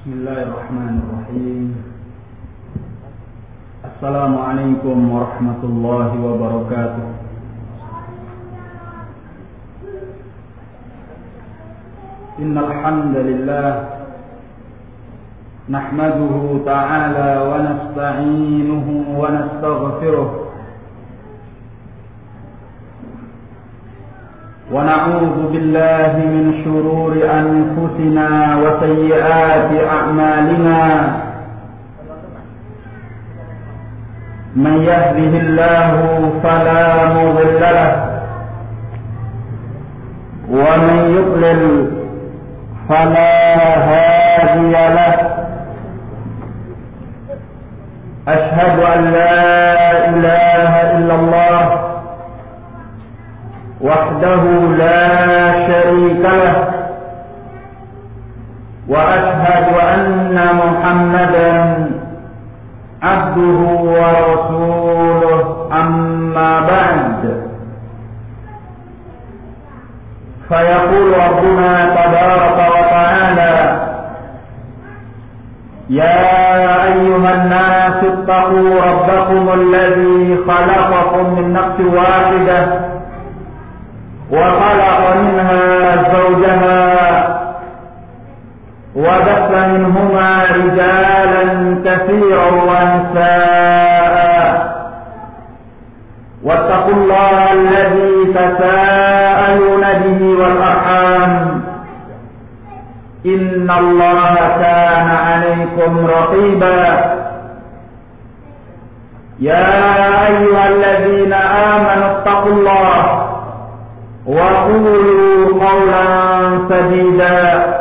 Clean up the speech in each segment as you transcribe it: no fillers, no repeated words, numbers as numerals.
Bismillahirrahmanirrahim. Assalamualaikum warahmatullahi wabarakatuh. Innal hamdalillah nahmaduhu ta'ala wa nasta'inuhu wa nastaghfiruh wa na'udzu billahi min shururi anfusina wa sayyiati a'malina. Man yahdihillahu fala mudilla lahu wa man yudlil fala hadiya lahu. Ashhadu an la ilaha illallah wahdahu la syarika lah wa ashhadu anna Muhammadan abduhu wa rasuluh, amma ba'd. Fayaqulu rabbuna tabaraka wa ta'ala, ya ayyuhan nas ittaqu rabbakum alladhi khalaqakum min nafsin wahidah وخلق منها زوجها وبث منهما رجالا كثيرا ونساء واتقوا الله الذي تساءلون به والأرحام إن الله كان عليكم رقيبا. يا أيها الذين آمنوا اتقوا الله وقولوا قولا سديدا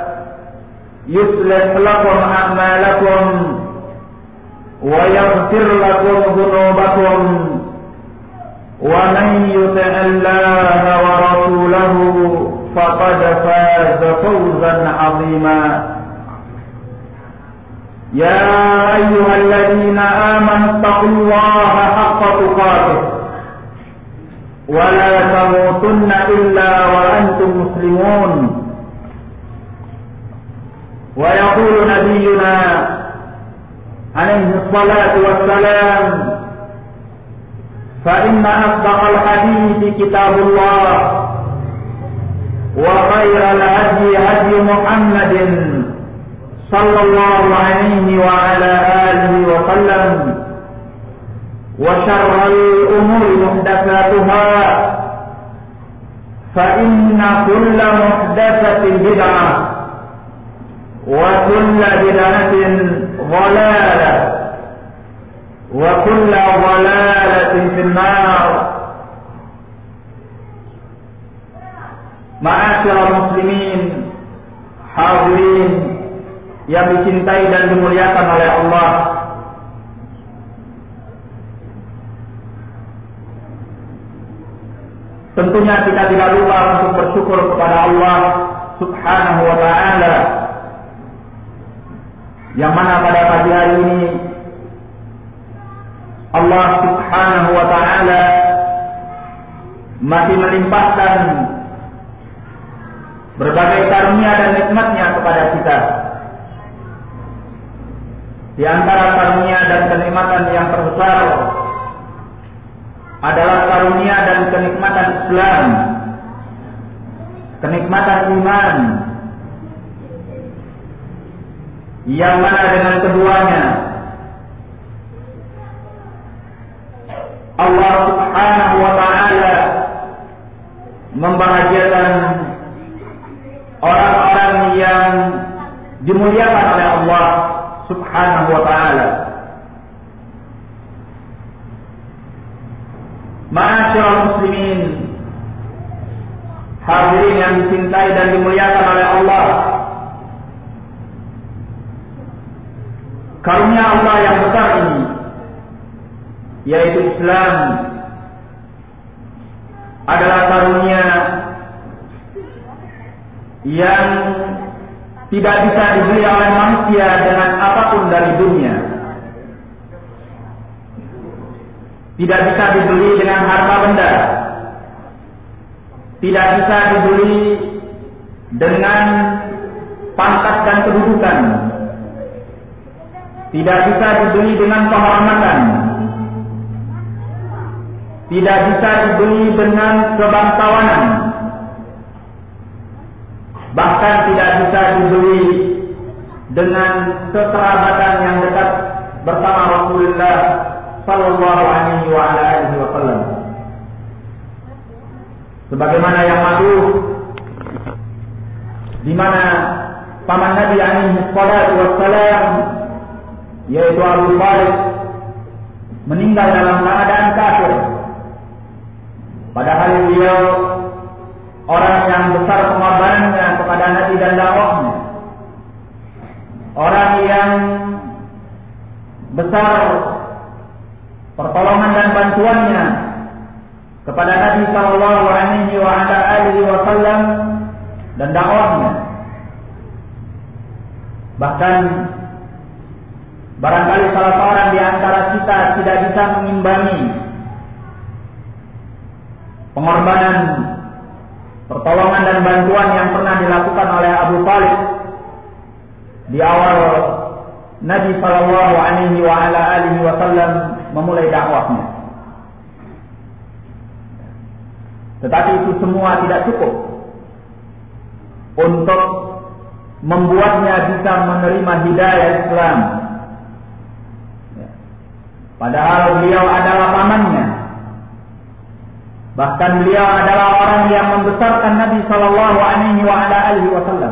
يصلح لكم أعمالكم ويغفر لكم ذنوبكم ومن يطع الله ورسوله فقد فاز فوزا عظيما. يا أيها الذين آمنوا اتقوا الله حق تقاته ولا تموتن إلا وأنتم مسلمون. ويقول نبينا عليه الصلاة والسلام فإن أصدق الحديث كتاب الله وخير الهدي هدي محمد صلى الله عليه وعلى آله وسلم وشر الأمور محدثاتها فإن كل محدثة بدعة وكل بدعة ضلالة وكل ضلالة في النار. Ma'asyiral muslimin, hadirin yang dicintai dan dimuliakan oleh Allah, tentunya kita tidak lupa untuk bersyukur kepada Allah Subhanahu wa ta'ala, yang mana pada pagi hari ini Allah Subhanahu wa ta'ala masih melimpahkan berbagai karunia dan nikmatnya kepada kita. Di antara karunia dan kenikmatan yang terbesar adalah karunia dan kenikmatan Islam, kenikmatan iman, yang mana dengan keduanya Allah Subhanahu wa ta'ala membahagiakan orang-orang yang dimuliakan oleh Allah Subhanahu wa ta'ala. Ma'asyiral muslimin, hadirin yang dicintai dan dimuliakan oleh Allah, karunia Allah yang besar ini, yaitu Islam, adalah karunia yang tidak bisa dibeli oleh manusia dengan apapun dari dunia. Tidak bisa dibeli dengan harta benda, tidak bisa dibeli dengan pangkat dan kedudukan, tidak bisa dibeli dengan kehormatan, tidak bisa dibeli dengan kebangsawanan, bahkan tidak bisa dibeli dengan kekerabatan yang dekat bersama Rasulullah sallallahu alaihi wasallam. Sebagaimana yang masyhur di mana paman Nabi alaihi salatu wassalam yaitu Abu Thalib meninggal dalam keadaan kafir, padahal beliau orang yang besar pengorbanannya kepada Nabi dan dakwahnya, orang yang besar pertolongan dan bantuannya kepada Nabi sallallahu alaihi wasallam dan dakwahnya. Bahkan barangkali salah seorang di antara kita tidak bisa mengimbangi pengorbanan, pertolongan dan bantuan yang pernah dilakukan oleh Abu Thalib di awal Nabi sallallahu alaihi wasallam memulai dakwahnya. Tetapi itu semua tidak cukup untuk membuatnya bisa menerima hidayah Islam. Padahal beliau adalah pamannya. Bahkan beliau adalah orang yang membesarkan Nabi sallallahu alaihi wasallam.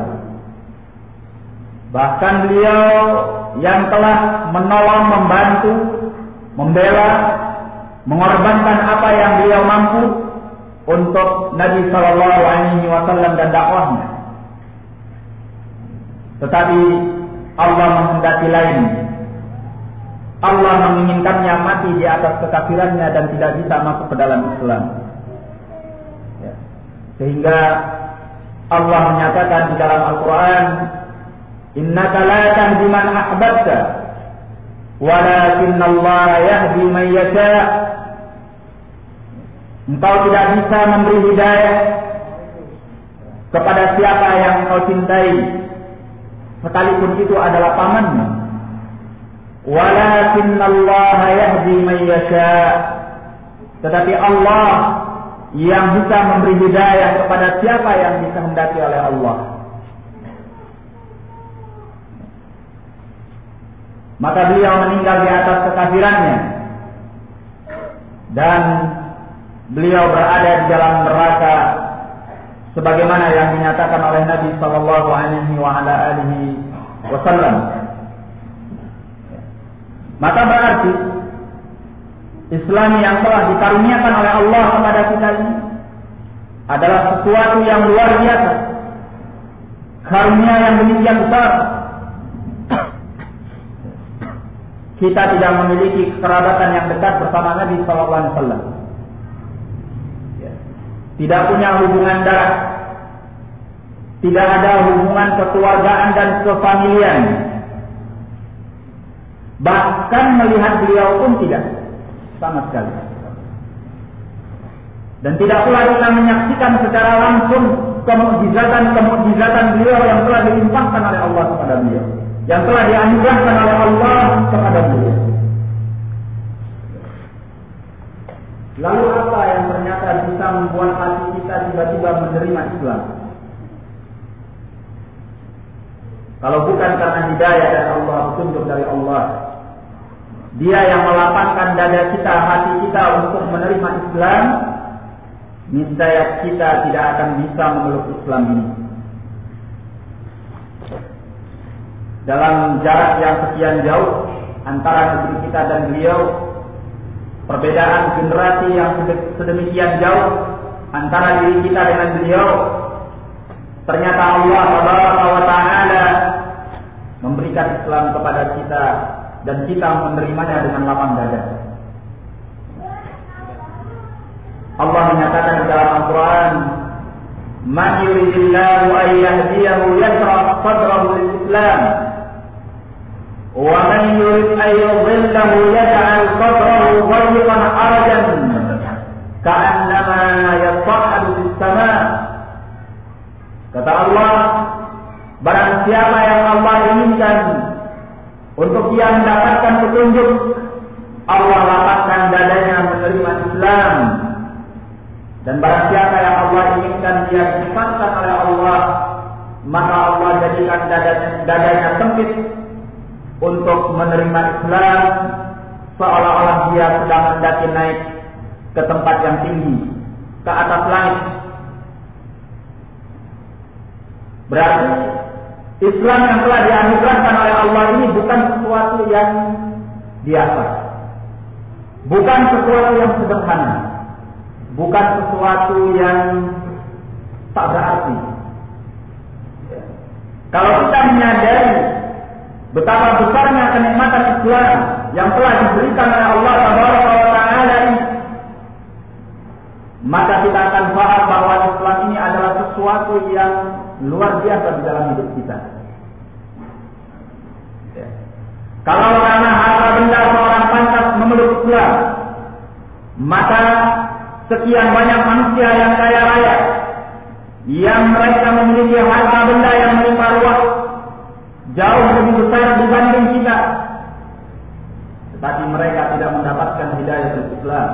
Bahkan beliau yang telah menolong, membantu, membela, mengorbankan apa yang beliau mampu untuk Nabi sallallahu alaihi wasallam dan dakwahnya. Tetapi Allah menghendaki lain. Allah menginginkannya mati di atas kekafirannya dan tidak bisa masuk ke dalam Islam. Ya. Sehingga Allah menyatakan di dalam Al-Quran, innaka la tahdi man ahbabta, walakinna Allah yahdi man yasha. Engkau tidak bisa memberi hidayah kepada siapa yang engkau cintai, sekalipun itu adalah pamanmu. Walakinna Allah yahdi man yasha. Tetapi Allah yang bisa memberi hidayah kepada siapa yang dikehendaki oleh Allah. Maka beliau meninggal di atas kekafirannya dan beliau berada di dalam neraka sebagaimana yang dinyatakan oleh Nabi sallallahu alaihi wasallam. Maka berarti Islam yang telah dikaruniakan oleh Allah kepada kita ini adalah sesuatu yang luar biasa, karunia yang demikian besar. Kita tidak memiliki kerabatan yang dekat bersama Nabi sallallahu alaihi wasallam. Tidak punya hubungan darah, tidak ada hubungan kekeluargaan dan kefamilian. Bahkan melihat beliau pun tidak sama sekali. Dan tidak pula kita menyaksikan secara langsung kemukjizatan beliau yang telah dilimpahkan oleh Allah kepada beliau, yang telah dianugerahkan oleh Allah kepada beliau. Lalu apa yang ternyata bisa membuat hati kita tiba-tiba menerima Islam? Kalau bukan karena hidayah dari Allah, petunjuk dari Allah, Dia yang melapangkan dada kita, hati kita untuk menerima Islam, niscaya kita tidak akan bisa memeluk Islam ini. Dalam jarak yang sekian jauh antara negeri kita dan beliau, perbedaan generasi yang sedemikian jauh antara diri kita dengan beliau, ternyata Allah Subhanahu wa taala memberikan Islam kepada kita dan kita menerimanya dengan lapang dada. Allah menyatakan di dalam Al-Quran, "Man yuridillahu an yahdiyahu yashrah sadrahu lil-Islam, wa man yurid an yudhillahu yaj'al sadrahu dhayyqan harajan ka'annama yas'adu fis-sama'." Kata Allah, barang siapa yang Allah inginkan untuk dia mendapatkan petunjuk, Allah lapangkan dadanya menerima Islam. Dan barang siapa yang Allah inginkan dia dimanfaatkan oleh Allah, maka Allah jadikan dadanya sempit untuk menerima Islam, seolah-olah dia sedang mendaki naik ke tempat yang tinggi, ke atas langit. Berarti Islam yang telah dianugerahkan oleh Allah ini bukan sesuatu yang biasa, bukan sesuatu yang sederhana, bukan sesuatu yang tak berarti. Kalau kita menyadari betapa besarnya kenikmatan Islam yang telah diberikan oleh Allah Taala ini, maka kita akan paham bahwa Islam ini adalah sesuatu yang luar biasa di dalam hidup kita. Kalau karena harta benda seorang pantas memeluk Islam, maka sekian banyak manusia yang kaya raya, yang mereka memiliki harta benda yang melimpah ruah, jauh lebih besar dibanding kita, tetapi mereka tidak mendapatkan hidayah Islam.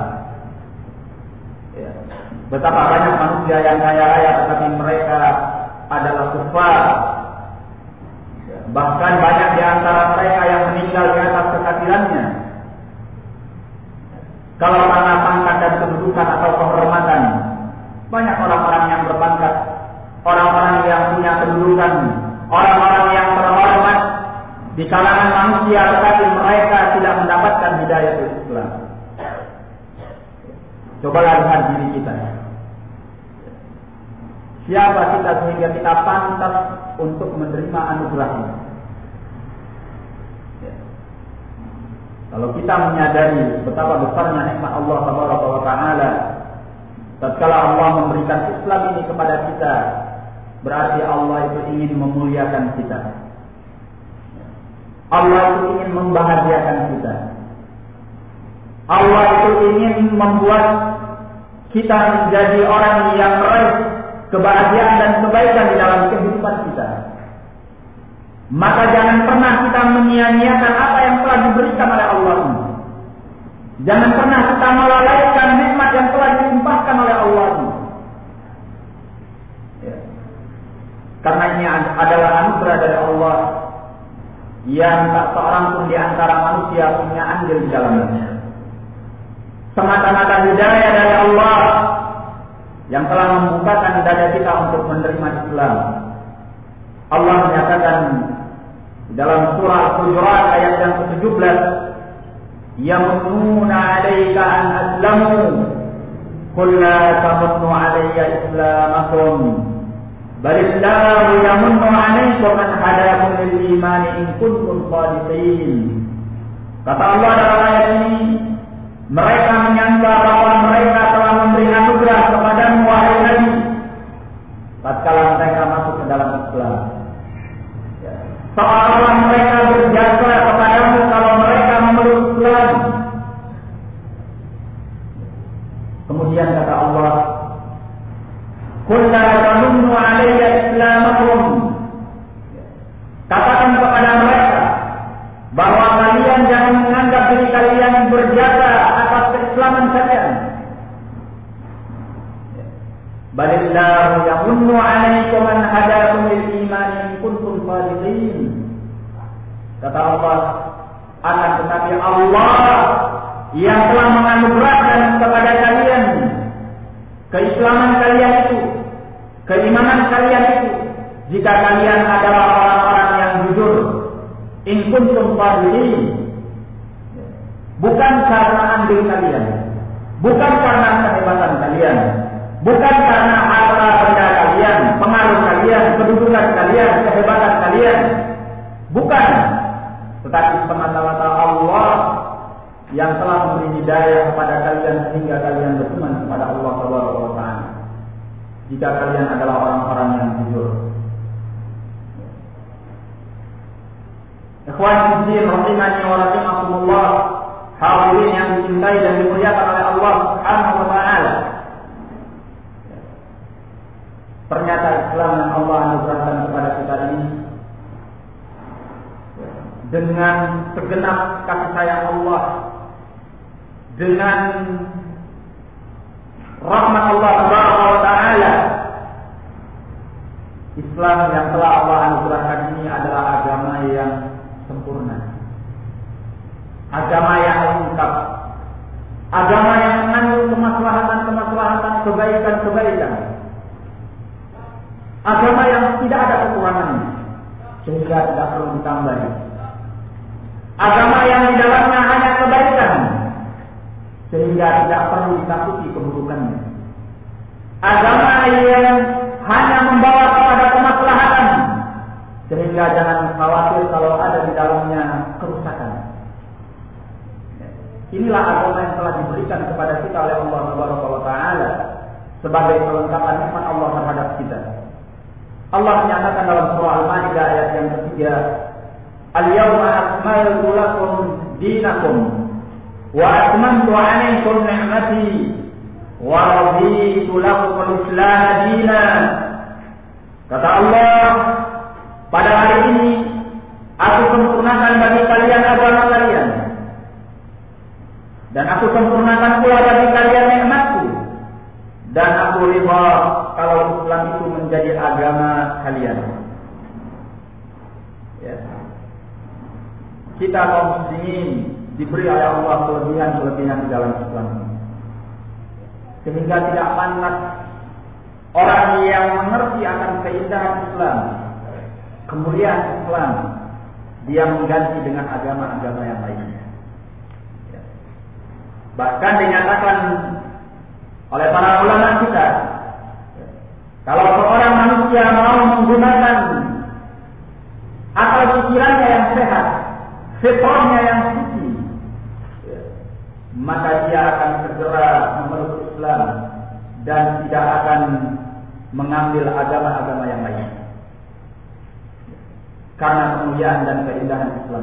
Betapa banyak manusia yang kaya raya tetapi mereka adalah kufar. Bahkan banyak di antara mereka yang meninggal di atas kekafirannya. Kalau karena pangkat dan kedudukan atau kehormatan, banyak orang-orang yang berpangkat, orang-orang yang punya kedudukan, orang-orang yang terhormat di kalangan manusia, tetapi mereka tidak mendapatkan hidayah Islam. Cobalah lihat diri kita. Siapa kita sehingga kita pantas untuk menerima anugerah ini? Kalau kita menyadari betapa besarnya nikmat Allah Taala, tatkala Allah memberikan Islam ini kepada kita, berarti Allah itu ingin memuliakan kita. Allah itu ingin membahagiakan kita. Allah itu ingin membuat kita menjadi orang yang meraih kebahagiaan dan kebaikan di dalam kehidupan kita. Maka jangan pernah kita menyia-nyiakan apa yang telah diberikan oleh Allah ini. Jangan pernah kita melalaikan nikmat yang telah dilimpahkan oleh Allah ini. Karena ini adalah anugerah dari Allah yang tak seorang pun di antara manusia punya andil di dalamnya. Semata-mata hidayah dari Allah yang telah membukakan dada kita untuk menerima Islam. Allah menyatakan dalam surah Al-Hujurat ayat yang ke-17, "Yamununa 'alaika an aslamu, qul la tamunnu 'alayya islamakum, balillahu yamunnu 'alaykum an hadakum lil iman in kuntum shadiqin." Kata Allah dalam ayat ini, mereka menyangka bahwa mereka telah memberi anugerah kepadamu wahai Nabi tatkala mereka masuk ke dalam Islam. Seolah-olah mereka berjasa kepadamu kalau mereka memeluk Islam. Kemudian kata Allah, "Qul la tamunnu 'alayya islamakum." Katakan kepada mereka bahwa kalian jangan menganggap diri kalian berjasa atas keislaman kalian. Balillahu yamunnu 'alaikum an hadakum lil iman in kuntum shadiqin. Kata Allah, akan tetapi Allah yang telah menganugerahkan kepada kalian keislaman kalian itu, keimanan kalian itu, jika kalian adalah orang-orang yang jujur. In kuntum shadiqin. Bukan karena andil kalian, bukan karena kehebatan kalian, bukan karena harta benda kalian, pengaruh kalian, kedudukan kalian, kehebatan kalian, bukan, tetapi semata-mata Allah yang telah memberi hidayah kepada kalian sehingga kalian beriman kepada Allah Subhanahu wa taala. Jika kalian adalah orang-orang yang jujur. Ikhwan fillah rahimani wa rahimakumullah, hadirin yang dicintai dan dimuliakan oleh Allah Subhanahu wa taala. Ternyata Islam yang Allah anugerahkan kepada kita ini dengan segenap kasih sayang Allah, dengan rahmat Allah Subhanahu wa taala. Islam yang telah Allah anugerahkan ini adalah agama yang sempurna, agama yang lengkap, agama yang mengandung kemaslahatan, kebaikan, agama yang tidak ada kekurangannya sehingga tidak perlu ditambahi, agama yang di dalamnya hanya kebaikan sehingga tidak perlu ditakuti keburukannya, agama yang hanya membawa kepada kemaslahatan sehingga jangan khawatir kalau ada di dalamnya kerusakan. Inilah agama yang telah diberikan kepada kita oleh Allah Subhanahu wa taala sebagai kelengkapan nikmat Allah terhadap kita. Allah menyatakan dalam surah Al-Maidah ayat yang ketiga, "Al-yawma akmaltu lakum dinakum wa atmamtu 'alaykum ni'mati wa raditu lakum al-Islam dinan." Kata Allah, pada hari ini aku sempurnakan bagi kalian agama kalian, dan aku sempurnakan pula bagi kalian nikmatku, dan aku ridha kalau Islam itu menjadi agama kalian. Ya. Kita kaum muslimin diberi oleh Allah kelebihan di dalam Islam, sehingga tidak pantas orang yang mengerti akan keindahan Islam, kemuliaan Islam, dia mengganti dengan agama-agama yang lainnya. Bahkan dinyatakan oleh para ulama kita, kalau seorang manusia mau menggunakan akal pikirannya yang sehat, fitrahnya yang suci, maka dia akan segera memeluk Islam dan tidak akan mengambil agama-agama yang lain, karena kemuliaan dan keindahan Islam.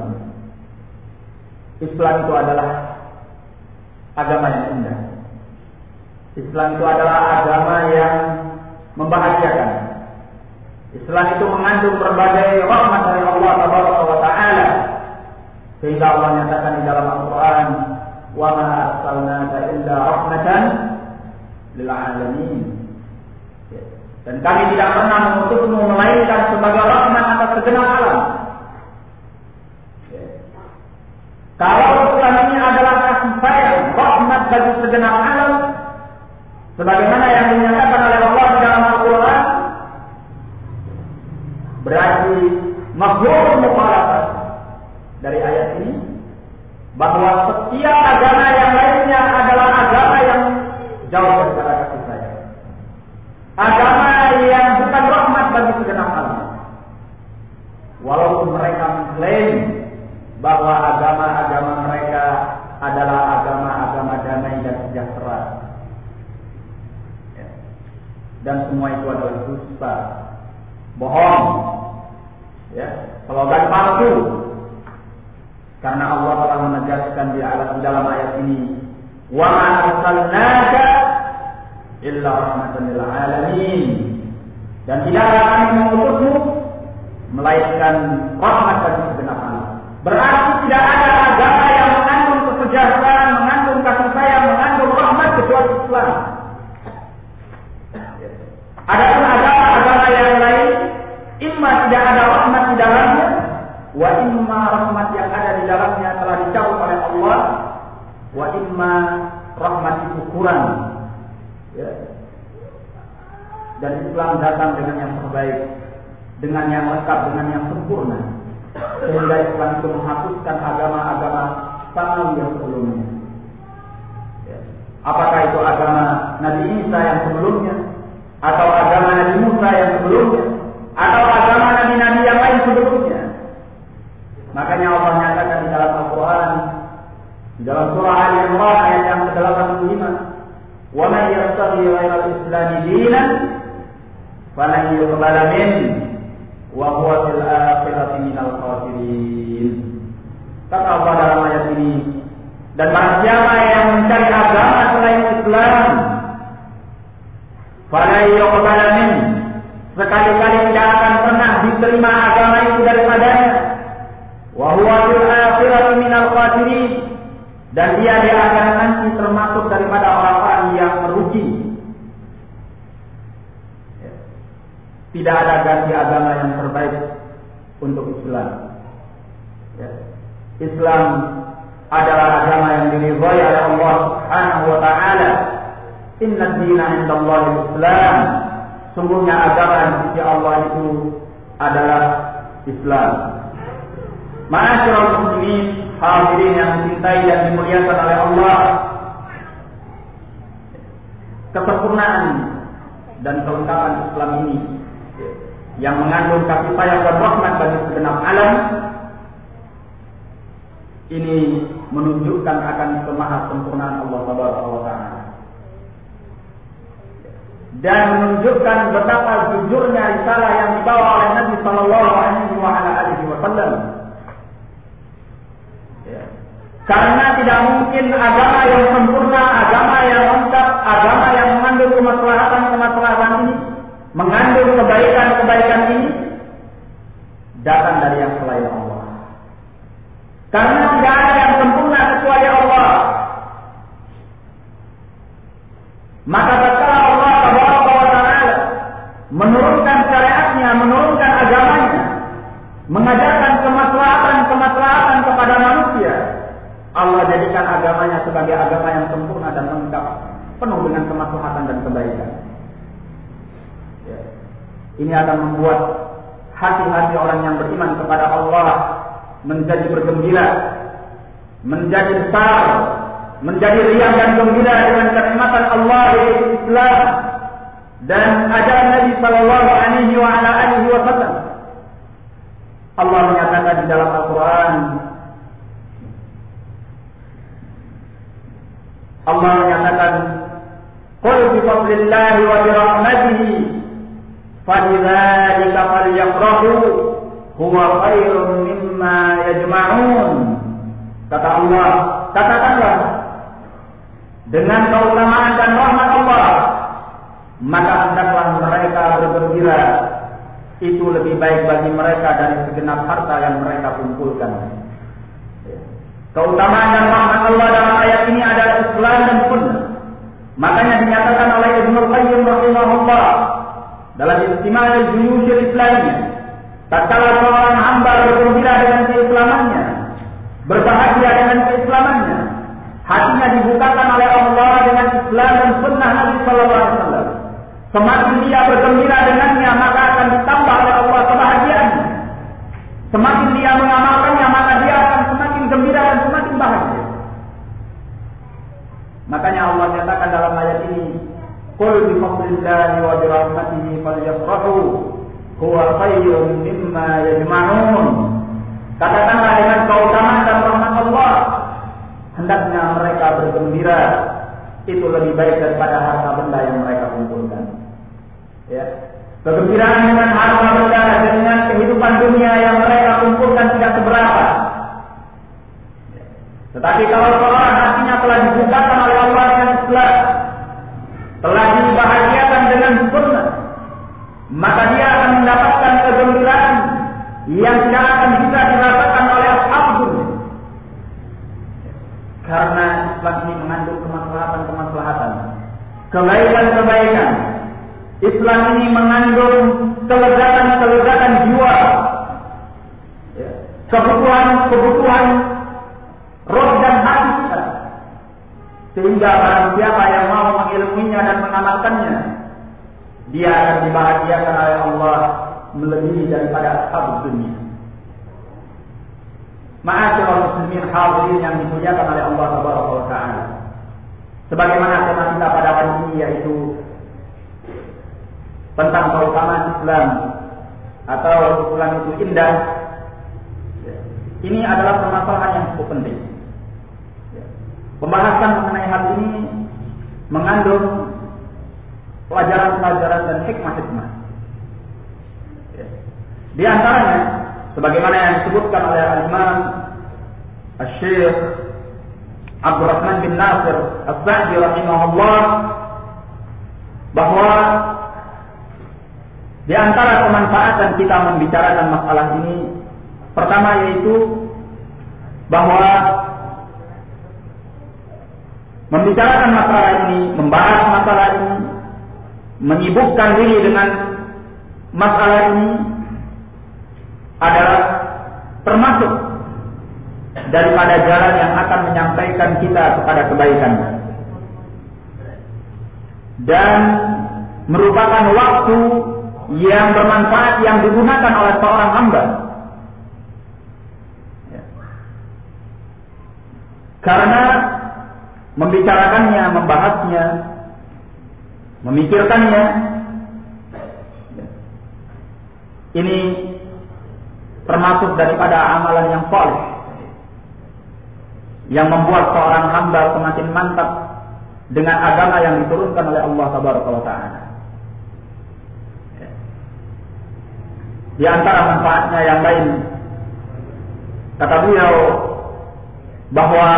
Islam itu adalah agama yang indah. Islam itu adalah agama yang membahagiakan. Islam itu mengandung berbagai rahmat dari Allah Subhanahu wa taala, sehingga Allah nyatakan di dalam Al-Qur'an, "Wa ma arsalnaka illa rahmatan lil alamin." Dan kami tidak pernah mengutusmu melainkan sebagai rahmat atas segenap alam. Kalau Islam ini adalah kasih sayang, rahmat bagi segenap alam, sebagaimana yang dinyatakan oleh Allah di dalam Al-Quran, berarti mafhum mukhalafah dari ayat ini bahwa setiap agama yang lainnya adalah agama yang jauh daripada kasih sayang, agama yang bukan rahmat bagi segenap alam, walaupun mereka mengklaim bahwa agama-agama mereka adalah agama-agama damai dan sejahtera. Dan semua itu adalah dusta, bohong, slogan palsu. Karena Allah telah menegaskan di dalam ayat ini, "Wa ma arsalnaka illa rahmatan lil alamin." Dan tidaklah kami mengutusmu melainkan rahmat bagi segenap alam. Berarti tidak ada agama yang mengandung kesejahteraan, mengandung kasih sayang, mengandung rahmat kecuali Islam. Adapun agama-agama yang lain, imma tidak ada rahmat di dalamnya, wa imma rahmat yang ada di dalamnya telah dicabut oleh Allah, wa imma rahmat itu kurang. Dan Islam datang dengan yang terbaik, dengan yang lengkap, dengan yang sempurna, sehingga Islam itu menghapuskan agama-agama samawi yang sebelumnya. Apakah itu agama Nabi Isa yang sebelumnya, atau agama Nabi Musa yang sebelumnya, atau agama nabi-nabi yang lain sebelumnya. Makanya Allah nyatakan di dalam Al-Quran, di dalam surah Al-Imran ayat yang ke-85, "Wa man yabtaghi ghayra al-Islam dinan falan yuqbala minhu wa huwa fil akhirati minal khasirin." Kata Allah dalam ayat ini, dan barang siapa yang mencari agama selain Islam, fala yuqbala minhu, sekali-kali bagasi agama yang terbaik untuk Islam. Ya. Islam adalah agama yang diridhai oleh Allah Subhanahu wa taala. Inna ad-dina 'indallahi al-Islam. Sungguhnya agama di sisi Allah itu adalah Islam. Ma'asyiral muslimin, hadirin yang dicintai dan dimuliakan oleh Allah, kesempurnaan dan kelengkapan Islam ini yang mengandung kasih sayang dan rahmat bagi segenap alam ini menunjukkan akan kemahasempurnaan Allah Subhanahu wa taala dan menunjukkan betapa jujurnya risalah yang dibawa oleh Nabi sallallahu alaihi wasallam. Karena tidak mungkin agama yang sempurna, agama yang lengkap, agama yang mengandung kemaslahatan ini, mengandung kebaikan ini datang dari yang selain Allah. Karena tidak ada yang sempurna kecuali Allah. Maka tatkala Allah Subhanahu wa taala menurunkan syariatnya, menurunkan agamanya, mengajarkan kemaslahatan kepada manusia, Allah jadikan agamanya sebagai agama yang sempurna dan lengkap, penuh dengan kemaslahatan dan kebaikan. Ya. Ini akan membuat hati-hati orang yang beriman kepada Allah menjadi bergembira, menjadi besar, menjadi riang dan gembira dengan kenikmatan Allah yaitu Islam dan ajaran Nabi sallallahu alaihi wasallam. Allah menyatakan di dalam Al-Qur'an, Allah menyatakan, "Qul bi fadlillahi wa bi rahmatihi fabidzalika falyafrahu huwa khairun mimma yajma'un." Kata Allah, katakanlah, dengan keutamaan dan rahmat Allah, maka hendaklah mereka bergembira. Itu lebih baik bagi mereka dari segenap harta yang mereka kumpulkan. Keutamaan dan rahmat Allah dalam ayat ini adalah Islam dan Sunnah. Makanya dinyatakan oleh Ibnu Qayyim rahimahullah dalam Istima'ul Juyushil Islamiyah, tatkala seorang hamba bergembira dengan keislamannya, berbahagia dengan keislamannya, hatinya dibukakan oleh Allah dengan Islam dan Sunnah Nabi sallallahu alaihi wasallam. Semakin dia bergembira dengannya, maka akan ditambah oleh Allah kebahagiaannya. Semakin dia mengamalkannya, maka dia akan semakin gembira dan semakin bahagia. Makanya Allah nyatakan dalam ayat ini, "Qul bi fadlillahi wa bi rahmatihi falyafrahu huwa khairun mimma yajma'un." Katakanlah dengan keutamaan dan rahmat Allah, hendaknya mereka bergembira, itu lebih baik daripada harta benda yang mereka kumpulkan. Ya. Kegembiraan dengan harta benda, dengan kehidupan dunia yang mereka kumpulkan tidak seberapa. Tetapi kalau seorang hatinya telah dibukakan oleh Allah dengan Islam, telah dibahagiakan dengan Sunnah, maka dia akan mendapatkan kegembiraan yang tidak akan bisa dirasakan oleh ashab dunia. Karena Islam ini mengandung kemaslahatan, kebaikan. Islam ini mengandung kelezatan jiwa, kebutuhan roh dan hati kita. Sehingga barang siapa yang mau mengilmuinya dan mengamalkannya, dia akan dibahagiakan oleh Allah melebihi daripada ashab dunia. Ma'asyiral muslimin hadirin yang dimuliakan oleh Allah Subhanahu wa taala. Sebagaimana tema kita pada hari ini yaitu tentang keutamaan Islam atau Islam itu indah. Ini adalah permasalahan yang cukup penting. Pembahasan mengenai hal ini mengandung pelajaran-pelajaran dan hikmah-hikmah. Di antaranya, sebagaimana yang disebutkan oleh Al-Imam Asy-Syaikh Abdurrahman bin Nasir As-Sa'di rahimahullah, bahwa di antara kemanfaatan kita membicarakan masalah ini, pertama yaitu bahwa membicarakan masalah ini, membahas masalah ini, menyibukkan diri dengan masalah ini adalah termasuk daripada jalan yang akan menyampaikan kita kepada kebaikan dan merupakan waktu yang bermanfaat yang digunakan oleh seorang hamba. Karena membicarakannya, membahasnya, memikirkannya, ini termasuk daripada amalan yang saleh yang membuat seorang hamba semakin mantap dengan agama yang diturunkan oleh Allah Subhanahu wa taala. Di antara manfaatnya yang lain, kata beliau bahwa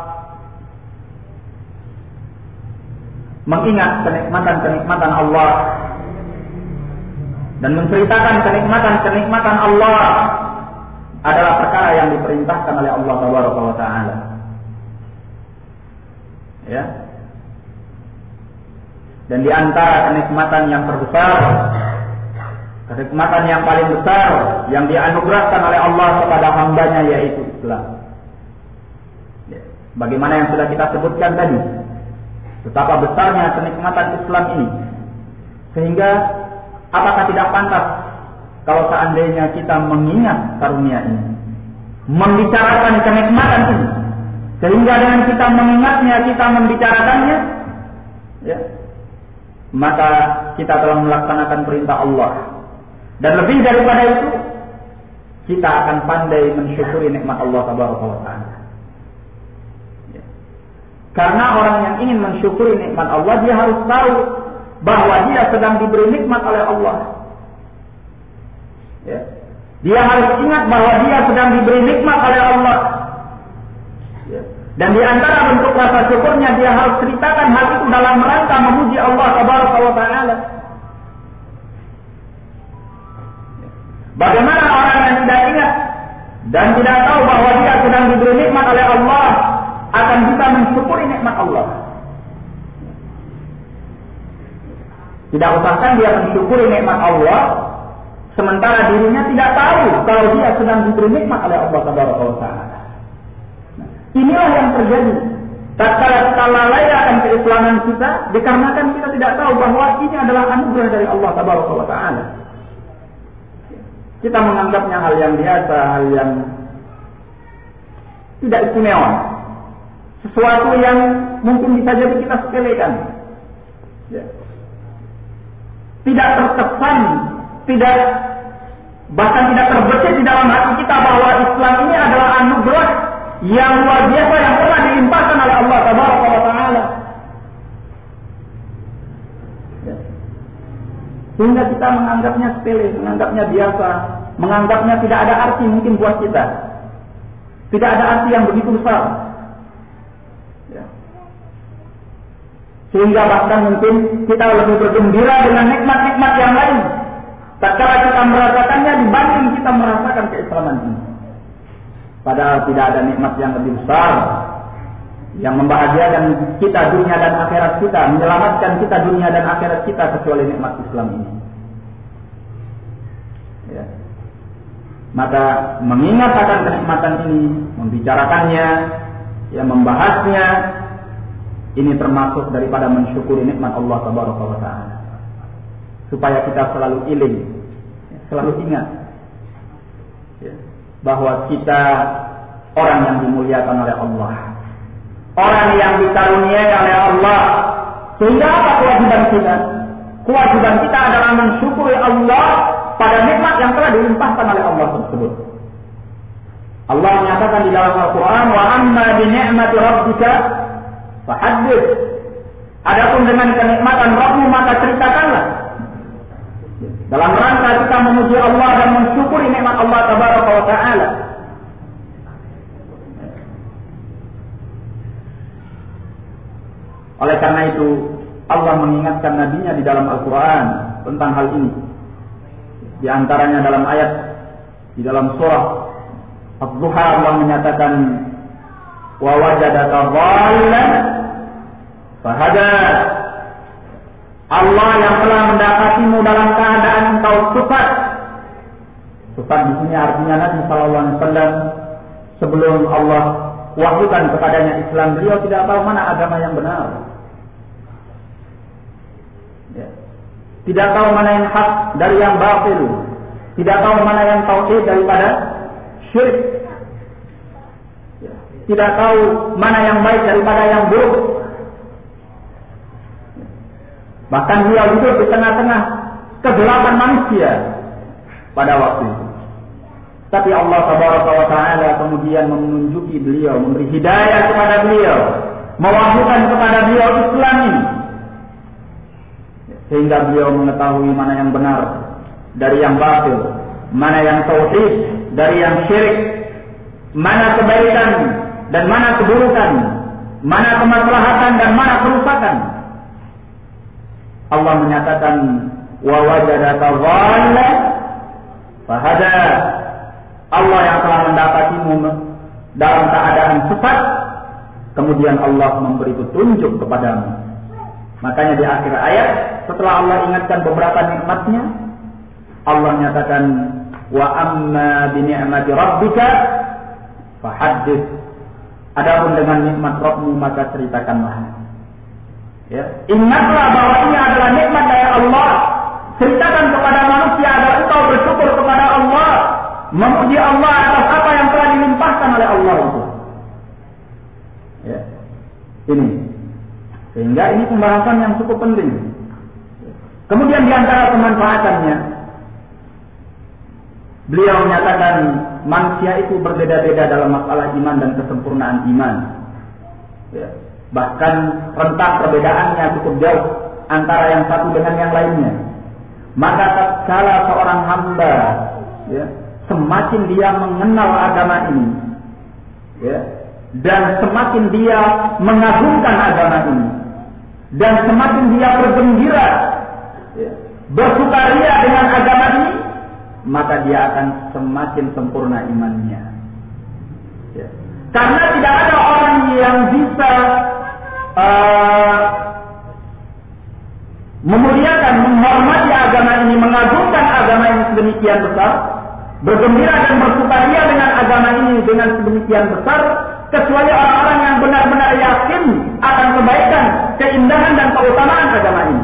mengingat kenikmatan-kenikmatan Allah dan menceritakan kenikmatan-kenikmatan Allah adalah perkara yang diperintahkan oleh Allah Subhanahu wa taala. Ya. Dan di antara kenikmatan yang terbesar, kenikmatan yang paling besar yang dianugerahkan oleh Allah kepada hambanya yaitu Islam. Ya. Bagaimana yang sudah kita sebutkan tadi, betapa besarnya kenikmatan Islam ini, sehingga apakah tidak pantas kalau seandainya kita mengingat karunia ini, membicarakan kenikmatan ini, sehingga dengan kita mengingatnya, kita membicarakannya, ya, maka kita telah melaksanakan perintah Allah. Dan lebih daripada itu, kita akan pandai mensyukuri nikmat Allah Subhanahu wa taala. Ya. Karena orang yang ingin mensyukuri nikmat Allah, dia harus tahu bahwa dia sedang diberi nikmat oleh Allah. Ya. Dia harus ingat bahwa dia sedang diberi nikmat oleh Allah. Ya. Dan di antara bentuk rasa syukurnya, dia harus ceritakan hal itu dalam rangka memuji Allah Subhanahu wa taala. Bagaimana orang yang tidak ingat dan tidak tahu bahwa dia sedang diberi nikmat oleh Allah akan bisa mensyukuri nikmat Allah? Tidak usahkan dia mensyukuri nikmat Allah sementara dirinya tidak tahu kalau dia sedang diberi nikmat oleh Allah Subhanahu wa taala. Inilah yang terjadi tatkala kita lalai akan keislaman kita dikarenakan kita tidak tahu bahwa ini adalah anugerah dari Allah Subhanahu wa taala. Kita menganggapnya hal yang biasa, hal yang tidak istimewa, sesuatu yang mungkin bisa jadi kita sepelekan. Ya. Tidak terkesan, bahkan tidak terbesit di dalam hati kita bahwa Islam ini adalah anugerah yang luar biasa yang pernah dilimpahkan oleh Allah Subhanahu wa taala. Sehingga kita menganggapnya sepele, menganggapnya biasa, menganggapnya tidak ada arti mungkin buat kita. Tidak ada arti yang begitu besar. Ya. Sehingga bahkan mungkin kita lebih bergembira dengan nikmat-nikmat yang lain tatkala kita merasakannya dibanding kita merasakan keislaman ini. Padahal tidak ada nikmat yang lebih besar yang membahagiakan kita dunia dan akhirat kita, menyelamatkan kita dunia dan akhirat kita kecuali nikmat Islam ini. Ya. Maka mengingat akan kenikmatan ini, membicarakannya, ya, membahasnya, ini termasuk daripada mensyukuri nikmat Allah Subhanahu wa taala. Supaya kita selalu iling, selalu ingat, ya, bahwa kita orang yang dimuliakan oleh Allah. Orang yang dikaruniai oleh Allah. Sehingga apa kewajiban kita? Kewajiban kita adalah mensyukuri Allah pada nikmat yang telah dilimpahkan oleh Allah tersebut. Allah menyatakan di dalam Al-Quran, wa amma bi ni'mati rabbika fahaddits. Adapun dengan kenikmatan Rabbmu maka ceritakanlah. Dalam rangka kita memuji Allah dan mensyukuri nikmat Allah Tabaraka wa Ta'ala. Oleh karena itu Allah mengingatkan nabinya di dalam Al-Quran tentang hal ini. Di antaranya dalam ayat di dalam surah Ad-Duha Allah menyatakan wa wajadaka dhallan fahada. Allah yang telah mendapatimu dalam keadaan engkau sesat. Sesat di sini artinya Nabi sallallahu alaihi wasallam sebelum Allah wahyukan kepadanya Islam, beliau tidak tahu mana agama yang benar. Ya. Tidak tahu mana yang hak dari yang batil. Tidak tahu mana yang tauhid daripada syirik. Ya. Tidak tahu mana yang baik daripada yang buruk. Bahkan dia hidup di tengah-tengah kegelapan manusia pada waktu itu. Tapi Allah Tabaraka wa Ta'ala kemudian menunjuki beliau, memberi hidayah kepada beliau, mewahyukan kepada beliau Islam ini, sehingga beliau mengetahui mana yang benar dari yang batil, mana yang tauhid dari yang syirik, mana kebaikan dan mana keburukan, mana kemaslahatan dan mana kerusakan. Allah menyatakan wa wajadaka dhallan fahada. Allah yang telah mendapatimu dalam keadaan sesat, kemudian Allah memberi petunjuk kepadamu. Makanya di akhir ayat, setelah Allah ingatkan beberapa nikmatnya, Allah menyatakan wa amma bi ni'mati rabbika fahaddits. Adapun dengan nikmat Rabbmu maka ceritakanlah. Ya, ingatlah bahwa ini adalah nikmat dari Allah. Ceritakan kepada manusia agar engkau bersyukur kepada Allah, memuji Allah atas apa yang telah dilimpahkan oleh Allah itu. Ya. Ini. Sehingga ini pembahasan yang cukup penting. Kemudian di antara kemanfaatannya, beliau menyatakan manusia itu berbeda-beda dalam masalah iman dan kesempurnaan iman. Ya. Bahkan rentang perbedaannya cukup jauh antara yang satu dengan yang lainnya. Maka tatkala seorang hamba, ya, semakin dia mengenal agama ini, ya, dan semakin dia mengagungkan agama ini, dan semakin dia bergembira, ya, bersukaria dengan agama ini, maka dia akan semakin sempurna imannya. Ya. Karena tidak ada orang yang bisa memuliakan, menghormati agama ini, mengagungkan agama ini sedemikian besar, bergembira dan bersukaria dengan agama ini dengan sedemikian besar, kecuali orang-orang yang benar-benar yakin akan kebaikan, keindahan dan keutamaan agama ini.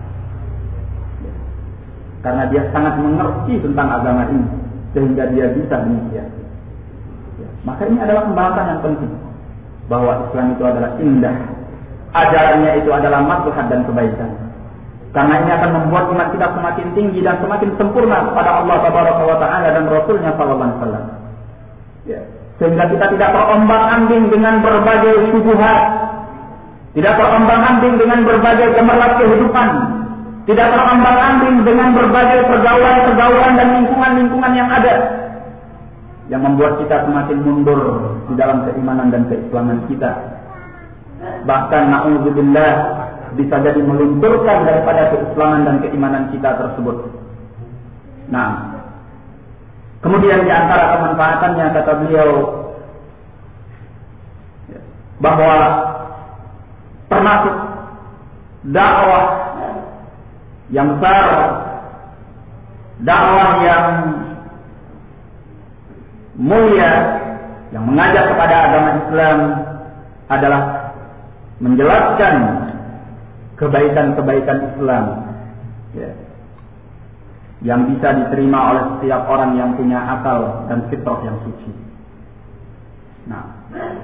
Karena dia sangat mengerti tentang agama ini, sehingga dia bisa demikian. Maka ini adalah pembahasan yang penting, bahwa Islam itu adalah indah, ajarannya itu adalah maslahat dan kebaikan. Karena ini akan membuat iman kita semakin tinggi dan semakin sempurna kepada Allah Tabaraka wa Ta'ala dan Rasulnya sallallahu alaihi wasallam. Ya. Sehingga kita tidak terombang-ambing dengan berbagai syubhat, tidak terombang-ambing dengan berbagai gemerlap kehidupan, tidak terombang-ambing dengan berbagai pergaulan-pergaulan dan lingkungan-lingkungan yang ada, yang membuat kita semakin mundur di dalam keimanan dan keislaman kita. Bahkan na'udzubillah bisa jadi melunturkan daripada keislaman dan keimanan kita tersebut. Nah, kemudian di antara kemanfaatannya kata beliau bahwa termasuk dakwah yang besar, dakwah yang mulia, yang mengajak kepada agama Islam adalah menjelaskan kebaikan-kebaikan Islam, ya, yang bisa diterima oleh setiap orang yang punya akal dan fitrah yang suci. Nah,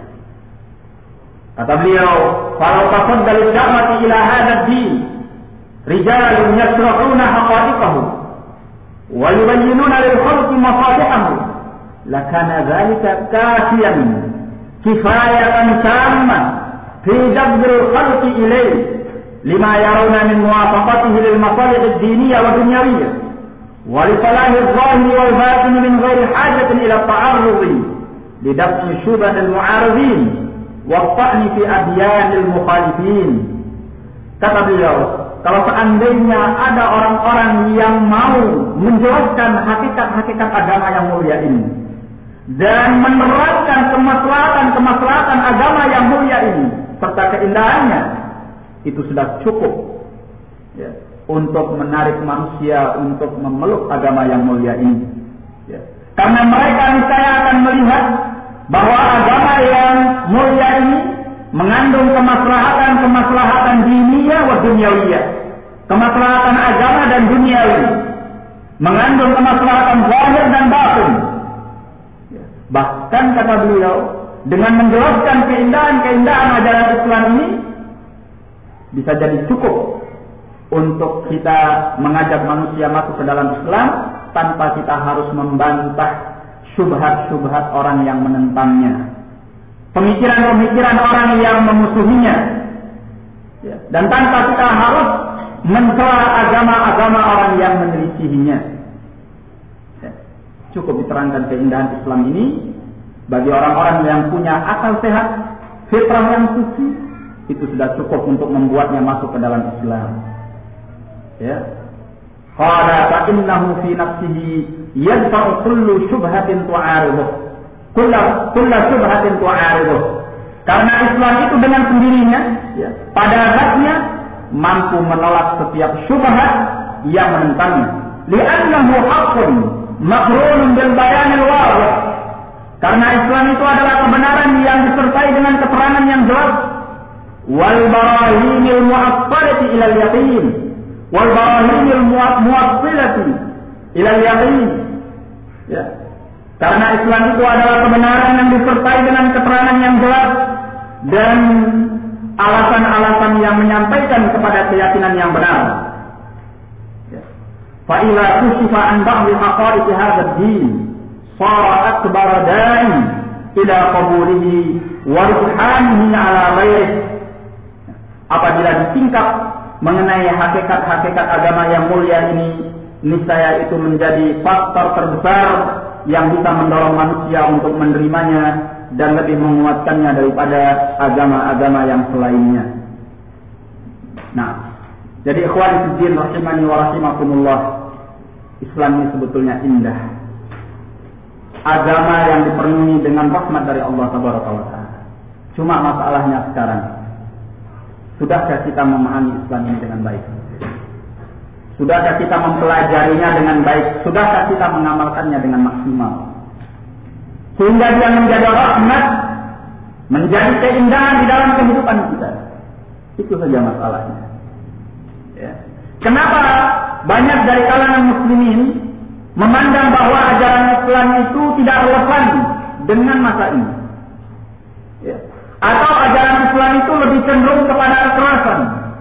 kata beliau, "Falau tafaddal ad-da'wati ila hadha ad-din, rijalun yasra'una haqa'iqahu wa yubayyinuna lil khalqi mafatihahu, lakana dhalika kafiyan kifayatan tammah fi jabdil khalqi ilayhi lima yarawna min muwafaqatihi lil masalih ad-diniyah wa dunyawiyah wa li salahi adh-dhahiri wal batini min ghairi hajatin ila ta'arrudi li daf'i syubhat al-mu'aridin wa ta'ni fi adyanil mukhalifin." Kata beliau, kalau seandainya ada orang-orang yang mau menjelaskan hakikat-hakikat agama yang mulia ini dan menerapkan kemaslahatan agama yang mulia ini serta keindahannya, itu sudah cukup ya, untuk menarik manusia untuk memeluk agama yang mulia ini. Ya. Karena mereka niscaya akan melihat bahwa agama yang mulia ini mengandung kemaslahatan diniyah wa dunyawiyah. Kemaslahatan agama dan duniawi. Mengandung kemaslahatan zahir dan batin. Ya. Bahkan kata beliau, dengan menjelaskan keindahan ajaran Islam ini bisa jadi cukup untuk kita mengajak manusia masuk ke dalam Islam tanpa kita harus membantah syubhat-syubhat orang yang menentangnya, pemikiran-pemikiran orang yang memusuhinya, ya. Dan tanpa kita harus mencela agama-agama orang yang menyelisihinya. Ya. Cukup diterangkan keindahan Islam ini bagi orang-orang yang punya akal sehat, fitrah yang suci, itu sudah cukup untuk membuatnya masuk ke dalam Islam. Ya. Qala fa innahu fi nafsihi yadfa'u kullu syubhatin tu'ariduh. Kullu syubhatin tu'ariduh. Karena Islam itu dengan sendirinya, ya, pada zatnya mampu menolak setiap syubhat yang menentangnya. Li'annahu haqqun maqrunun bil bayanil wadih. Karena Islam itu adalah kebenaran yang disertai dengan keterangan yang jelas. Wal barahinil mu'assalati ilal yaqin. Wal barahinil mu'assilati ilal yaqin. Ya. Karena Islam itu adalah kebenaran yang disertai dengan keterangan yang jelas dan alasan-alasan yang menyampaikan kepada keyakinan yang benar. Ya. Fa ila kushifa an ba'd haqa'iq hadzal din sara akbar da'i ila qabulihi wa ruhanihi ala ghairihi. Apabila disingkap mengenai hakikat-hakikat agama yang mulia ini, niscaya itu menjadi faktor terbesar yang bisa mendorong manusia untuk menerimanya dan lebih menguatkannya daripada agama-agama yang selainnya. Nah, jadi ikhwan fiddin rahimani wa rahimakumullah, Islam ini sebetulnya indah. Agama yang dipenuhi dengan rahmat dari Allah Tabaraka wa Ta'ala. Cuma masalahnya sekarang, sudahkah kita memahami Islam ini dengan baik? Sudahkah kita mempelajarinya dengan baik? Sudahkah kita mengamalkannya dengan maksimal? Sehingga dia menjadi rahmat, menjadi keindahan di dalam kehidupan kita. Itu saja masalahnya. Ya. Kenapa banyak dari kalangan muslimin memandang bahwa ajaran Islam itu tidak relevan dengan masa ini? Ya. Atau ajaran Islam itu lebih cenderung kepada kekerasan?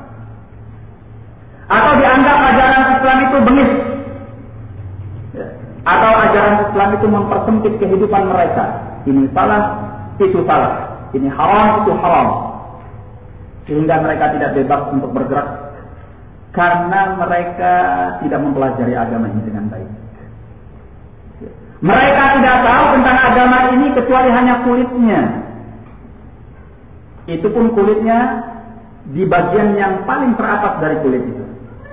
Atau dianggap ajaran Islam itu bengis? Ya. Atau ajaran Islam itu mempersempit kehidupan mereka? Ini salah, itu salah. Ini haram, itu haram. Sehingga mereka tidak bebas untuk bergerak karena mereka tidak mempelajari agama ini dengan baik. Ya. Mereka tidak tahu tentang agama ini kecuali hanya kulitnya. Itu pun kulitnya di bagian yang paling teratas dari kulit itu.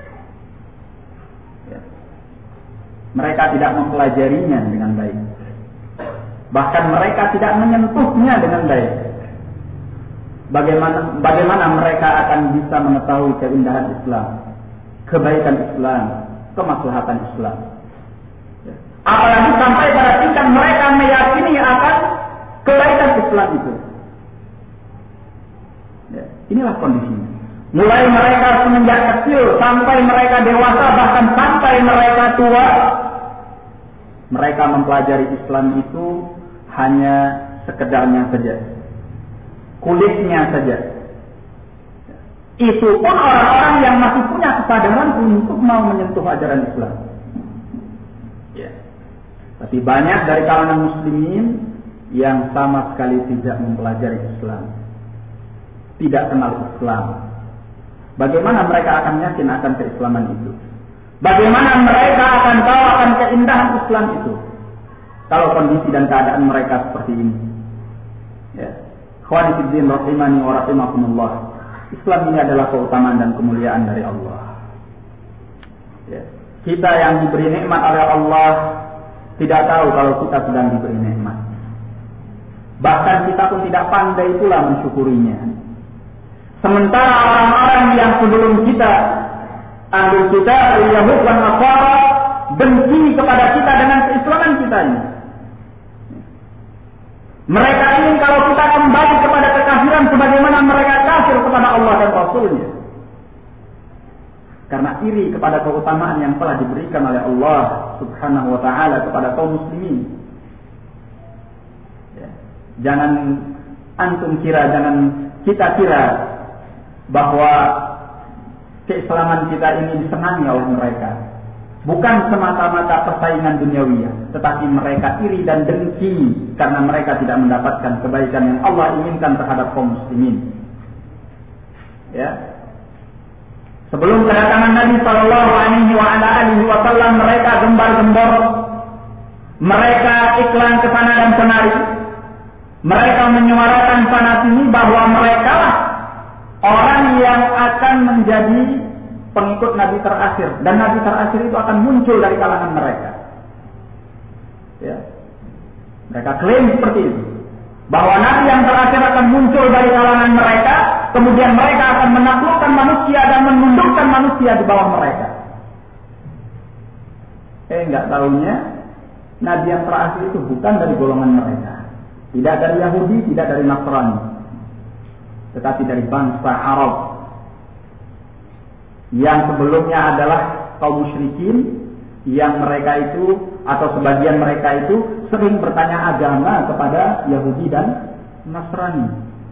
Mereka tidak mempelajarinya dengan baik. Bahkan mereka tidak menyentuhnya dengan baik. Bagaimana mereka akan bisa mengetahui keindahan Islam, kebaikan Islam, kemaslahatan Islam? Apalagi sampai pada tingkat mereka meyakini akan kebaikan Islam itu. Ya, inilah kondisinya. Mulai mereka semenjak kecil sampai mereka dewasa, bahkan sampai mereka tua, mereka mempelajari Islam itu hanya sekedarnya saja, kulitnya saja. Itu pun orang-orang yang masih punya kesadaran untuk mau menyentuh ajaran Islam. Ya. Tapi banyak dari kalangan muslimin yang sama sekali tidak mempelajari Islam, tidak kenal Islam. Bagaimana mereka akan yakin akan keislaman itu? Bagaimana mereka akan tahu akan keindahan Islam itu? Kalau kondisi dan keadaan mereka seperti ini. Ya. Ikhwani fiddin rahimani wa rahimakumullah. Islam ini adalah keutamaan dan kemuliaan dari Allah. Ya. Kita yang diberi nikmat oleh Allah tidak tahu kalau kita sedang diberi nikmat. Bahkan kita pun tidak pandai pula mensyukurinya. Sementara orang-orang yang sebelum kita Ahlul kitab, Yahud dan Nasara benci kepada kita dengan keislaman kita ini. Mereka ingin kalau kita kembali kepada kekafiran sebagaimana mereka kafir kepada Allah dan Rasul-Nya. Karena iri kepada keutamaan yang telah diberikan oleh Allah Subhanahu wa taala kepada kaum muslimin. Ya. Jangan kita kira bahwa keislaman kita ini disenangi oleh mereka. Bukan semata-mata persaingan duniawiyah, tetapi mereka iri dan dengki karena mereka tidak mendapatkan kebaikan yang Allah inginkan terhadap kaum muslimin. Ya. Sebelum kedatangan Nabi sallallahu alaihi wasallam, mereka gembar-gembor, mereka iklan ke sana dan kemari. Mereka menyuarakan sana sini bahwa mereka lah orang yang akan menjadi pengikut Nabi terakhir, dan Nabi terakhir itu akan muncul dari kalangan mereka. Ya. Mereka klaim seperti itu, bahwa Nabi yang terakhir akan muncul dari kalangan mereka, kemudian mereka akan menaklukkan manusia dan menundukkan manusia di bawah mereka. Enggak tahunya Nabi yang terakhir itu bukan dari golongan mereka, tidak dari Yahudi, tidak dari Nasrani, tetapi dari bangsa Arab yang sebelumnya adalah kaum musyrikin, yang mereka itu atau sebagian mereka itu sering bertanya agama kepada Yahudi dan Nasrani.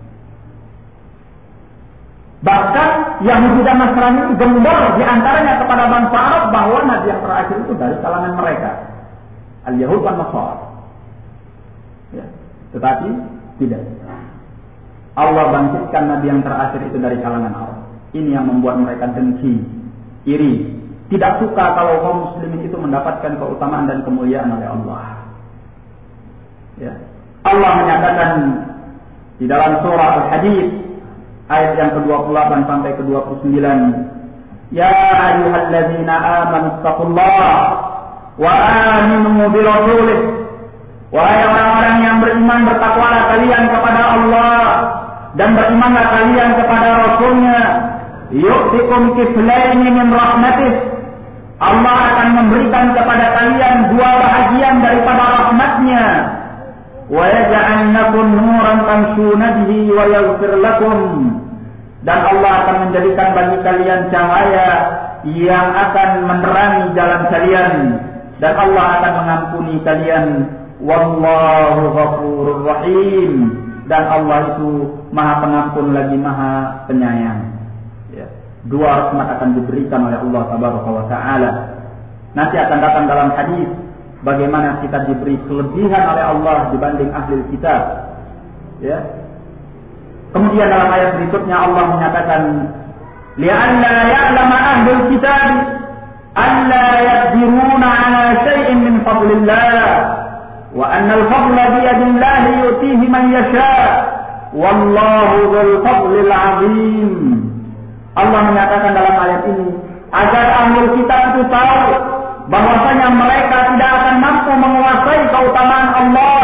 Bahkan Yahudi dan Nasrani gembor diantaranya kepada bangsa Arab bahwa Nabi yang terakhir itu dari kalangan mereka, Al-Yahud dan Nasara. Ya. Tetapi tidak. Allah bangkitkan Nabi yang terakhir itu dari kalangan Arab. Ini yang membuat mereka dengki, iri, tidak suka kalau kaum muslimin itu mendapatkan keutamaan dan kemuliaan oleh Allah. Ya. Allah menyatakan di dalam surah Al-Hadid ayat yang ke-28 sampai ke-29, ya ayyuhalladzina amanu taqullaha wa aminu bi rasulih. Wahai orang-orang yang beriman, bertakwalah kalian kepada Allah dan berimanlah kalian kepada Rasul-Nya. Yu'tikum kiflaini min rahmatih. Allah akan memberikan kepada kalian dua bahagian daripada rahmat-Nya. Wa yaj'al lakum nuran tamshuna bihi wa yaghfir lakum. Dan Allah akan menjadikan bagi kalian cahaya yang akan menerangi jalan kalian, dan Allah akan mengampuni kalian. Wallahu ghafurur rahim. Dan Allah itu Maha Pengampun lagi Maha Penyayang. Ya. Dua rahmat akan diberikan oleh Allah Tabaraka wa Ta'ala. Nanti akan datang dalam hadis bagaimana kita diberi kelebihan oleh Allah dibanding ahli kitab. Ya. Kemudian dalam ayat berikutnya Allah menyatakan, li'alla ya'lama ahlul kitab alla yaqdiruna 'ala shay'in min fadlillah wa anna al-fadla bi yadillahi yu'tihi man yasha' wallahu dzul fadlil 'azim. Allah menyatakan dalam ayat ini agar ahlul kitab itu tahu bahwasanya mereka tidak akan mampu menguasai keutamaan Allah,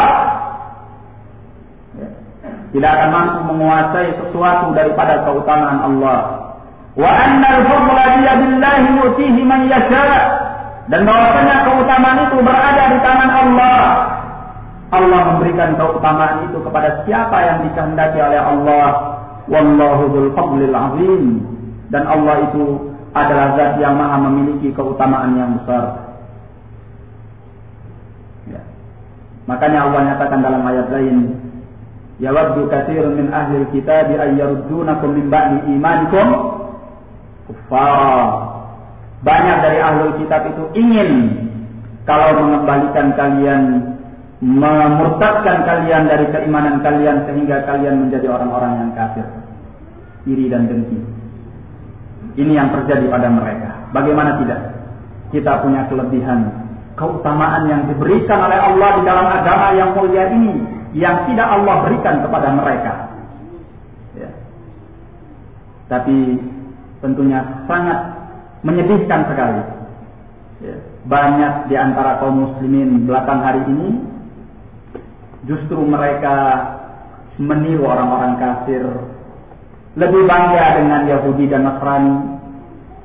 tidak akan mampu menguasai sesuatu daripada keutamaan Allah. Wa annal fadla bi yadillahi yu'tihi man yasha', dan bahwasanya keutamaan itu berada di tangan Allah. Allah memberikan keutamaan itu kepada siapa yang dikehendaki oleh Allah. Wallahu dzul fadlil 'azim. Dan Allah itu adalah zat yang maha memiliki keutamaan yang besar. Ya. Makanya Allah nyatakan dalam ayat lain, yawaddu katsirun min ahli kitab ay yaruddunakum min ba'di imanikum kuffar. Banyak dari ahli kitab itu ingin kalau mengembalikan kalian, memurtadkan kalian dari keimanan kalian sehingga kalian menjadi orang-orang yang kafir. Iri dan dengki. Ini yang terjadi pada mereka. Bagaimana tidak? Kita punya kelebihan, keutamaan yang diberikan oleh Allah di dalam agama yang mulia ini, yang tidak Allah berikan kepada mereka. Ya. Tapi tentunya sangat menyedihkan sekali. Ya. Banyak di antara kaum muslimin belakang hari ini justru mereka meniru orang-orang kafir, lebih bangga dengan Yahudi dan Nasrani,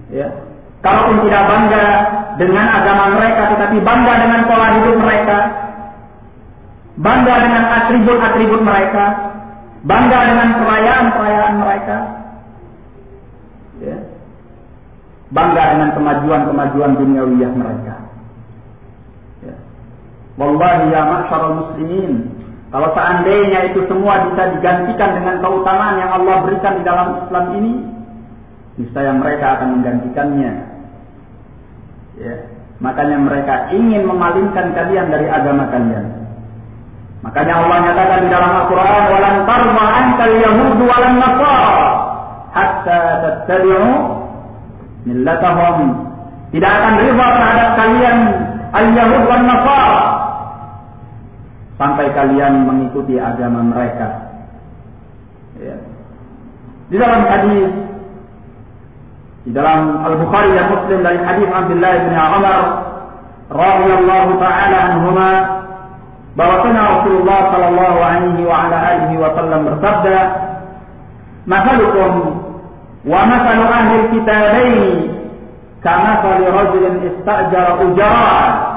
Ya. Kalaupun tidak bangga dengan agama mereka, tetapi bangga dengan pola hidup mereka, bangga dengan atribut-atribut mereka, bangga dengan perayaan-perayaan mereka, ya. Bangga dengan kemajuan-kemajuan duniawiyah mereka. Ya. Wallahi ya ma'syarul muslimin, kalau seandainya itu semua bisa digantikan dengan keutamaan yang Allah berikan di dalam Islam ini, niscaya mereka akan menggantikannya. Ya. Makanya mereka ingin memalingkan kalian dari agama kalian. Makanya Allah nyatakan di dalam Al-Quran, walan tarma ankal yahudu walan nasara hatta tattabi'u millatahum. Tidak akan riba terhadap kalian al-yahud wan nasara sampai kalian mengikuti agama mereka. Ya. Di dalam hadis, di dalam Al-Bukhari dan Muslim dari hadis Abdullah bin Umar radhiyallahu taala anhuma, bahwasanya Rasulullah sallallahu alaihi wa ala alihi wasallam bersabda, "Mathalukum wa mathalu ahli kitabain kamathali rajulin istajara ujara."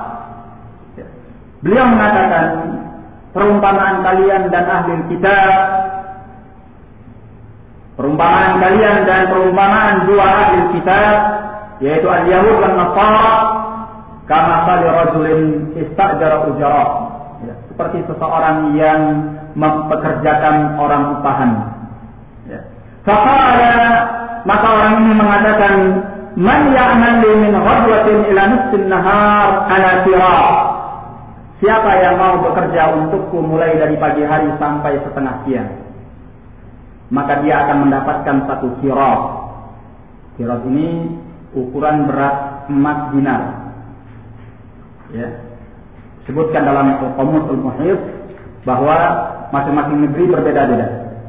Beliau mengatakan, perumpamaan kalian dan ahli kitab, perumpamaan kalian dan perumpamaan dua ahli kitab, yaitu al-Yahud dan Nasara, kamathali rajulin istajara ujara. Ya, seperti seseorang yang mempekerjakan orang upahan. Ya. Faqala, maka orang ini mengatakan, man ya'mal li min ghadwatin ila nisfin nahar ala sirah. Siapa yang mau bekerja untukku mulai dari pagi hari sampai setengah siang, maka dia akan mendapatkan satu qirab. Qirab ini ukuran berat emas dinar. Ya. Sebutkan dalam Qamusul Muhit bahwa masing-masing negeri berbeda-beda.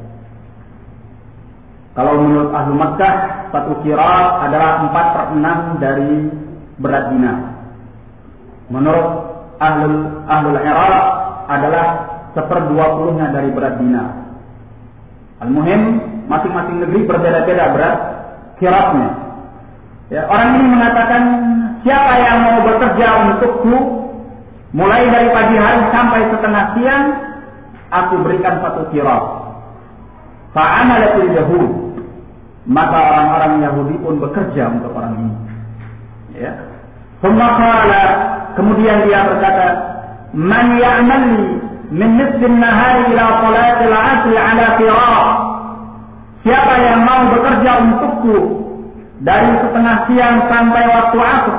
Kalau menurut ahlu Makkah, satu qirab adalah 4/6 dari berat dinar. Menurut ahlul Iraq adalah 1/20 dari berat dinar. Al-Muhim, masing-masing negeri berbeda-beda berat qirabnya. Ya, orang ini mengatakan, siapa yang mau bekerja untukku mulai dari pagi hari sampai setengah siang, aku berikan satu qirab. Fa'amalatul Yahud, maka orang-orang Yahudi pun bekerja untuk orang ini. Ya. Kemudian dia berkata, man ya'mali min nisfin nahari ila salatil 'asri ala qirab. Siapa yang mau bekerja untukku dari setengah siang sampai waktu asar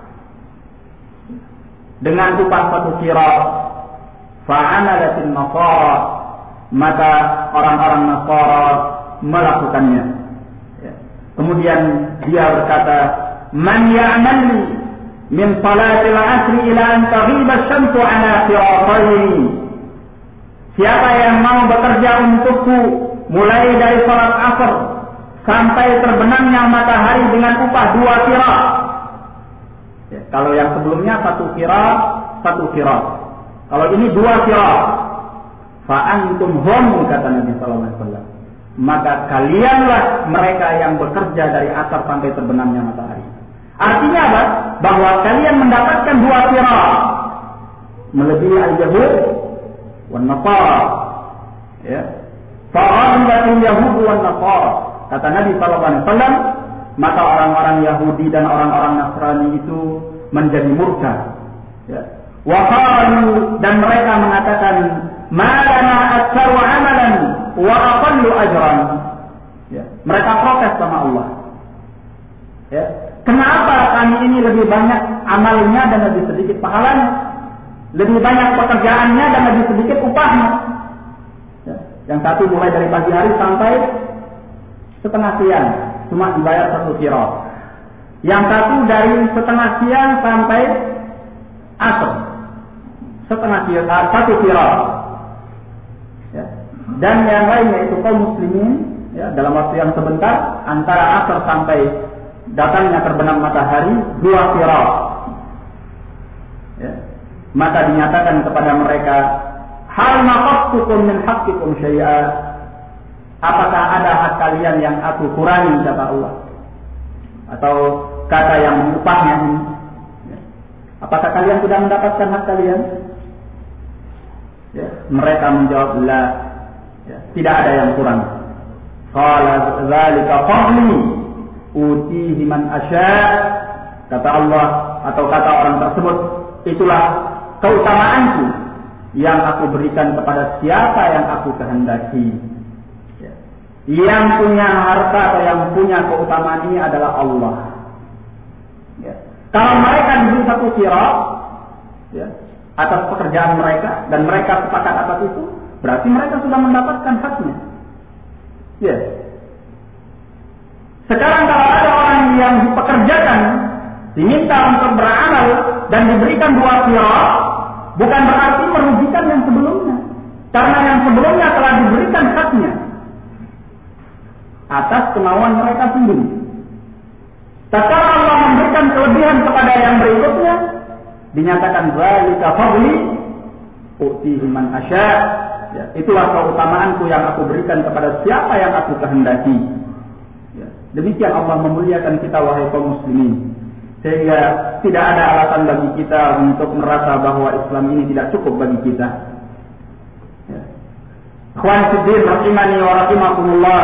dengan upah satu qirab, fa'amalatin Nasara, maka orang-orang Nasara melakukannya. Ya. Kemudian dia berkata, man ya'mali min salatil asri ila an taghiba asy-syamsu ala qiratayn. Siapa yang mau bekerja untukku mulai dari salat asar sampai terbenamnya matahari dengan upah 2 qirab. Ya, kalau yang sebelumnya 1 qirab, 1 qirab. Kalau ini 2 qirab. Fa antum hum, kata Nabi sallallahu alaihi wasallam. Maka kalianlah mereka yang bekerja dari asar sampai terbenamnya matahari. Artinya apa? Bahwa kalian mendapatkan 2 qirab, melebihi al-Yahud wan Nasara. Ya. Fa'amalatul Yahud wan Nasara. Kata Nabi sallallahu alaihi wasallam, maka orang-orang Yahudi dan orang-orang Nasrani itu menjadi murka. Ya. Wa qalu, dan mereka mengatakan, ma lana aktsaru amalan wa aqallu ajran. Ya. Mereka protes sama Allah. Ya. Kenapa kami ini lebih banyak amalnya dan lebih sedikit pahalanya? Lebih banyak pekerjaannya dan lebih sedikit upahnya. Ya. Yang satu mulai dari pagi hari sampai setengah siang, cuma dibayar 1 qirab. Yang satu dari setengah siang sampai asar, setengah siang, 1 qirab. Ya. Dan yang lainnya itu kaum muslimin, ya, dalam waktu yang sebentar antara asar sampai datangnya terbenam matahari 2 qirab. Ya. Maka dinyatakan kepada mereka, hal naqastukum min haqqikum syai'a. Apakah ada hak kalian yang aku kurangi, kata Allah. atau kata yang mengupahnya ini. Apakah kalian sudah mendapatkan hak kalian? Ya, mereka menjawab la, ya, tidak ada yang kurang. Qala dzalika fadli utihi man asya. Kata Allah atau kata orang tersebut, itulah keutamaanku yang aku berikan kepada siapa yang aku kehendaki. Ya. Yang punya harta atau yang punya keutamaan ini adalah Allah. Ya. Kalau mereka diberi satu kira, ya, atas pekerjaan mereka dan mereka sepakat atas itu, berarti mereka sudah mendapatkan haknya. Ya. Sekarang kalau ada orang yang dipekerjakan, diminta untuk beramal dan diberikan 2 kira, bukan berarti merugikan yang sebelumnya, karena yang sebelumnya telah diberikan haknya atas kemauan mereka sendiri. Tatkala Allah memberikan kelebihan kepada yang berikutnya, dinyatakan zalika fadli utihi man asya. Ya, itulah keutamaanku yang aku berikan kepada siapa yang aku kehendaki. Ya, demikian Allah memuliakan kita wahai kaum muslimin. Sehingga tidak ada alasan bagi kita untuk merasa bahwa Islam ini tidak cukup bagi kita. Ya. Ikhwan fillah rahimani wa rahimakumullah.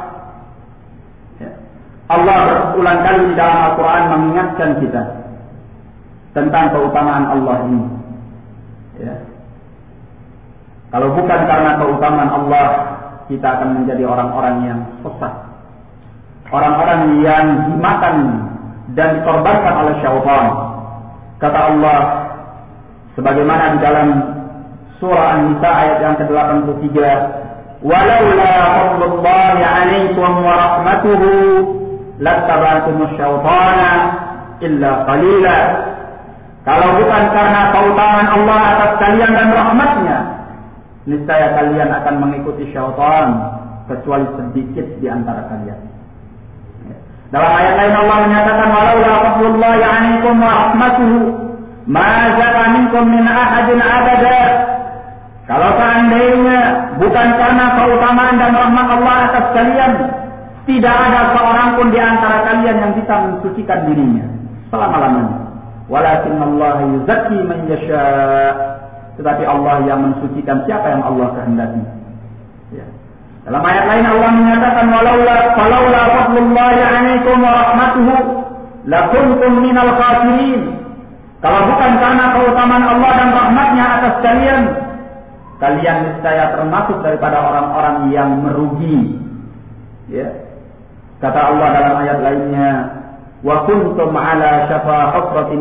Allah berulang kali di dalam Al-Quran mengingatkan kita tentang keutamaan Allah ini. Ya. Kalau bukan karena keutamaan Allah, kita akan menjadi orang-orang yang sesat, orang-orang yang dimakan dan dikorbankan oleh syaitan. Kata Allah, sebagaimana di dalam surah An-Nisa ayat yang ke-83, "Walaula fadlullahi 'alaikum wa rahmatuhu lattaba'tumus syaitana illa qalila." Kalau bukan karena keutamaan Allah atas kalian dan rahmatnya, niscaya kalian akan mengikuti syaitan kecuali sedikit di antara kalian. Dalam ayat lain Allah menyatakan, "Walaula fadlullahi 'alaikum wa rahmatuhu ma zaqa minkum min ahadin abada." Kalau seandainya bukan karena keutamaan dan rahmat Allah atas kalian, tidak ada seorang pun di antara kalian yang bisa mensucikan dirinya selama-lamanya. Walakin Allah yuzakki man yasha. Tetapi Allah yang mensucikan siapa yang Allah kehendaki. Ya. Dalam ayat lain Allah menyatakan, "Walaula fadlullahi 'alaikum wa rahmatuhu lakuntum minal khasirin." Kalau bukan karena keutamaan Allah dan rahmatnya atas kalian, kalian niscaya termasuk daripada orang-orang yang merugi. Ya. Kata Allah dalam ayat lainnya, "Wa kuntum 'ala syafa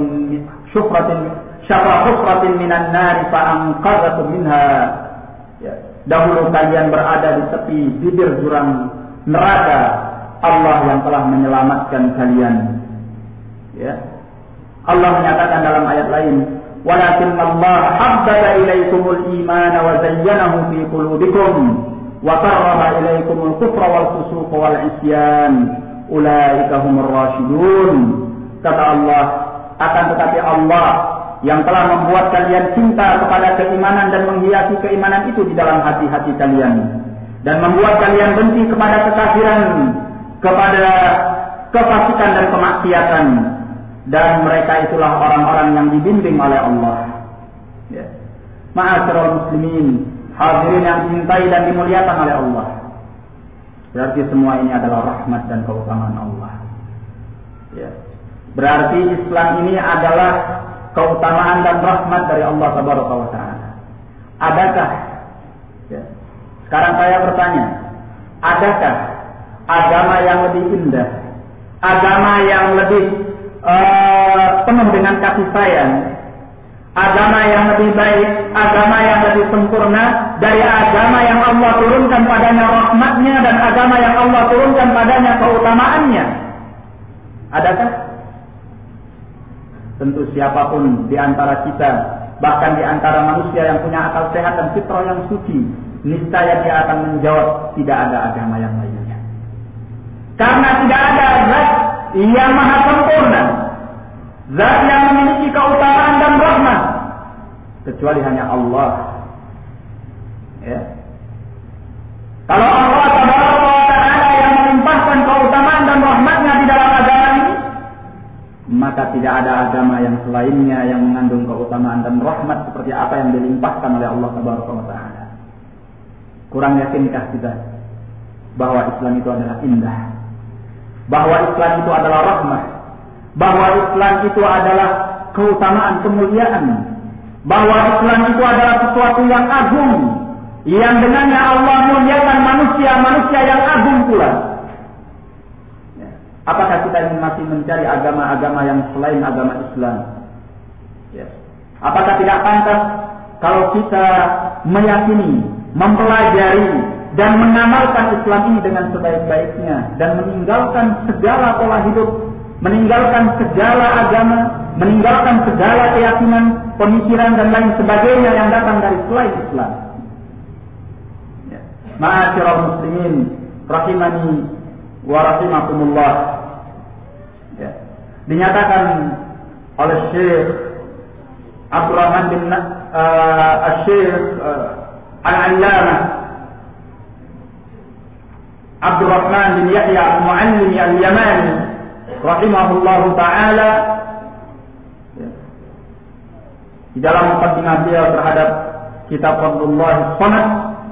hufratin minan nar fa anqadhakum minha." Ya. Dahulu kalian berada di tepi bibir jurang neraka, Allah yang telah menyelamatkan kalian. Ya. Allah menyatakan dalam ayat lain, "Walakin Allah habbaba ilaikumul iman wa zayyanahu fi qulubikum wa karraha ilaikumul kufra wal fusuqa wal isyan ulaika humur rasyidun." Kata Allah, akan tetapi Allah yang telah membuat kalian cinta kepada keimanan dan menghiasi keimanan itu di dalam hati-hati kalian, dan membuat kalian benci kepada kekafiran, kepada kefasikan dan kemaksiatan, dan mereka itulah orang-orang yang dibimbing oleh Allah. Ya. Ma'asyiral muslimin, hadirin yang dicintai dan dimuliakan oleh Allah. Berarti semua ini adalah rahmat dan keutamaan Allah. Ya. Berarti Islam ini adalah keutamaan dan rahmat dari Allah Tabaraka wa Ta'ala. Adakah? Ya. Sekarang saya bertanya, adakah agama yang lebih indah, agama yang lebih penuh dengan kasih sayang, agama yang lebih baik, agama yang lebih sempurna dari agama yang Allah turunkan padanya rahmatnya dan agama yang Allah turunkan padanya keutamaannya? Adakah? Tentu siapapun di antara kita, bahkan di antara manusia yang punya akal sehat dan fitrah yang suci, niscaya dia akan menjawab tidak ada agama yang lainnya. Karena tidak ada zat yang maha sempurna, zat yang memiliki keutamaan dan rahmat, kecuali hanya Allah. Ya. Kalau Allah Taala yang melimpahkan keutamaan dan rahmatnya di dalam agama ini, maka tidak ada agama yang selainnya yang mengandung keutamaan dan rahmat seperti apa yang dilimpahkan oleh Allah Taala. Kurang yakinkah kita bahwa Islam itu adalah indah, bahwa Islam itu adalah rahmat, bahwa Islam itu adalah keutamaan, kemuliaan, bahwa Islam itu adalah sesuatu yang agung, yang dengannya Allah muliakan manusia yang agung pula. Apakah kita ingin masih mencari agama-agama yang selain agama Islam? Ya. Apakah tidak pantas kalau kita meyakini, mempelajari, dan mengamalkan Islam ini dengan sebaik-baiknya, dan meninggalkan segala pola hidup, meninggalkan segala agama, meninggalkan segala keyakinan, pemikiran, dan lain sebagainya yang datang dari selain Islam? Ya. Ma'asyiral muslimin, rahimani wa rahimakumullah. Ya. Dinyatakan oleh Syekh Abdurrahman bin Syekh Al-Allamah Abdurrahman bin Yahya Al-Muallimi Al-Yamani rahimahullahu taala, ya, di dalam muqaddimah beliau terhadap kitab Fadlullah As-Samad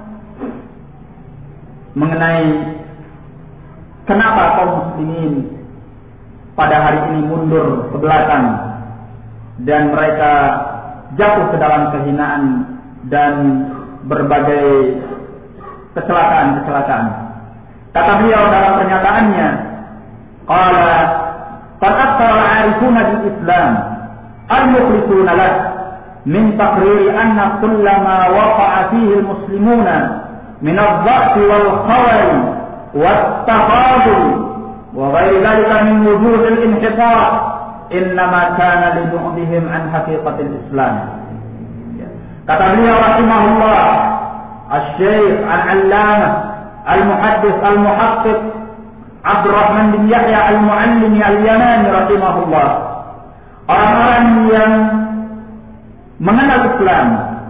mengenai kenapa kaum muslimin pada hari ini mundur ke belakang dan mereka jatuh ke dalam kehinaan dan berbagai kecelakaan. Kata beliau dalam pernyataannya, qala qad aktsara al-'arifuna bil Islam al-mukhlisuna lah min taqriri anna kullama waqa'a fihi al-muslimuna min adh-dha'f wal-khawari wat-tafadul wa ghayri dhalika min wujud al-inhitar innama kana li bu'dihim an haqiqatil Islam. Kata beliau rahimahullah, Asy-Syaikh Al-Allamah Al-Muhaddits Al-Muhaqqiq Abdurrahman bin Yahya Al-Muallimi Al-Yamani rahimahullah, orang-orang yang mengenal Islam,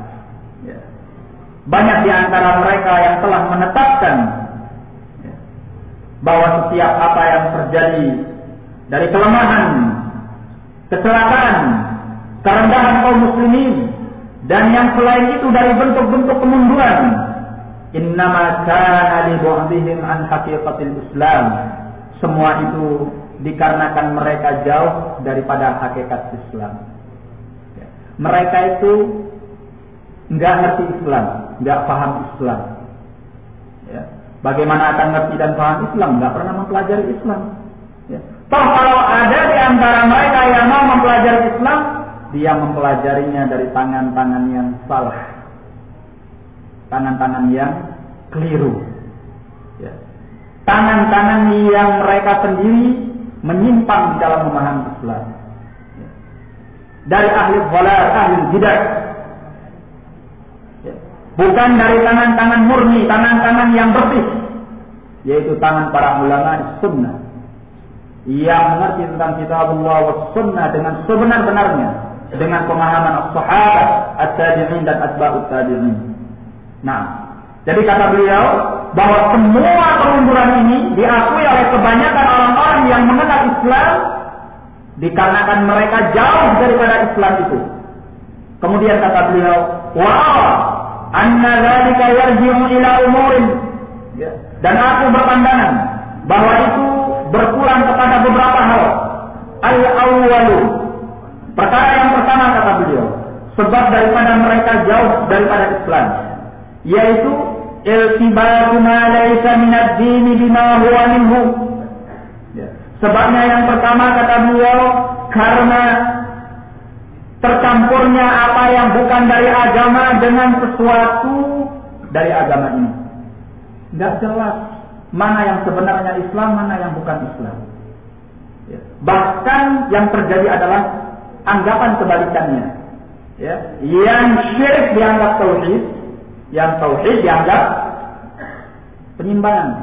banyak di antara mereka yang telah menetapkan bahwa setiap apa yang terjadi dari kelemahan, kecelakaan, kerendahan kaum muslimin, dan yang selain itu dari bentuk-bentuk kemunduran, innama kana li bu'dihim an haqiqatil Islam, semua itu dikarenakan mereka jauh daripada hakikat Islam. Mereka itu enggak ngerti Islam, enggak paham Islam. Ya. Bagaimana akan ngerti dan paham Islam? Enggak pernah mempelajari Islam. Ya. Toh kalau ada di antara mereka yang mau mempelajari Islam, dia mempelajarinya dari tangan-tangan yang salah, tangan-tangan yang keliru, ya. Tangan-tangan yang mereka sendiri menyimpang di dalam memahami Islam, ya. Dari ahli dhalal, ahli bidah, ya. Bukan dari tangan-tangan murni, tangan-tangan yang bersih, yaitu tangan para ulama sunnah yang mengerti tentang kitabullah wa sunnah dengan sebenar-benarnya, dengan pemahaman as-sahabat, at-tabi'in dan atba'ut tabi'in. Nah, jadi kata beliau bahwa semua kemunduran ini diakui oleh kebanyakan orang-orang yang mengenal Islam dikarenakan mereka jauh daripada Islam itu. Kemudian kata beliau, wa anna dzalika yarji'u ila umurin, dan aku berpandangan bahwa itu berpulang kepada beberapa hal. Al-awwalu, perkara yang pertama kata beliau, sebab daripada mereka jauh daripada Islam, yaitu iltibatu ma laysa min ad-din bima huwa minhu. Sebabnya yang pertama kata beliau, karena tercampurnya apa yang bukan dari agama dengan sesuatu dari agama ini. Tidak jelas mana yang sebenarnya Islam, mana yang bukan Islam. Bahkan yang terjadi adalah anggapan kebalikannya. Yang syirik dianggap tauhid, yang tauhid dianggap penyimpangan.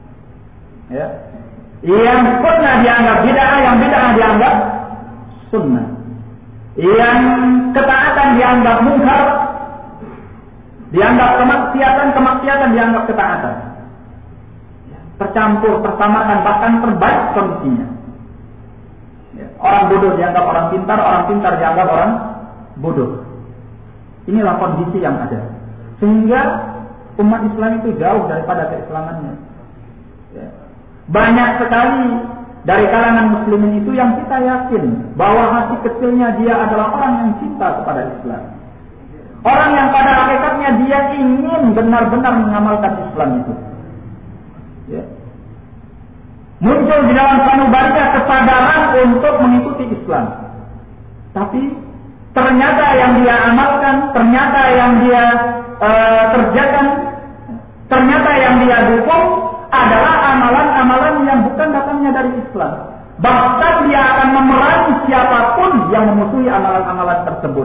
Yang sunnah dianggap bid'ah, yang bid'ah dianggap sunnah. Yang ketaatan dianggap munkar, dianggap kemaksiatan, kemaksiatan dianggap ketaatan. Tercampur, tersamakan, bahkan terbalik kondisinya. Orang bodoh dianggap orang pintar dianggap orang bodoh. Inilah kondisi yang ada. Sehingga umat Islam itu jauh daripada keislamannya. Ya. Banyak sekali dari kalangan muslimin itu yang kita yakin bahwa hati kecilnya dia adalah orang yang cinta kepada Islam. Orang yang pada hakikatnya dia ingin benar-benar mengamalkan Islam itu. Ya. Muncul di dalam sanubarinya kesadaran untuk mengikuti Islam. Tapi ternyata yang dia amalkan, ternyata yang dia kerjakan, ternyata yang dia dukung adalah amalan-amalan yang bukan datangnya dari Islam. Bahkan dia akan memerangi siapapun yang memusuhi amalan-amalan tersebut.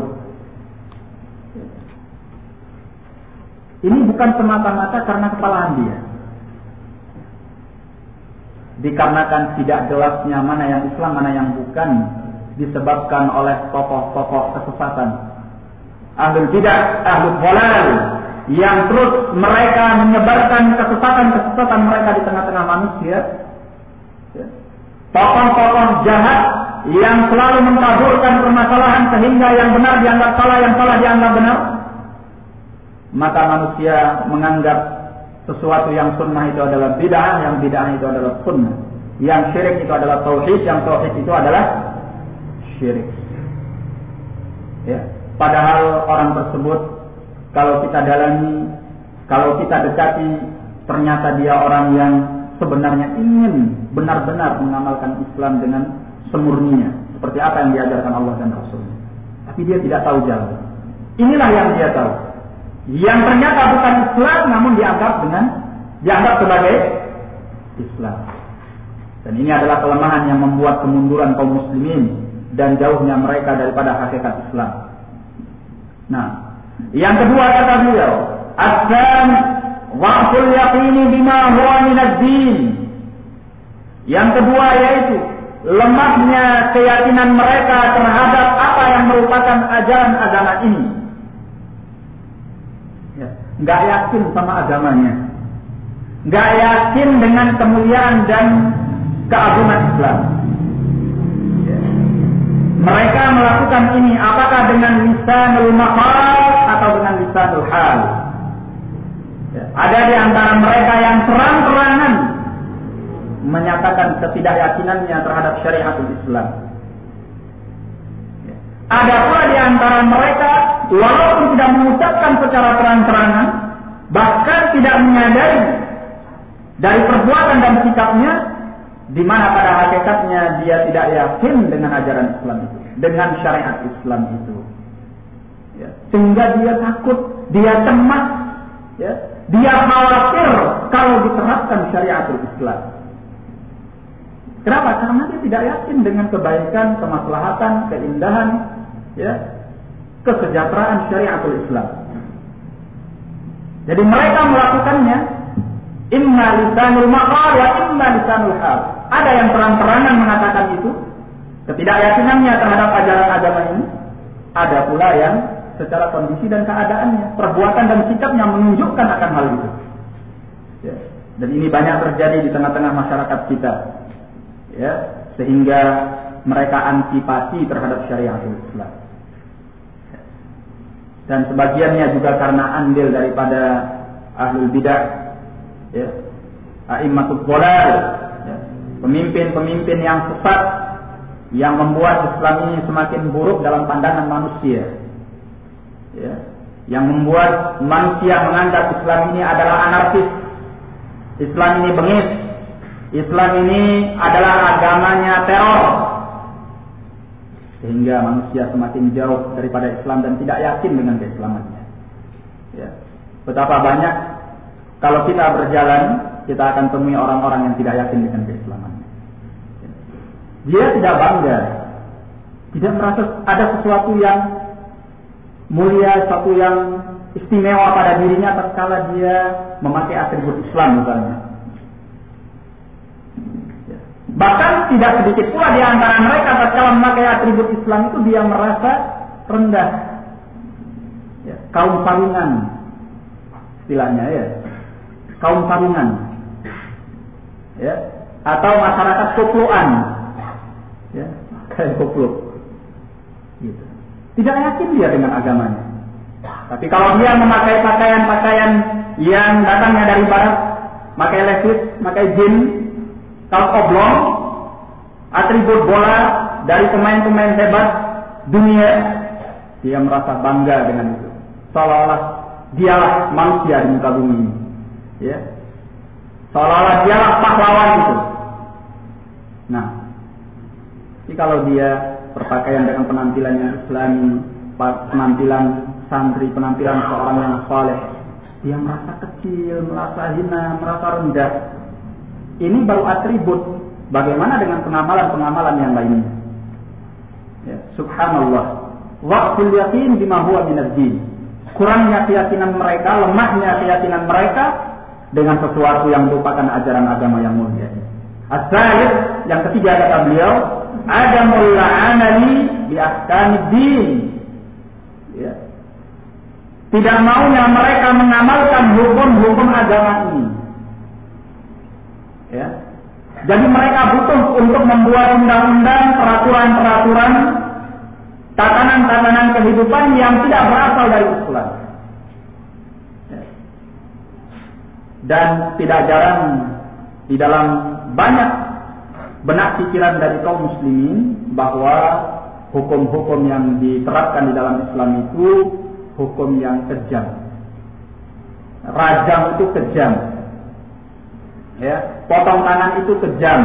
Ini bukan semata-mata karena kesalahan dia. Dikarenakan tidak jelasnya mana yang Islam, mana yang bukan, disebabkan oleh tokoh-tokoh kesesatan, ahlul bidah, ahlul dhalal, yang terus mereka menyebarkan kesesatan mereka di tengah-tengah manusia. Tokoh-tokoh jahat yang selalu mentaburkan permasalahan sehingga yang benar dianggap salah, yang salah dianggap benar. Maka manusia menganggap sesuatu yang sunnah itu adalah bid'ah, yang bid'ah itu adalah sunnah. Yang syirik itu adalah tauhid, yang tauhid itu adalah syirik. Ya. Padahal orang tersebut kalau kita dalami, kalau kita dekati, ternyata dia orang yang sebenarnya ingin benar-benar mengamalkan Islam dengan semurninya, seperti apa yang diajarkan Allah dan Rasulnya. Tapi dia tidak tahu jalan. Inilah yang dia tahu. Yang ternyata bukan Islam, namun dianggap sebagai Islam. Dan ini adalah kelemahan yang membuat kemunduran kaum muslimin dan jauhnya mereka daripada hakikat Islam. Nah, yang kedua kata beliau, asam wa'ful yaqini bima huwa minad din. Yang kedua yaitu lemahnya keyakinan mereka terhadap apa yang merupakan ajaran agama ini. Nggak yakin sama agamanya, nggak yakin dengan kemuliaan dan keagungan Islam. Mereka melakukan ini apakah dengan lisanul maqal atau dengan lisanul hal. Ada di antara mereka yang terang-terangan menyatakan ketidakyakinannya terhadap syariatul Islam. Ada pula di antara mereka walaupun tidak mengucapkan secara terang-terangan, bahkan tidak menyadari dari perbuatan dan sikapnya, di mana pada hakikatnya dia tidak yakin dengan ajaran Islam itu, dengan syariat Islam itu. Ya. Sehingga dia takut, dia cemas, ya. Dia khawatir kalau diterapkan syariatul Islam. Kenapa? Karena dia tidak yakin dengan kebaikan, kemaslahatan, keindahan, ya, kesejahteraan syariatul Islam. Jadi mereka melakukannya imma lisanul maqal wa imma lisanul hal. Ada yang terang-terangan mengatakan itu, ketidakyakinannya terhadap ajaran agama ini. Ada pula yang secara kondisi dan keadaannya, perbuatan dan sikapnya menunjukkan akan hal itu. Ya. Dan ini banyak terjadi di tengah-tengah masyarakat kita. Ya, sehingga mereka antipati terhadap syariatul Islam. Dan sebagiannya juga karena andil daripada ahlul bidah, ya, a'immatul dhalal, ya, pemimpin-pemimpin yang sesat yang membuat Islam ini semakin buruk dalam pandangan manusia, ya, yang membuat manusia menganggap Islam ini adalah anarkis, Islam ini bengis, Islam ini adalah agamanya teror. Sehingga manusia semakin jauh daripada Islam dan tidak yakin dengan keislamannya. Ya. Betapa banyak kalau kita berjalan, kita akan temui orang-orang yang tidak yakin dengan keislamannya. Ya. Dia tidak bangga, tidak merasa ada sesuatu yang mulia, sesuatu yang istimewa pada dirinya tatkala dia memakai atribut Islam misalnya. Bahkan tidak sedikit pula di antara mereka tatkala memakai atribut Islam itu dia merasa rendah. Ya, kaum sarungan istilahnya, ya. Kaum sarungan. Ya, atau masyarakat koploan. Ya. kain kupluk. Gitu. Tidak yakin dia dengan agamanya. Tapi kalau dia memakai pakaian-pakaian yang datangnya dari barat, pakai levis, pakai jin, kaos oblong, atribut bola dari pemain-pemain hebat dunia, dia merasa bangga dengan itu. Seolah-olah dialah manusia di muka bumi ini. Ya. Seolah-olah dialah pahlawan itu. Nah, jadi kalau dia berpakaian dengan penampilan yang Islami, penampilan santri, penampilan seorang yang saleh, dia merasa kecil, merasa hina, merasa rendah. Ini baru atribut. Bagaimana dengan pengamalan-pengamalan yang lainnya? Ya, subhanallah. Waqful yaqin bima huwa min ad-din. Kurangnya keyakinan mereka, lemahnya keyakinan mereka dengan sesuatu yang merupakan ajaran agama yang mulia. As-salih, yang ketiga kata beliau, adamul la'anani bi ahkamid din. Ya. Tidak maunya mereka mengamalkan hukum-hukum agama ini. Ya. Jadi mereka butuh untuk membuat undang-undang, peraturan-peraturan, tatanan-tatanan kehidupan yang tidak berasal dari Islam. Ya. Dan tidak jarang di dalam banyak benak pikiran dari kaum muslimin bahwa hukum-hukum yang diterapkan di dalam Islam itu hukum yang kejam. Rajam itu kejam. Ya, potong tangan itu kejam.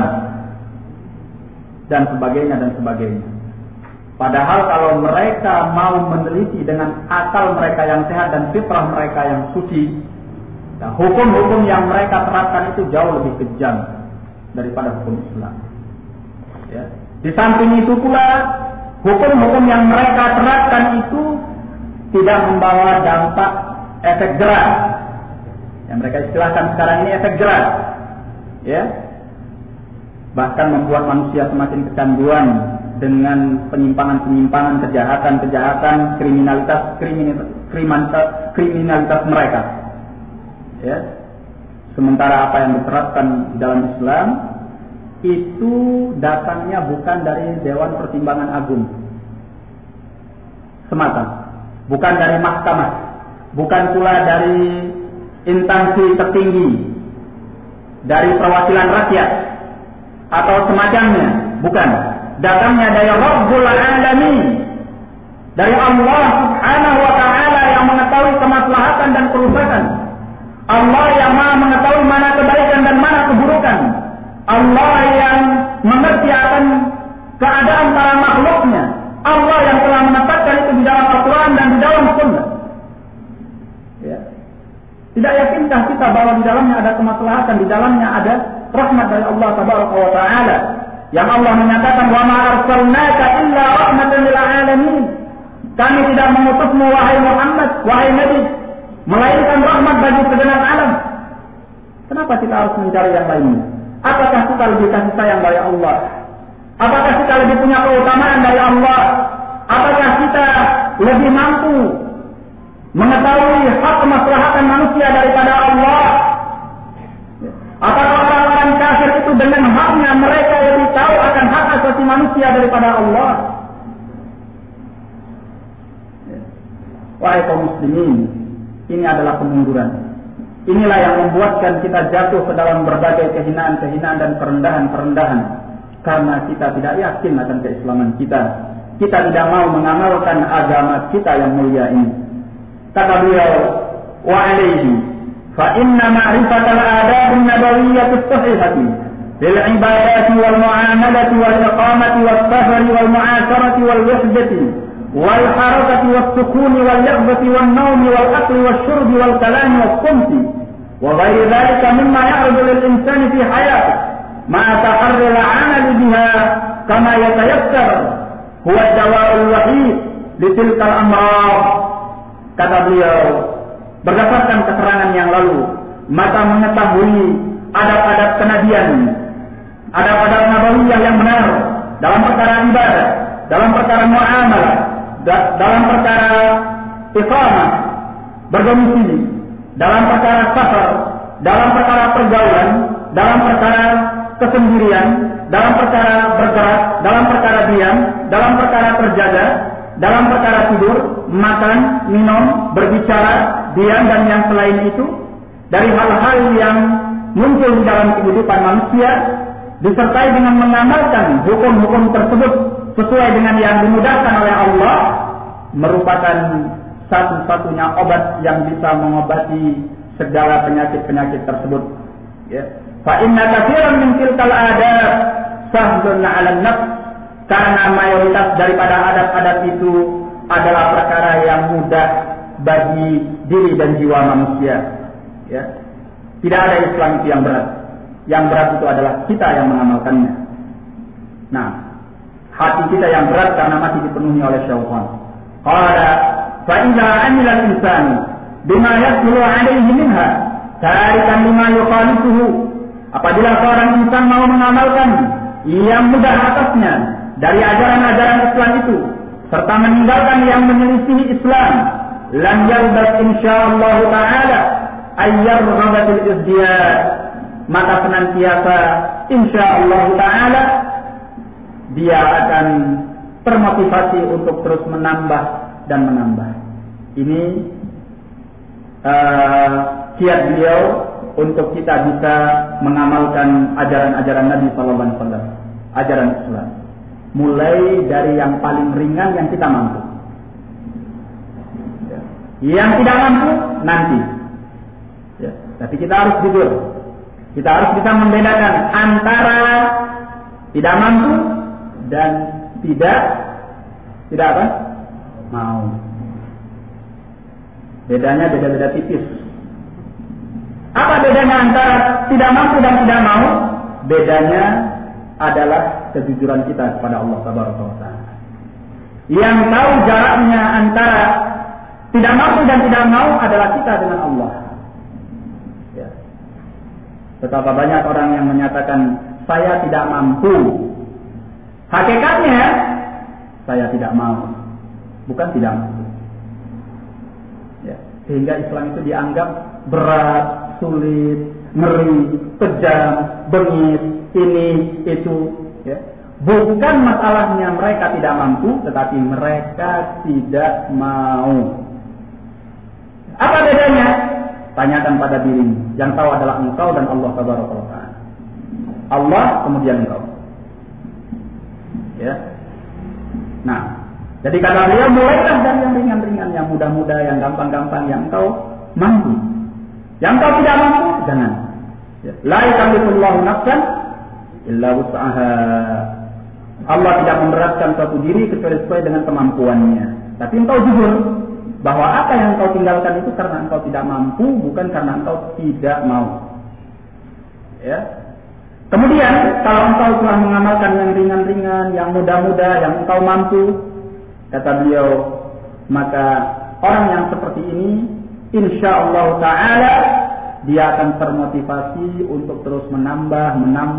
Dan sebagainya dan sebagainya. Padahal kalau mereka mau meneliti dengan akal mereka yang sehat dan fitrah mereka yang suci, nah, hukum-hukum yang mereka terapkan itu jauh lebih kejam daripada hukum Islam. Ya. Di samping itu pula, hukum-hukum yang mereka terapkan itu tidak membawa dampak efek jerak. Yang mereka istilahkan sekarang ini efek jerak. Ya. Bahkan membuat manusia semakin kecanduan dengan penyimpangan-penyimpangan, kejahatan-kejahatan, kriminalitas mereka. Ya. Sementara apa yang diterapkan di dalam Islam itu datangnya bukan dari Dewan Pertimbangan Agung semata, bukan dari mahkamah, bukan pula dari instansi tertinggi, dari perwakilan rakyat atau semacamnya, bukan. Datangnya dari Rabbul Alamin, dari Allah Subhanahu wa Ta'ala yang mengetahui kemaslahatan dan kerusakan. Allah yang Maha mengetahui mana kebaikan dan mana keburukan. Allah yang mengerti akan keadaan para makhluknya. Allah yang telah menetapkan itu di dalam Al-Quran dan di dalam Sunnah. Ya. Tidak yakinkah kita bahwa di dalamnya ada kemaslahatan, di dalamnya ada rahmat dari Allah Tabaraka wa Ta'ala, yang Allah menyatakan, wa ma arsalnaka illa rahmatan lil alamin. Kami tidak mengutusmu wahai Muhammad, wahai Nabi, melainkan rahmat bagi segenap alam. Kenapa kita harus mencari yang lainnya? Apakah kita lebih kasih sayang dari Allah? Apakah kita lebih punya keutamaan dari Allah? Apakah kita lebih mampu mengetahui hak kemaslahatan manusia daripada Allah? Apakah orang-orang kafir itu dengan haknya mereka lebih tahu akan hak asasi manusia daripada Allah? Wahai kaum muslimin, ini adalah kemunduran. Inilah yang membuatkan kita jatuh ke dalam berbagai kehinaan-kehinaan dan perendahan-perendahan. Karena kita tidak yakin akan keislaman kita. Kita tidak mau mengamalkan agama kita yang mulia ini. Kata beliau, wa alaihi fa inna ma'rifatal adab an-nabawiyyah as-sahihah bil ibadati wal mu'amalati wal iqamati was safari wal mu'asharati wal wahdati wal harakati was sukuni wal yaghbati wan nawmi wal akli was shurbi wal kalami was qumti wa ghayri dhalika mimma ya'rudu lil insani fi hayatihi ma'a taharri al-'amal biha kama yatayassar huwa ad-dawa'ul wahid li tilka al-amrad. Kata beliau, berdasarkan keterangan yang lalu, maka mengetahui adab-adab kenabian, adab-adab nabawiyah yang benar dalam perkara ibadah, dalam perkara muamalah, dalam perkara iqamah, berdomisili, dalam perkara safar, dalam perkara pergaulan, dalam perkara kesendirian, dalam perkara bergerak, dalam perkara diam, dalam perkara terjaga, dalam perkara tidur, makan, minum, berbicara, diam dan yang selain itu, dari hal-hal yang muncul di dalam kehidupan manusia, disertai dengan mengamalkan hukum-hukum tersebut sesuai dengan yang dimudahkan oleh Allah, merupakan satu-satunya obat yang bisa mengobati segala penyakit-penyakit tersebut. Ya. Fa inna katsiran min tilkal adab sahlun 'ala an-nafs, karena mayoritas daripada adab-adab itu adalah perkara yang mudah bagi diri dan jiwa manusia. Ya. Tidak ada Islam itu yang berat. Yang berat itu adalah kita yang mengamalkannya. Nah, hati kita yang berat karena masih dipenuhi oleh syaitan. Qala fa idza 'amila al-insan bima yaslu 'alaihi minha tarikan lima yukhalifuhu. Apabila seorang insan mau mengamalkan yang mudah atasnya dari ajaran-ajaran Islam itu serta meninggalkan yang menyelisihi Islam, lam yalbas insyaallah taala ayyarghabatil izdiyad, maka senantiasa insyaallah taala dia akan termotivasi untuk terus menambah dan menambah. Ini kiat beliau untuk kita bisa mengamalkan ajaran-ajaran Nabi sallallahu alaihi wasallam, ajaran Islam. Mulai dari yang paling ringan yang kita mampu. Yang tidak mampu nanti. Ya, tapi kita harus jujur. Kita harus bisa membedakan antara tidak mampu dan tidak apa? Mau. Bedanya beda-beda tipis. Apa bedanya antara tidak mampu dan tidak mau? Bedanya adalah kejujuran kita kepada Allah Subhanahu wa taala. Yang tahu jaraknya antara tidak mampu dan tidak mau adalah kita dengan Allah. Ya. Betapa banyak orang yang menyatakan saya tidak mampu. Hakikatnya saya tidak mau, bukan tidak mampu. Ya. Sehingga Islam itu dianggap berat, sulit, ngeri, kejam, bengis, ini, itu. Ya. Bukan masalahnya mereka tidak mampu, tetapi mereka tidak mau. Apa bedanya? Tanyakan pada dirimu. Yang tahu adalah engkau dan Allah Subhanahu wa taala. Allah kemudian engkau. Ya. Nah, jadi kata beliau mulailah dari yang ringan-ringan, yang mudah-mudah, yang gampang-gampang, yang engkau mampu. Yang engkau tidak mampu, jangan. Ya. La yukallifullahu nafsan illa wus'aha. Allah tidak memberatkan suatu diri kecuali sesuai dengan kemampuannya. Tapi engkau jujur bahwa apa yang engkau tinggalkan itu karena engkau tidak mampu, bukan karena engkau tidak mau. Ya. Kemudian kalau engkau telah mengamalkan yang ringan-ringan, yang mudah-mudah, yang engkau mampu, kata beliau, maka orang yang seperti ini, insyaallah taala dia akan termotivasi untuk terus menambah.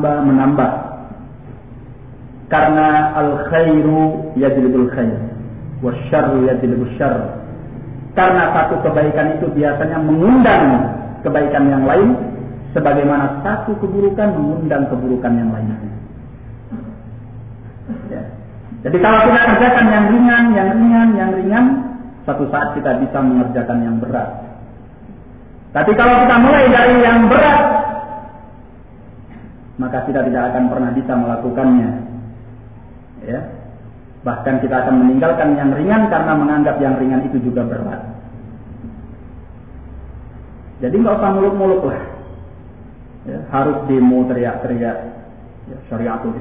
Karena al-khairu yajlibul khair, wasyarru yajlibus syarr. Karena satu kebaikan itu biasanya mengundang kebaikan yang lain, sebagaimana satu keburukan mengundang keburukan yang lain. Ya. Jadi kalau kita kerjakan yang ringan, satu saat kita bisa mengerjakan yang berat. Tapi kalau kita mulai dari yang berat, maka kita tidak akan pernah bisa melakukannya. Ya. Bahkan kita akan meninggalkan yang ringan karena menganggap yang ringan itu juga berat. Jadi nggak usah muluk-muluk lah. Ya, harus demo teriak-teriak. Ya, syariatul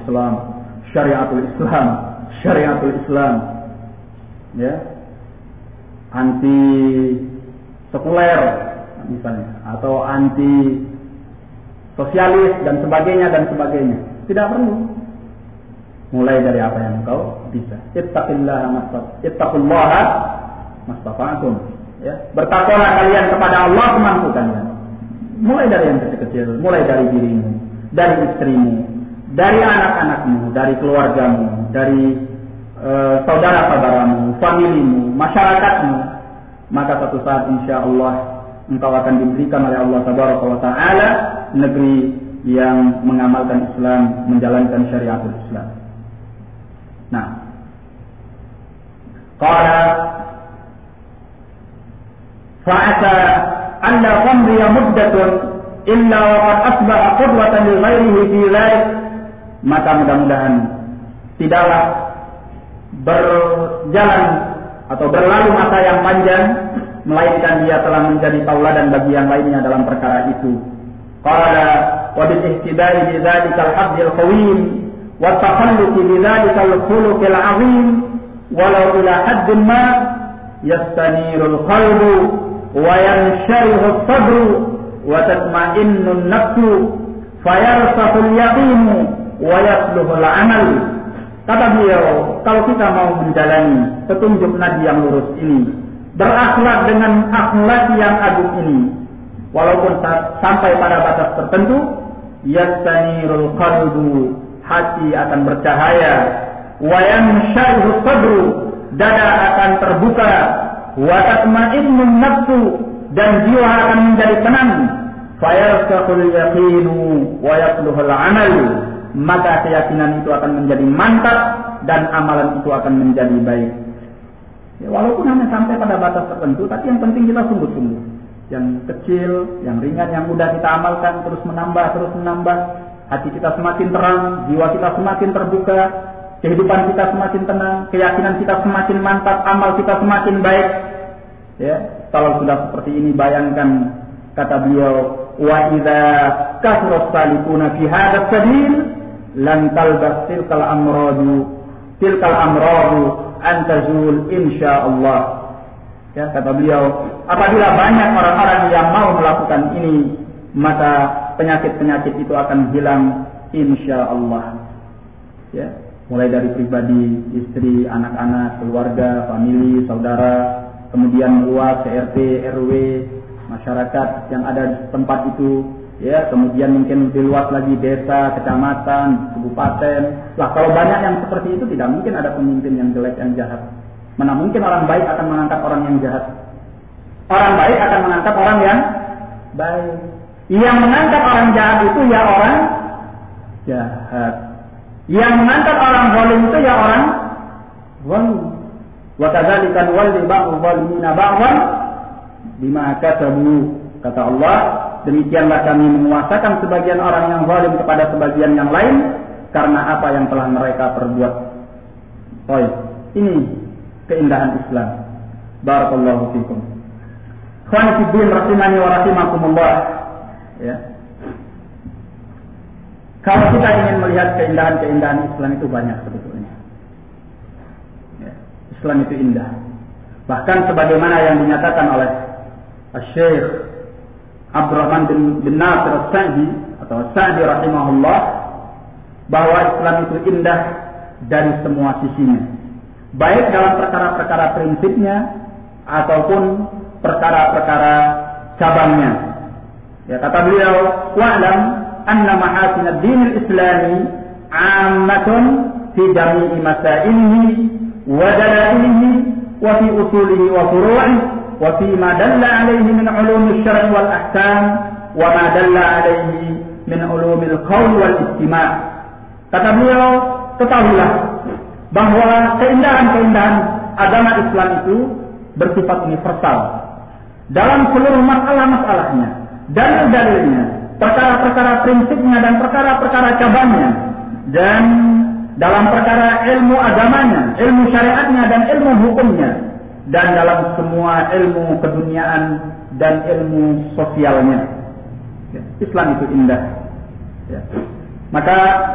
Islam. Ya. Anti sekuler misalnya, atau anti sosialis dan sebagainya. Tidak perlu. Mulai dari apa yang engkau bisa. Ittaqullaha mastata'tum. Ya, bertakwalah kalian kepada Allah semampu kalian. Mulai dari yang kecil-kecil, mulai dari dirimu, dari istrimu, dari anak-anakmu, dari keluargamu, dari saudara-saudaramu, familimu, masyarakatmu. Maka suatu saat insya Allah engkau akan diberikan oleh Allah Subhanahu wa taala negeri yang mengamalkan Islam, menjalankan syariatul Islam. Nah, qala fa'asa an la tamdiya muddatun illa wa qad asbaha qudwatan li ghairihi fi dhalik. Maka mudah-mudahan tidaklah berjalan atau berlalu masa yang panjang melainkan dia telah menjadi tauladan bagi yang lainnya dalam perkara itu. Qala wa bil ihtibai bi dzalikal habdil qawim wa takhalluqi bi dzalikal khuluqil azim walau ila haddin ma yastanirul qalbu wa yansharihu as-sadru wa tatma'innu an-nafsu fayarsahul yaqinu wa yasluhul amal. Kata beliau, kalau kita mau menjalani petunjuk Nabi yang lurus ini, berakhlak dengan akhlak yang agung ini, walaupun sampai pada batas tertentu, yastanirul qalbu, hati akan bercahaya, wa yansharihu sadru, dada akan terbuka, wa tatma'innun nafsu, dan jiwa akan menjadi tenang, fayarsahul yaqinu wa yasluhul amal. Maka keyakinan itu akan menjadi mantap dan amalan itu akan menjadi baik. Ya, walaupun hanya sampai pada batas tertentu, tapi yang penting kita sungguh-sungguh. Yang kecil, yang ringan, yang mudah kita amalkan, terus menambah. Hati kita semakin terang, jiwa kita semakin terbuka, kehidupan kita semakin tenang, keyakinan kita semakin mantap, amal kita semakin baik. Ya, kalau sudah seperti ini, bayangkan kata beliau, wa idza kasra salikuna fi hadzal sabil lan talbas tilkal amradu an tazul insyaallah. Ya, kata beliau, apabila banyak orang-orang yang mau melakukan ini, maka penyakit-penyakit itu akan hilang insyaallah. Ya, mulai dari pribadi, istri, anak-anak, keluarga, famili, saudara, kemudian meluas ke RT, RW, masyarakat yang ada di tempat itu, ya, kemudian mungkin lebih luas lagi desa, kecamatan, kabupaten. Lah kalau banyak yang seperti itu, tidak mungkin ada pemimpin yang jelek, yang jahat. Mana mungkin orang baik akan mengangkat orang yang jahat. Orang baik akan mengangkat orang yang baik. Yang mengangkat orang jahat itu ya orang jahat. Yang mengangkat orang zalim itu ya orang zalim. Wa kadzalika nuwalli ba'dhu zalimina ba'dhan bima kasabu. Kata Allah, demikianlah kami menguasakan sebagian orang yang zalim kepada sebagian yang lain karena apa yang telah mereka perbuat. Baik, ini keindahan Islam. Barakallahu fikum. Khawani fiddin rahimani wa rahimakumullah. Ya. Kalau kita ingin melihat keindahan-keindahan Islam itu banyak sebetulnya. Ya. Islam itu indah. Bahkan sebagaimana yang dinyatakan oleh Syekh Abdurrahman bin Nasir As-Sa'di atau As-Sa'di rahimahullah, bahwa Islam itu indah dari semua sisinya, baik dalam perkara-perkara prinsipnya ataupun perkara-perkara cabangnya. Ya, kata beliau, wa'lam anna mahasin ad-din al-islami 'ammatun fi jami'i masailihi wa dalailihi wa fi usulihi wa furu'ihi wa fi ma dalla alayhi min ulumil syar'i wal ahkam wa ma dalla alayhi min ulumil qaul wal istima'. Kata beliau, ketahuilah bahwa keindahan-keindahan agama Islam itu bersifat universal dalam seluruh masalah-masalahnya, dalil-dalilnya, perkara-perkara prinsipnya dan perkara-perkara cabangnya, dan dalam perkara ilmu agamanya, ilmu syariatnya dan ilmu hukumnya, dan dalam semua ilmu keduniaan dan ilmu sosialnya. Islam itu indah. Ya. Maka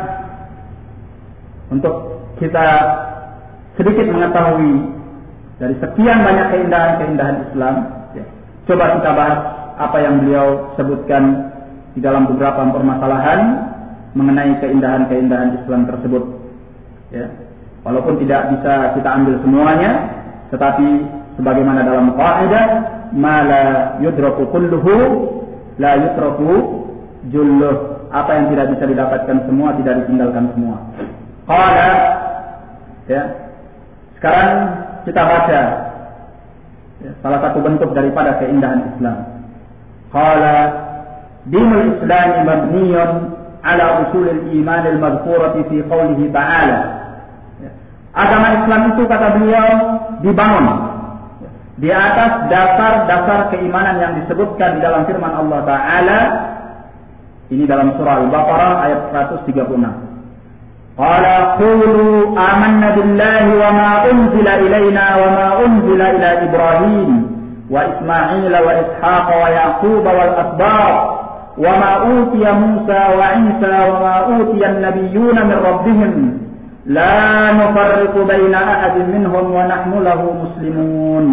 untuk kita sedikit mengetahui dari sekian banyak keindahan-keindahan Islam, ya, coba kita bahas apa yang beliau sebutkan di dalam beberapa permasalahan mengenai keindahan-keindahan Islam tersebut. Ya. Walaupun tidak bisa kita ambil semuanya, tetapi sebagaimana dalam qaidah, ma la yudraku kulluhu la yutraku julluh. Apa yang tidak bisa didapatkan semua tidak ditinggalkan semua. Qala, ya. Sekarang kita baca, ya, salah satu bentuk daripada keindahan Islam. Qala dinul Islam mabniyun ala usulil iman al-madhkurati fi qawlihi ta'ala. Agama Islam itu, kata beliau, dibangun di atas dasar-dasar keimanan yang disebutkan di dalam firman Allah Ta'ala. Ini dalam surah Al-Baqarah ayat 136. Qala qulu amanna billahi wa ma unzila ilaina wa ma unzila ila Ibrahim wa Ismail wa Ishaq wa Yaqub wal asbaq wa ma utiya Musa wa Isa wa ma utiya an-nabiyyuna min rabbihim la nufarriqu baina ahadin minhum wa nahnu lahu muslimun.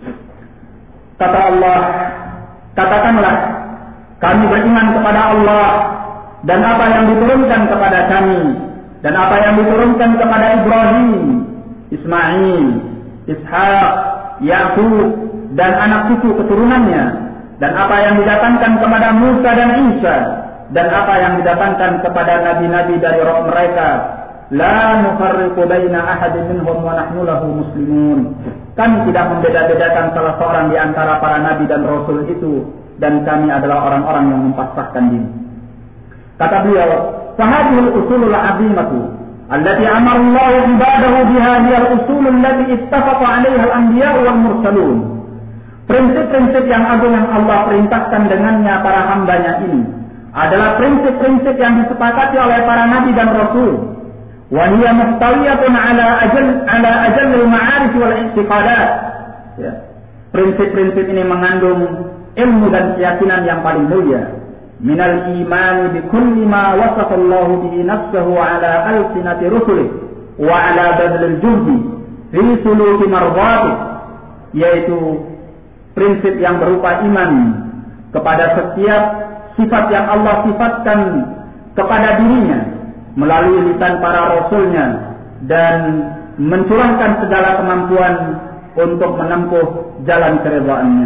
Kata Allah, katakanlah, kami beriman kepada Allah dan apa yang diturunkan kepada kami dan apa yang diturunkan kepada Ibrahim, Ismail, Ishaq, Yaqub dan anak cucu keturunannya, dan apa yang didatangkan kepada Musa dan Isa, dan apa yang didatangkan kepada nabi-nabi dari Rabb mereka. La nufarriqu baina ahadin minhum wa nahnu lahu muslimun. Kami tidak membeda-bedakan salah seorang di antara para nabi dan rasul itu, dan kami adalah orang-orang yang mempasrahkan diri. Kata beliau, fahadihul usulul azimatu allati amara Allah ibadahu biha hiya al-usul allati ittafaqa 'alayha al-anbiya wal mursalun. Prinsip-prinsip yang agung yang Allah perintahkan dengannya para hambanya ini adalah prinsip-prinsip yang disepakati oleh para nabi dan rasul. Wa hiya muhtawiyatun 'ala ajallil ma'arif wal i'tiqadat. Ya. Prinsip-prinsip ini mengandung ilmu dan keyakinan yang paling mulia. Minal iman bi kulli ma wasafa Allah bihi nafsuhu 'ala alsinati rusulih wa 'ala badlil juhdi fi suluki mardhatih, yaitu prinsip yang berupa iman kepada setiap sifat yang Allah sifatkan kepada dirinya melalui lisan para rasulnya dan mencurahkan segala kemampuan untuk menempuh jalan keridhaannya.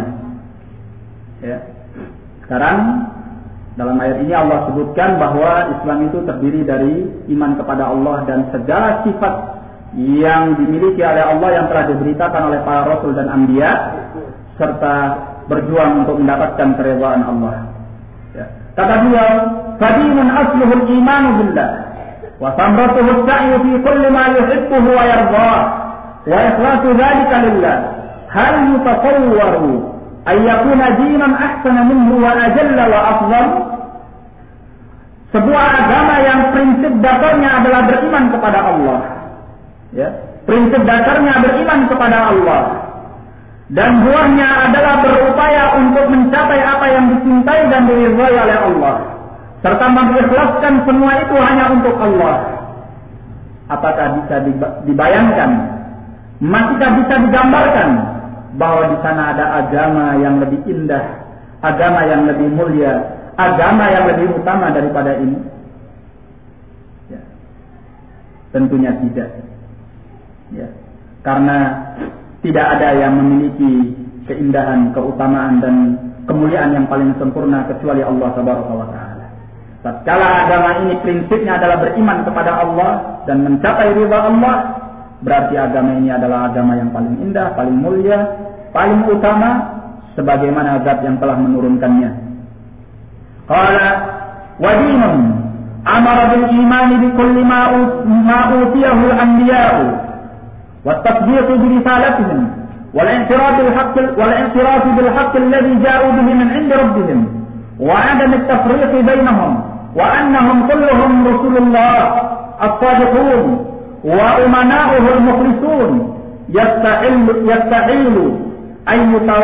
Ya. Sekarang dalam ayat ini Allah sebutkan bahwa Islam itu terdiri dari iman kepada Allah dan segala sifat yang dimiliki oleh Allah yang telah diberitakan oleh para rasul dan anbiya, serta berjuang untuk mendapatkan keridhaan Allah. Ya. Kata beliau, fadinun asluhul imanu billah wa samratuhu as-sa'yu fi kulli ma yuhibbuhu wa yardah wa ikhlasu dhalika lillah. Hal yutasawwaru ay yakuna dinan ahsana minhu wa ajalla wa afdal? Sebuah agama yang prinsip dasarnya adalah beriman kepada Allah. Ya. Prinsip dasarnya beriman kepada Allah. Dan buahnya adalah berupaya untuk mencapai apa yang dicintai dan diridhai oleh Allah, serta mengikhlaskan semua itu hanya untuk Allah. Apakah bisa dibayangkan? Masihkah bisa digambarkan bahwa di sana ada agama yang lebih indah, agama yang lebih mulia, agama yang lebih utama daripada ini? Ya. Tentunya tidak. Ya. Karena tidak ada yang memiliki keindahan, keutamaan dan kemuliaan yang paling sempurna kecuali Allah Subhanahu wa taala. Tatkala agama ini prinsipnya adalah beriman kepada Allah dan mencapai ridha Allah, berarti agama ini adalah agama yang paling indah, paling mulia, paling utama sebagaimana zat yang telah menurunkannya. Qala wa dinun amara bil iman bi kulli ma utiyahu al-anbiya'u wa at-tasdiq bi risalatihim wal i'tiraf bil haqq alladhi ja'u bihi min 'indi rabbihim wa 'adam at-tafriq bainahum wa annahum kulluhum rasulullah as-sadiqun wa umana'uhu al-mukhlisun yasta'ilu ay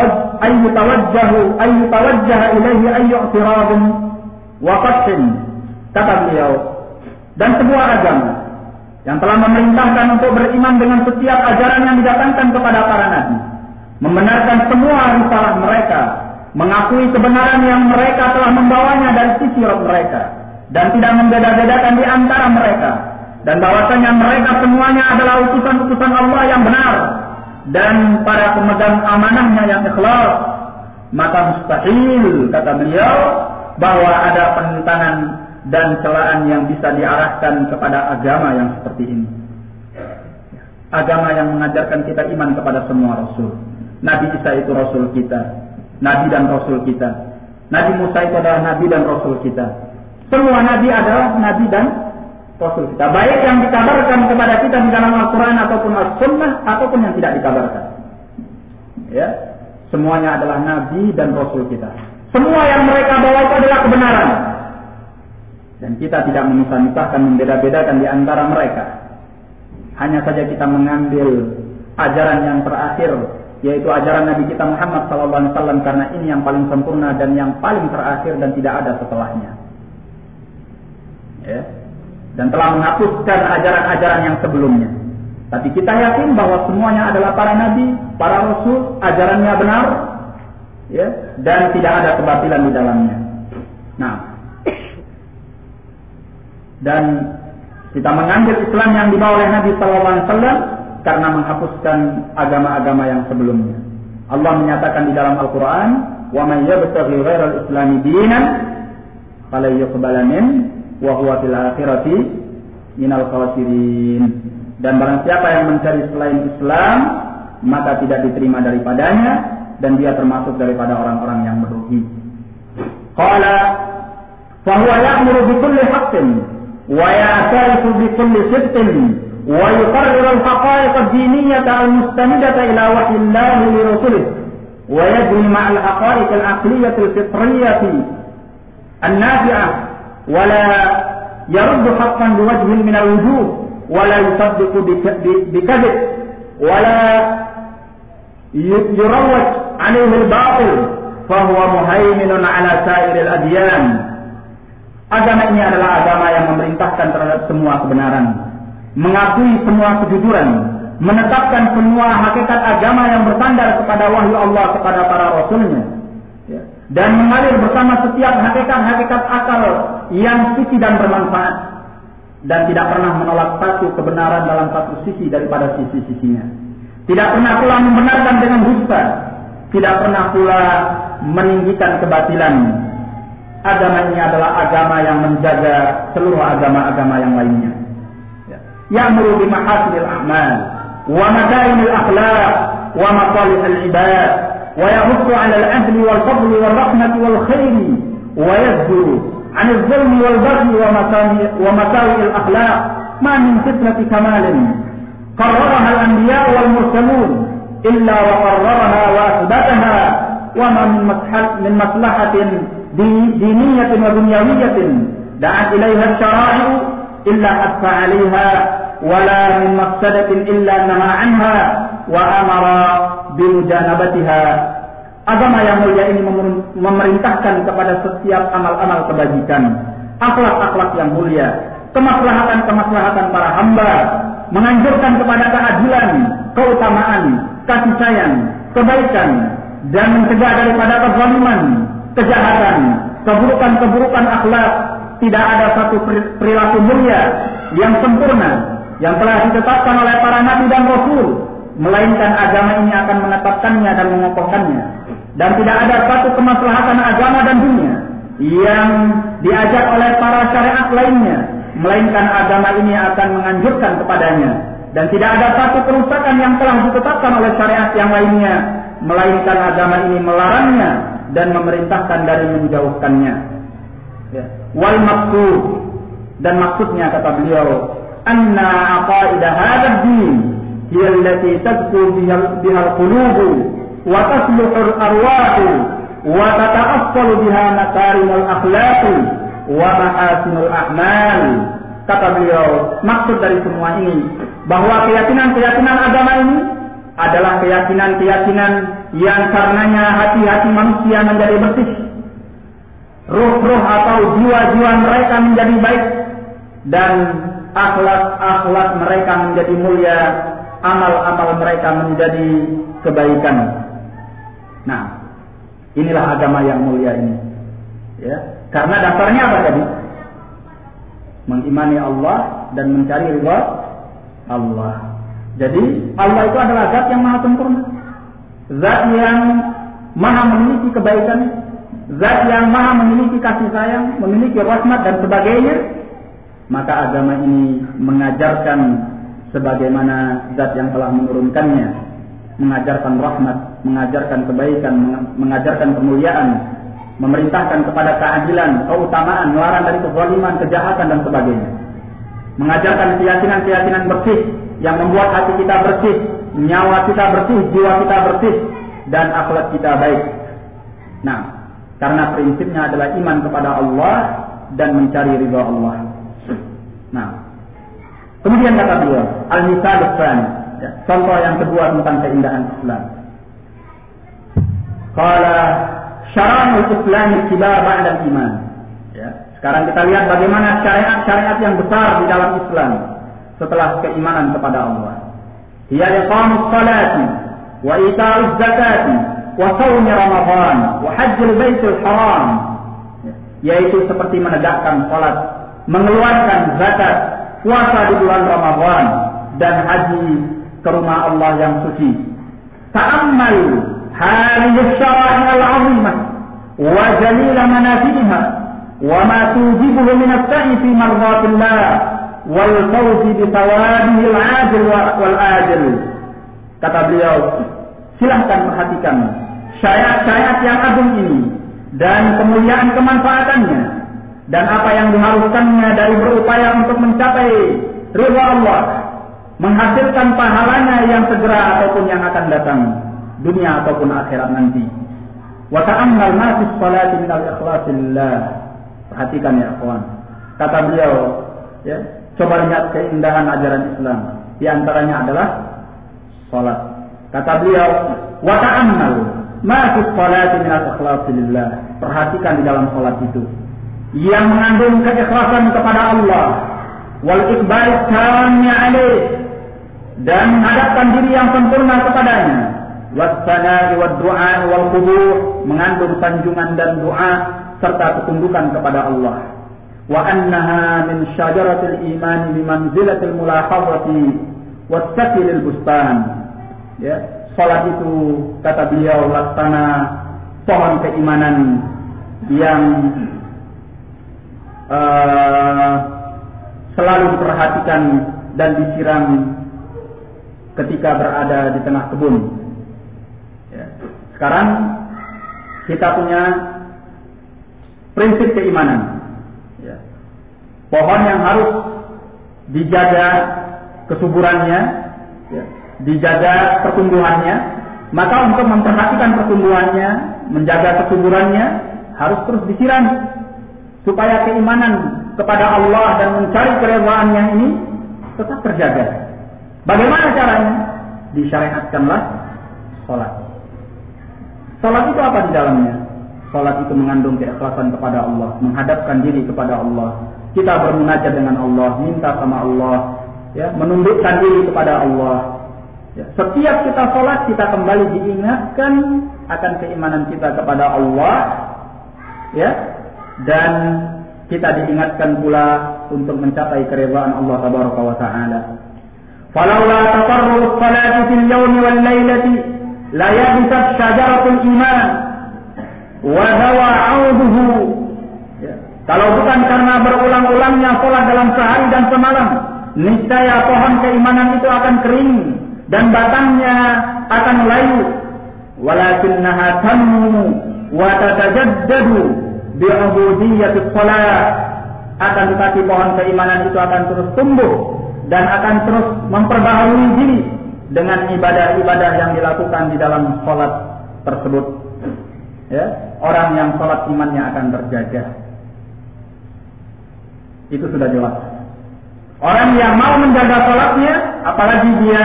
yutawajjaha ilaihi ay i'tirad wa qat'in. Kata beliau, dan sebuah agama yang telah memerintahkan untuk beriman dengan setiap ajaran yang didatangkan kepada para nabi, membenarkan semua risalah mereka, mengakui kebenaran yang mereka telah membawanya dari sisi Rabb mereka, dan tidak membeda-bedakan di antara mereka, dan bahwasanya mereka semuanya adalah utusan-utusan Allah yang benar dan para pemegang amanahnya yang ikhlas, maka mustahil, kata beliau, bahwa ada penentangan dan celaan yang bisa diarahkan kepada agama yang seperti ini. Agama yang mengajarkan kita iman kepada semua rasul. Nabi Isa itu rasul kita, nabi dan rasul kita. Nabi Musa itu adalah nabi dan rasul kita. Semua nabi adalah nabi dan rasul kita. Baik yang dikabarkan kepada kita di dalam Al-Quran ataupun As-Sunnah, ataupun yang tidak dikabarkan. Ya, semuanya adalah nabi dan rasul kita. Semua yang mereka bawa itu adalah kebenaran. Dan kita tidak memisah-misahkan, membeda-bedakan di antara mereka. Hanya saja kita mengambil ajaran yang terakhir, yaitu ajaran Nabi kita Muhammad SAW, karena ini yang paling sempurna dan yang paling terakhir dan tidak ada setelahnya. Ya. Dan telah menghapuskan ajaran-ajaran yang sebelumnya. Tapi kita yakin bahwa semuanya adalah para nabi, para rasul, ajarannya benar, ya, dan tidak ada kebatilan di dalamnya. Nah, dan kita mengambil Islam yang dibawa oleh Nabi SAW karena menghapuskan agama-agama yang sebelumnya. Allah menyatakan di dalam Al-Quran, "Wa man yabtaghi ghairal Islami dinan, fala yuqbala minhu wa huwa fil akhirati minal khasirin." Dan barang siapa yang mencari selain Islam, maka tidak diterima daripadanya, dan dia termasuk daripada orang-orang yang merugi. Qala fa huwa ya'muru bi kulli haqqin wa ya'tarifu bi kulli sidqin wa yuqarriru al-haqa'iq ad-diniyyah al-mustanidah ila wahyi Allah li rasulih wa yajri ma'a al-haqa'iq al-aqliyyah al-fitriyyah an-nafi'ah wa la yaruddu haqqan bi wajhin min al-wujuh wa la yusaddiqu bi kadhib wa la yurawwaj 'alayhi al-batil fa huwa muhaiminun 'ala sa'iril adyan. Agama ini adalah agama yang memerintahkan terhadap semua kebenaran, mengakui semua kejujuran, menetapkan semua hakikat agama yang bersandar kepada wahyu Allah kepada para rasulnya, dan mengalir bersama setiap hakikat-hakikat akal yang suci dan bermanfaat, dan tidak pernah menolak satu kebenaran dalam satu sisi daripada sisi-sisinya. Tidak pernah pula membenarkan dengan dusta, tidak pernah pula meninggikan kebatilan. Agama ini adalah agama yang menjaga seluruh agama-agama yang lainnya. Ya'muru bi mahasinil a'mal wa makarimil akhlaq wa masalihil ibad wa yahuddu 'ala al-'adli wal fadli wal rahmati wal khairi wa yadhkuru 'anil zulmi wal baghi wa masawi'il akhlaq ma min fitnati kamalin qarraraha al-anbiya wal mursalun illa wa qarraraha wa asbataha wa ma min maslahatin diniyatin wa dunyawiyatin da'at ilaiha syara'i'u illa hatta 'alaiha wa la min mafsadatin illa naha 'anha wa amara bimujanabatiha. Agama yang mulia ini memerintahkan kepada setiap amal-amal kebajikan, akhlak-akhlak yang mulia, kemaslahatan-kemaslahatan para hamba, menganjurkan kepada keadilan, keutamaan, kasih sayang, kebaikan, dan mencegah daripada kezaliman, kejahatan, keburukan-keburukan akhlak. Tidak ada satu perilaku mulia yang sempurna yang telah ditetapkan oleh para nabi dan rasul, melainkan agama ini akan menetapkannya dan mengokohkannya. Dan tidak ada satu kemaslahatan agama dan dunia yang diajak oleh para syariat lainnya, melainkan agama ini akan menganjurkan kepadanya. Dan tidak ada satu kerusakan yang telah ditetapkan oleh syariat yang lainnya, melainkan agama ini melarangnya dan memerintahkan dari menjauhkannya. Wal maksud, dan maksudnya kata beliau, anna aqaida hadzal din hiya allati tadku biha al-qulub wa tasluhu al-arwah wa tata'assalu biha makarimul akhlaq wa mahasinul a'mal. Kata beliau, maksud dari semua ini bahwa keyakinan-keyakinan agama ini adalah keyakinan-keyakinan yang karenanya hati-hati manusia menjadi bersih, ruh-ruh atau jiwa-jiwa mereka menjadi baik, dan akhlak-akhlak mereka menjadi mulia, amal-amal mereka menjadi kebaikan. Nah, inilah agama yang mulia ini. Ya, karena dasarnya apa tadi? Mengimani Allah dan mencari ridha Allah. Jadi Allah itu adalah zat yang maha sempurna, zat yang maha memiliki kebaikan, zat yang maha memiliki kasih sayang, memiliki rahmat dan sebagainya. Maka agama ini mengajarkan sebagaimana zat yang telah menurunkannya, mengajarkan rahmat, mengajarkan kebaikan, mengajarkan kemuliaan, memerintahkan kepada keadilan, keutamaan, melarang dari kezaliman, kejahatan dan sebagainya. Mengajarkan keyakinan-keyakinan bersih yang membuat hati kita bersih, nyawa kita bersih, jiwa kita bersih, dan akhlak kita baik. Nah, karena prinsipnya adalah iman kepada Allah dan mencari ridha Allah. Nah, kemudian kata beliau, al-misal tsani, contoh yang kedua tentang keindahan Islam. Qala syara'ul Islam ittiba' ba'da iman. Ya, sekarang kita lihat bagaimana syariat-syariat yang besar di dalam Islam setelah keimanan kepada Allah. Hiya iqamus salati wa ita'uz zakati wa shaum Ramadan wa hajjul baitul haram. Yaitu seperti menegakkan salat, mengeluarkan zakat, puasa di bulan Ramadan dan haji ke rumah Allah yang suci. Ta'ammal hadhihi syara'i al-'azimah wa jalil manafi'ha wa ma tujibuhu min as-sa'i fi mardatillah wal fawz bi thawabihi al-'ajil wal ajil. Kata beliau, silahkan perhatikan syariat-syariat yang agung ini dan kemuliaan kemanfaatannya dan apa yang diharuskannya dari berupaya untuk mencapai ridha Allah, menghasilkan pahalanya yang segera ataupun yang akan datang, dunia ataupun akhirat nanti. Wa ta'ammal ma fi sholati min al-ikhlas lillah. Perhatikan ya ikhwan. Kata beliau, ya, coba lihat keindahan ajaran Islam. Di antaranya adalah salat. Kata beliau, wa ta'ammal ma fi sholati min al-ikhlas lillah. Perhatikan di dalam salat itu yang mengandung keikhlasan kepada Allah, wal iqbal tammi alaih, dan menghadapkan diri yang sempurna kepadanya, wassana'i wad du'a wal khudu', mengandung sanjungan dan doa serta ketundukan kepada Allah. Wa annaha min syajaratil iman bi manzilatil mulahazati wassaqilil bustan. Ya, salat itu kata beliau laksana pohon keimanan yang selalu diperhatikan dan disiram ketika berada di tengah kebun. Ya. Sekarang kita punya prinsip keimanan. Ya. Pohon yang harus dijaga kesuburannya, ya, dijaga pertumbuhannya. Maka untuk memperhatikan pertumbuhannya, menjaga kesuburannya, harus terus disiram supaya keimanan kepada Allah dan mencari keridhaannya ini tetap terjaga. Bagaimana caranya? Disyariatkanlah salat. Salat itu apa di dalamnya? Salat itu mengandung keikhlasan kepada Allah, menghadapkan diri kepada Allah. Kita bermunajat dengan Allah, minta sama Allah, ya, menundukkan diri kepada Allah. Ya, setiap kita salat kita kembali diingatkan akan keimanan kita kepada Allah, ya. Dan kita diingatkan pula untuk mencapai keridhaan Allah tabaraka wa taala. Falaula tatarruf salati fil yawmi wal lailati la yabtat syajaratul iman wa dawa 'auduhu. Kalau bukan karena berulang-ulangnya salat dalam sehari dan semalam, niscaya pohon keimanan itu akan kering dan batangnya akan layu. Walakinnaha tanmu wa tatajaddadu bi'ubudiyatis salat. Akan tetapi pohon keimanan itu akan terus tumbuh dan akan terus memperbaharui diri dengan ibadah-ibadah yang dilakukan di dalam salat tersebut. Ya, orang yang salat imannya akan terjaga. Itu sudah jelas. Orang yang mau menjaga salatnya, apalagi dia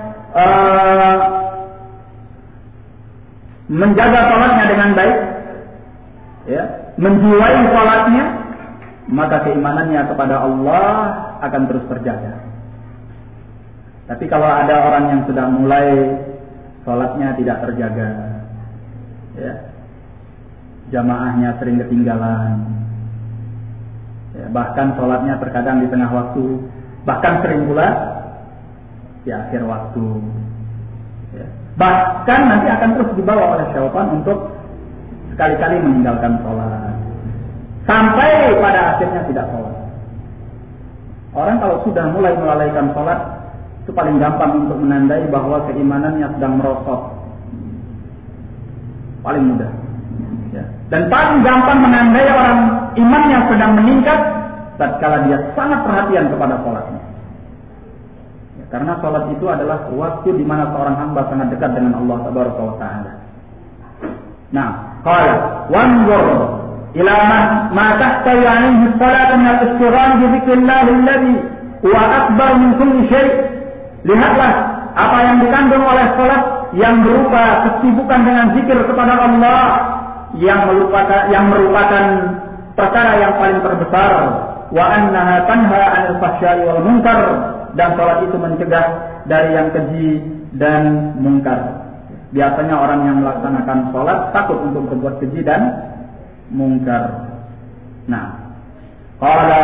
menjaga salatnya dengan baik, ya, menjiwai salatnya, maka keimanannya kepada Allah akan terus terjaga. Tapi kalau ada orang yang sudah mulai salatnya tidak terjaga, ya, jamaahnya sering ketinggalan, ya, bahkan salatnya terkadang di tengah waktu, bahkan sering pula di akhir waktu, ya, bahkan nanti akan terus dibawa oleh syaitan untuk sekali-kali meninggalkan sholat, sampai pada akhirnya tidak sholat. Orang kalau sudah mulai melalaikan sholat, itu paling gampang untuk menandai bahwa keimanannya sedang merosot. Paling mudah. Ya. Dan paling gampang menandai orang iman yang sedang meningkat tatkala dia sangat perhatian kepada sholatnya. Ya, karena sholat itu adalah waktu di mana seorang hamba sangat dekat dengan Allah Tabaraka wa Ta'ala. Nah, qala wanzur ila ma tahtawi alaihi salat min al-istighfar bi dzikrillah alladhi huwa akbar min kulli syai'. Lihatlah apa yang dikandung oleh salat yang berupa kesibukan dengan zikir kepada Allah yang merupakan perkara yang paling terbesar. Wa annaha tanha 'anil fahsya'i wal munkar, dan salat itu mencegah dari yang keji dan mungkar. Biasanya orang yang melaksanakan salat takut untuk berbuat keji dan mungkar. Nah, qala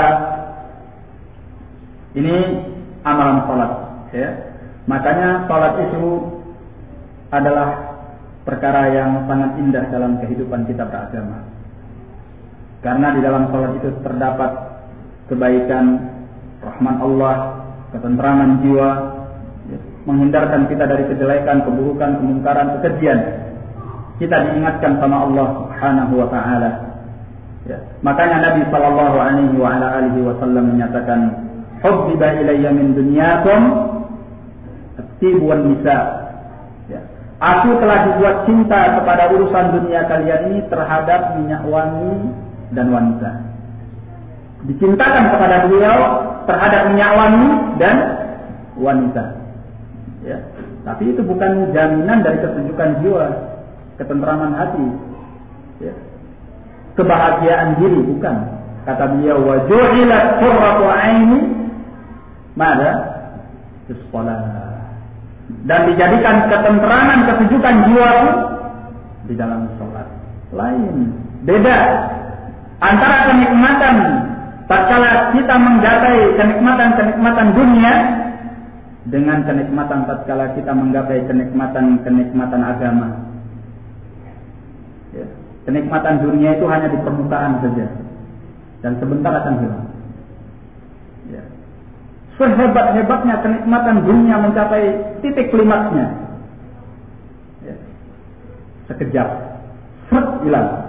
ini amalan salat, ya. Makanya salat itu adalah perkara yang sangat indah dalam kehidupan kita beragama. Karena di dalam salat itu terdapat kebaikan, rahmat Allah, ketentraman jiwa, ya, menghindarkan kita dari kejelekan, keburukan, kemungkaran, kekejian. Kita diingatkan sama Allah Subhanahu wa Ta'ala. Ya. Makanya Nabi sallallahu alaihi wa ala alihi wasallam menyatakan, "Hubbiba ilayya min dunyakum at-tib wan nisa." Ya. Aku telah dibuat cinta kepada urusan dunia kalian ini terhadap minyak wangi dan wanita. Dicintakan kepada beliau terhadap minyak wangi dan wanita. Ya. Tapi itu bukan jaminan dari kesejukan jiwa, ketentraman hati, ya, kebahagiaan diri, bukan. Kata beliau, wa ju'ilat qurratu 'aini mada fis shalah. Dan dijadikan ketentraman, kesejukan jiwaku di dalam salat. Lain, beda antara kenikmatan tatkala kita menggapai kenikmatan dunia dengan kenikmatan tatkala kita menggapai kenikmatan agama. Ya. Kenikmatan dunia itu hanya di permukaan saja dan sebentar akan hilang. Ya. Sehebat-hebatnya kenikmatan dunia mencapai titik klimaksnya, ya, sekejap, hilang.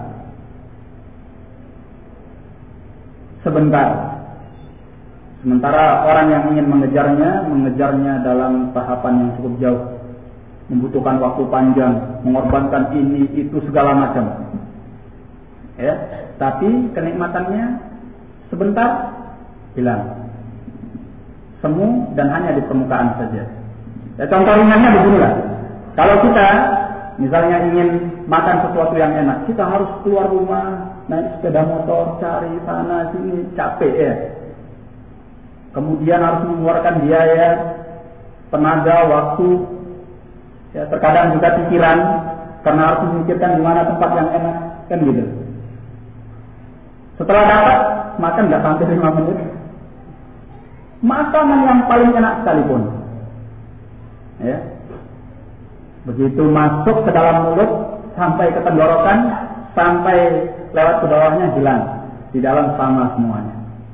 Sebentar. Sementara orang yang ingin mengejarnya dalam tahapan yang cukup jauh, membutuhkan waktu panjang, mengorbankan ini itu segala macam. Ya, tapi kenikmatannya sebentar hilang. Semu dan hanya di permukaan saja. Ya, contoh ringannya beginilah. Kalau kita misalnya ingin makan sesuatu yang enak, kita harus keluar rumah, naik sepeda motor, cari sana sini, capek ya. Kemudian harus mengeluarkan biaya, tenaga, waktu, ya, terkadang juga pikiran, karena harus memikirkan di mana tempat yang enak, kan gitu. Setelah dapat, makan nggak sampai 5 menit. Makanan yang paling enak sekalipun, ya. Begitu masuk ke dalam mulut, sampai ke tenggorokan, sampai lewat ke bawahnya hilang, di dalam sama semuanya.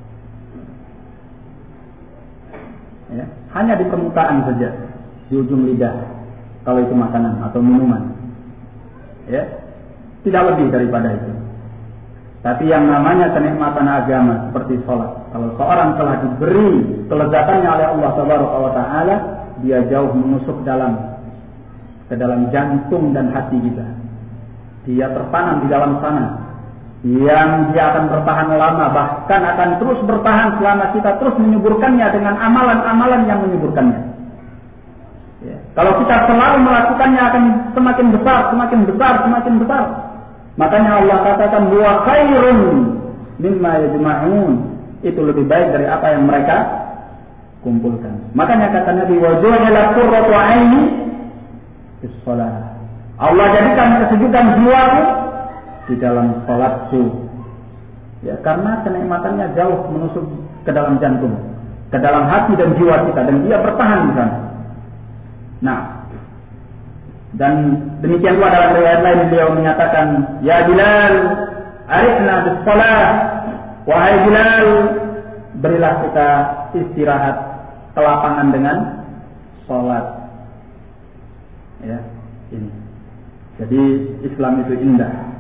Ya, hanya di permukaan saja, di ujung lidah, kalau itu makanan atau minuman. Ya, tidak lebih daripada itu. Tapi yang namanya kenikmatan agama seperti sholat, kalau seorang telah diberi kelezatannya oleh Allah Subhanahu wa Ta'ala, dia jauh menusuk ke dalam jantung dan hati kita. Dia tertanam di dalam sana, yang dia akan bertahan lama, bahkan akan terus bertahan selama kita terus menyuburkannya dengan amalan-amalan yang menyuburkannya. Ya. Kalau kita selalu melakukannya akan semakin besar, semakin besar, semakin besar. Makanya Allah katakan huwa khairun mimma yajma'un. Itu lebih baik dari apa yang mereka kumpulkan. Makanya kata Nabi, wa ju'ila qurratu 'aini fis shalah. Allah jadikan kesejukan jiwaku di dalam salatku. Ya, karena kenikmatannya jauh menusuk ke dalam jantung, ke dalam hati dan jiwa kita, dan dia bertahan di sana. Nah, dan demikian pula dalam riwayat lain beliau menyatakan, ya Bilal, arifna bis shalah. Wahai Bilal, berilah kita istirahat kelapangan dengan salat. Ya, ini. Jadi Islam itu indah.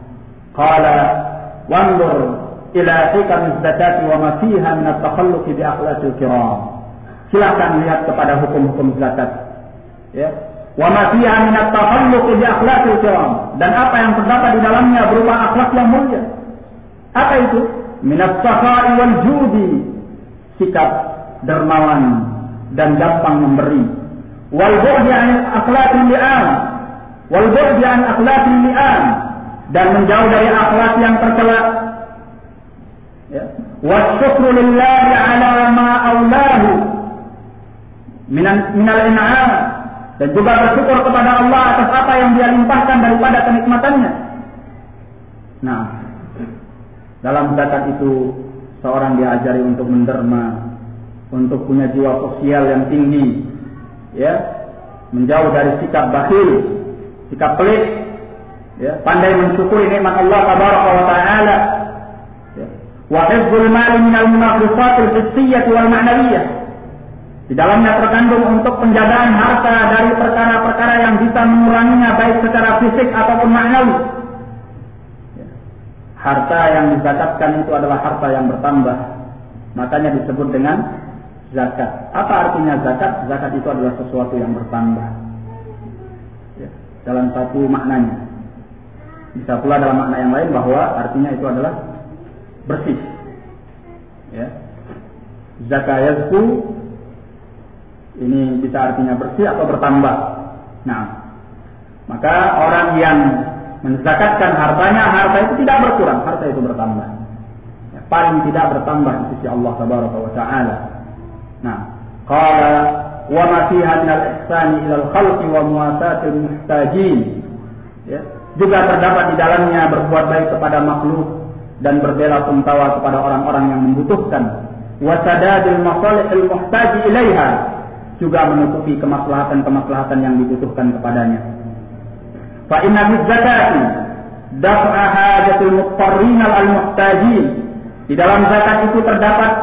Qala wanzur ila hikam az-zakati wa ma fiha min at-takhalluq bi akhlaqil kiram. Silakan lihat kepada hukum-hukum zakat. Ya. Wa ma fiha min at-takhalluq bi akhlaqil kiram, dan apa yang terdapat di dalamnya berupa akhlak yang mulia. Apa itu? Min as-sakha'i wal judi, sikap dermawan dan gampang memberi. Wal bu'di an akhlaqil li'am, wal bu'di an akhlaqil li'am, dan menjauh dari akhlak yang tercela. Ya. Wa syukru lillahi ala ma aulahu minal in'am, dan juga bersyukur kepada Allah atas apa yang Dia limpahkan daripada kenikmatannya. Nah, dalam zakat itu seorang diajari untuk menderma, untuk punya jiwa sosial yang tinggi, ya, menjauh dari sikap bakhil, sikap pelit, ya, pandai mensyukuri nikmat Allah tabaraka wa taala, ya. Wa hifdzul mali minal munaqqisatil hissiyyah wal ma'nawiyyah. Di dalamnya terkandung untuk penjagaan harta dari perkara-perkara yang bisa menguranginya baik secara fisik ataupun maknawi. Harta yang dizakatkan itu adalah harta yang bertambah, makanya disebut dengan zakat. Apa artinya zakat? Zakat itu adalah sesuatu yang bertambah, ya, dalam satu maknanya. Bisa pula dalam makna yang lain bahwa artinya itu adalah bersih, ya. Zakayazku ini bisa artinya bersih atau bertambah. Nah, maka orang yang menzakatkan hartanya, harta itu tidak berkurang, harta itu bertambah, ya, paling tidak bertambah di sisi Allah tabaraka wa taala. Nah, qala wa ma fiha min al-ihsani ila al-khalqi wa muwasatil muhtajin, ya, juga terdapat di dalamnya berbuat baik kepada makhluk dan berbela sungkawa kepada orang-orang yang membutuhkan. Wa sadadil masalihil muhtaji ilaiha, juga menutupi kemaslahatan-kemaslahatan yang dibutuhkan kepadanya. Fa inna fi zakati daf'a hajatil muqtarrin al-muhtajin. Di dalam zakat itu terdapat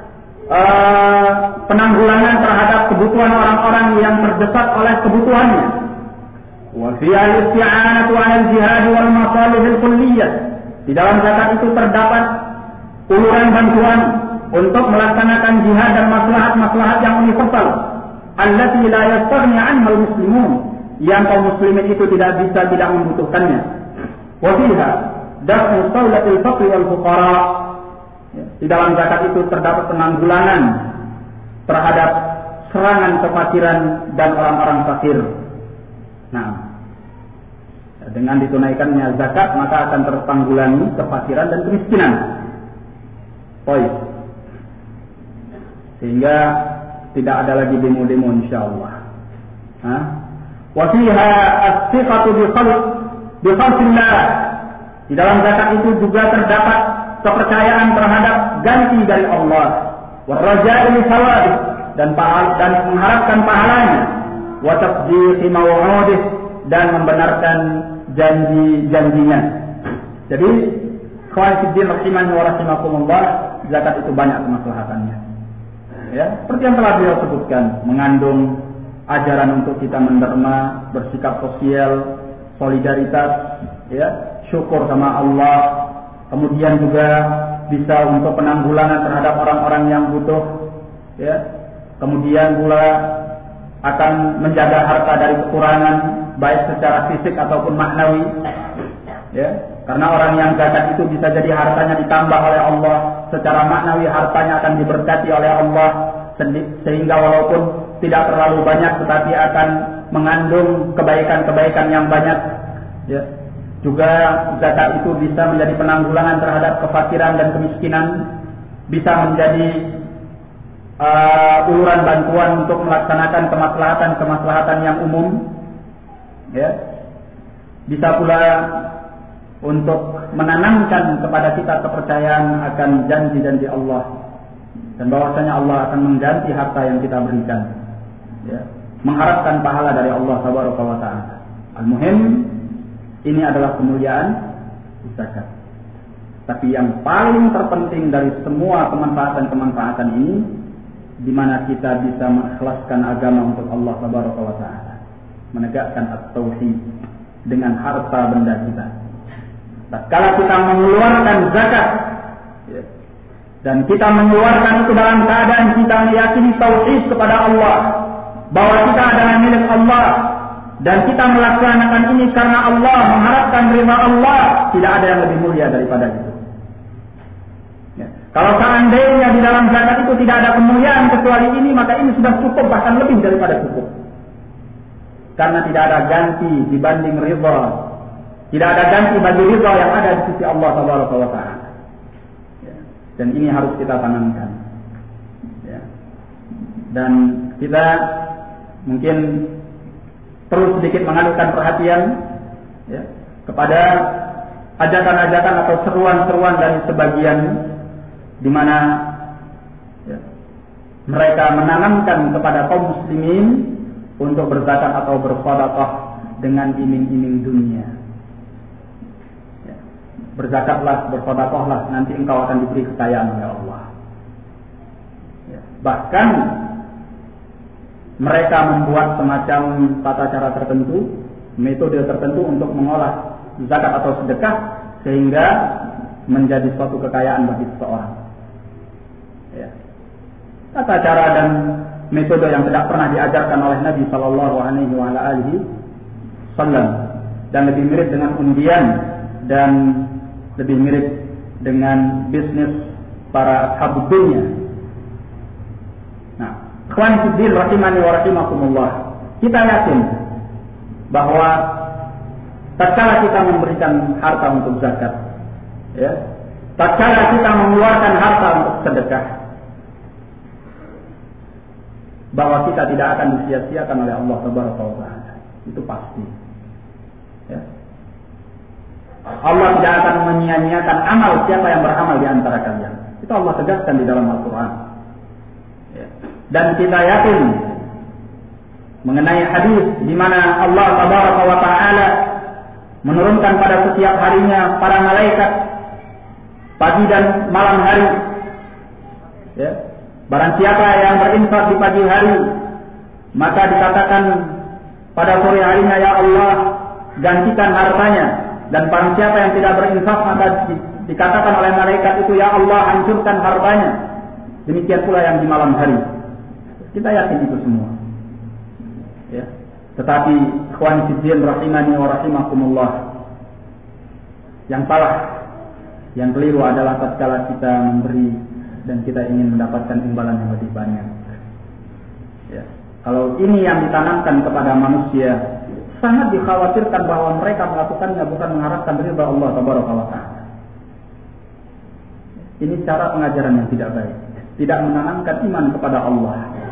penanggulangan terhadap kebutuhan orang-orang yang terdesak oleh kebutuhannya. Wa fi al-isti'anatu 'ala al-jihad wal masalihil kulliyah. Di dalam zakat itu terdapat uluran bantuan untuk melaksanakan jihad dan maslahat-maslahat yang universal, allati la yastaghni 'anha al-muslimun, yang kaum muslimin itu tidak bisa tidak membutuhkannya. Wa fiha daf'u sawlatil faqr wal fuqara. Di dalam zakat itu terdapat penanggulangan terhadap serangan kefakiran dan orang-orang fakir. Nah, dengan ditunaikannya zakat maka akan tertanggulangi kefakiran dan kemiskinan. Baik. Sehingga tidak ada lagi demo-demo insyaallah. Wa fiha as-siqatu bi khalqillah. Di dalam zakat itu juga terdapat kepercayaan terhadap ganti dari Allah, wa raja'i li thawabih, dan mengharapkan pahalanya, wa tasdiqi maw'udih, dan membenarkan janji-janjinya. Jadi, khawatiddin rahimani wa rahimakumullah, zakat itu banyak kemaslahatannya. Ya, seperti yang telah beliau sebutkan, mengandung ajaran untuk kita menderma, bersikap sosial, solidaritas, ya, syukur sama Allah. Kemudian juga bisa untuk penanggulangan terhadap orang-orang yang butuh, ya. Kemudian pula akan menjaga harta dari kekurangan, baik secara fisik ataupun maknawi, ya. Karena orang yang zakat itu bisa jadi hartanya ditambah oleh Allah, secara maknawi hartanya akan diberkati oleh Allah, sehingga walaupun tidak terlalu banyak tetapi akan mengandung kebaikan-kebaikan yang banyak, ya. Juga zakat itu bisa menjadi penanggulangan terhadap kefakiran dan kemiskinan, bisa menjadi uluran bantuan untuk melaksanakan kemaslahatan yang umum, ya. Bisa pula untuk menanamkan kepada kita kepercayaan akan janji-janji Allah, dan bahwasanya Allah akan mengganti harta yang kita berikan, ya. Mengharapkan pahala dari Allah tabaraka wa taala. Al-muhim, ini adalah kemuliaan zakat. Tapi yang paling terpenting dari semua kemanfaatan-kemanfaatan ini, di mana kita bisa mengikhlaskan agama untuk Allah tabaraka wa taala, menegakkan at-tauhid dengan harta benda kita. tatkala kita mengeluarkan zakat, ya, dan kita mengeluarkan itu dalam keadaan kita meyakini tauhid kepada Allah, bahwa kita adalah milik Allah, dan kita melaksanakan ini karena Allah, mengharapkan ridha Allah, tidak ada yang lebih mulia daripada itu. Ya. Kalau seandainya di dalam zakat itu tidak ada kemuliaan kecuali ini, maka ini sudah cukup, bahkan lebih daripada cukup. Karena tidak ada ganti dibanding ridha, tidak ada ganti bagi ridha yang ada di sisi Allah Subhanahu wa taala. Ya. Dan ini harus kita tanamkan. Ya. Dan kita mungkin perlu sedikit mengalihkan perhatian, ya, kepada ajakan-ajakan atau seruan-seruan dari sebagian di mana, ya, mereka menanamkan kepada kaum muslimin untuk berzakat atau bersedekah dengan iming-iming dunia. Ya. Berzakatlah, bersedekahlah, nanti engkau akan diberi kekayaan oleh Allah. Ya. Bahkan mereka membuat semacam tata cara tertentu, metode tertentu untuk mengolah zakat atau sedekah sehingga menjadi suatu kekayaan bagi seseorang. Ya. Tata cara dan metode yang tidak pernah diajarkan oleh Nabi Sallallahu Alaihi Wasallam, dan lebih mirip dengan undian dan lebih mirip dengan bisnis para ashabud dunya. Nah, ikhwan fillah rahimani wa rahimakumullah, kita yakin bahwa tatkala kita memberikan harta untuk zakat, ya, tatkala kita mengeluarkan harta untuk sedekah, bahwa kita tidak akan disia-siakan oleh Allah Subhanahu wa taala. Itu pasti. Ya. Allah tidak akan menyia-nyiakan amal siapa yang beramal di antara kalian. Itu Allah tegaskan di dalam Al-Qur'an. Ya. Dan kita yakin mengenai hadis di mana Allah Subhanahu wa taala menurunkan pada setiap harinya para malaikat pagi dan malam hari. Ya. Barang siapa yang berinfak di pagi hari, maka dikatakan pada sore harinya, ya Allah, gantikan hartanya. Dan barang siapa yang tidak berinfak, maka dikatakan oleh malaikat itu, ya Allah, hancurkan hartanya. Demikian pula yang di malam hari. Kita yakin itu semua. Ya. Tetapi ikhwan fillah rahimani wa rahimakumullah, yang salah, yang keliru adalah tatkala kita memberi dan kita ingin mendapatkan imbalan yang lebih banyak. Ya. Kalau ini yang ditanamkan kepada manusia, sangat dikhawatirkan bahwa mereka melakukannya bukan mengharapkan ridha Allah Tabaraka wa Ta'ala. Ini cara pengajaran yang tidak baik, tidak menanamkan iman kepada Allah.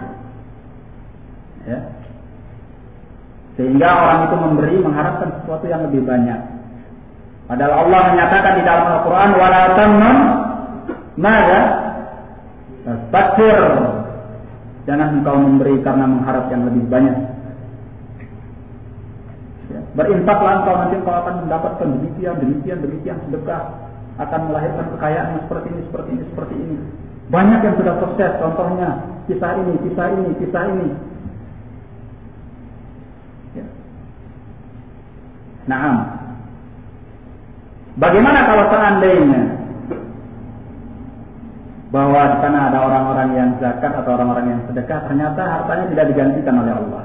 Ya. Sehingga orang itu memberi mengharapkan sesuatu yang lebih banyak. Padahal Allah menyatakan di dalam Al-Quran, wala tamnun mada takfir, jangan engkau memberi karena mengharap yang lebih banyak. Ya. Berinfaklah engkau, nanti engkau akan mendapatkan demikian sedekah akan melahirkan kekayaan yang seperti ini. Banyak yang sudah sukses, contohnya kisah ini. Ya. Naam. Bagaimana kalau seandainya bahwa di sana ada orang-orang yang zakat atau orang-orang yang sedekah, ternyata hartanya tidak digantikan oleh Allah.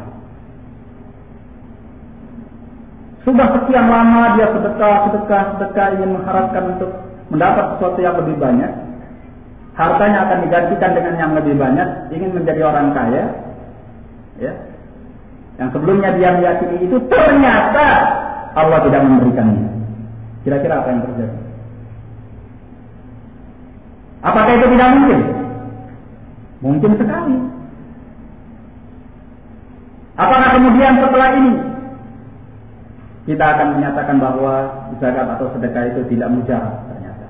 Sudah sekian lama dia sedekah ingin mengharapkan untuk mendapat sesuatu yang lebih banyak. Hartanya akan digantikan dengan yang lebih banyak, ingin menjadi orang kaya. Ya. Yang sebelumnya dia meyakini itu, ternyata Allah tidak memberikannya. Kira-kira apa yang terjadi? Apakah itu tidak mungkin? Mungkin sekali. Apakah kemudian setelah ini kita akan menyatakan bahwa zakat atau sedekah itu tidak mujarab ternyata?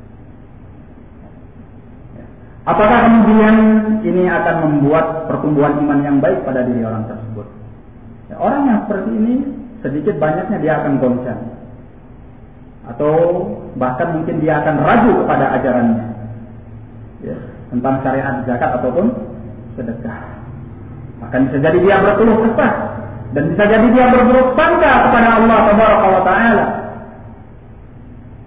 Apakah kemudian ini akan membuat pertumbuhan iman yang baik pada diri orang tersebut? Ya, orang yang seperti ini sedikit banyaknya dia akan goncang, atau bahkan mungkin dia akan ragu kepada ajarannya, ya, tentang syariat zakat ataupun sedekah. Akan bisa jadi dia berkeluh kesah dan bisa jadi dia berburuk sangka kepada Allah Tabaraka wa Ta'ala.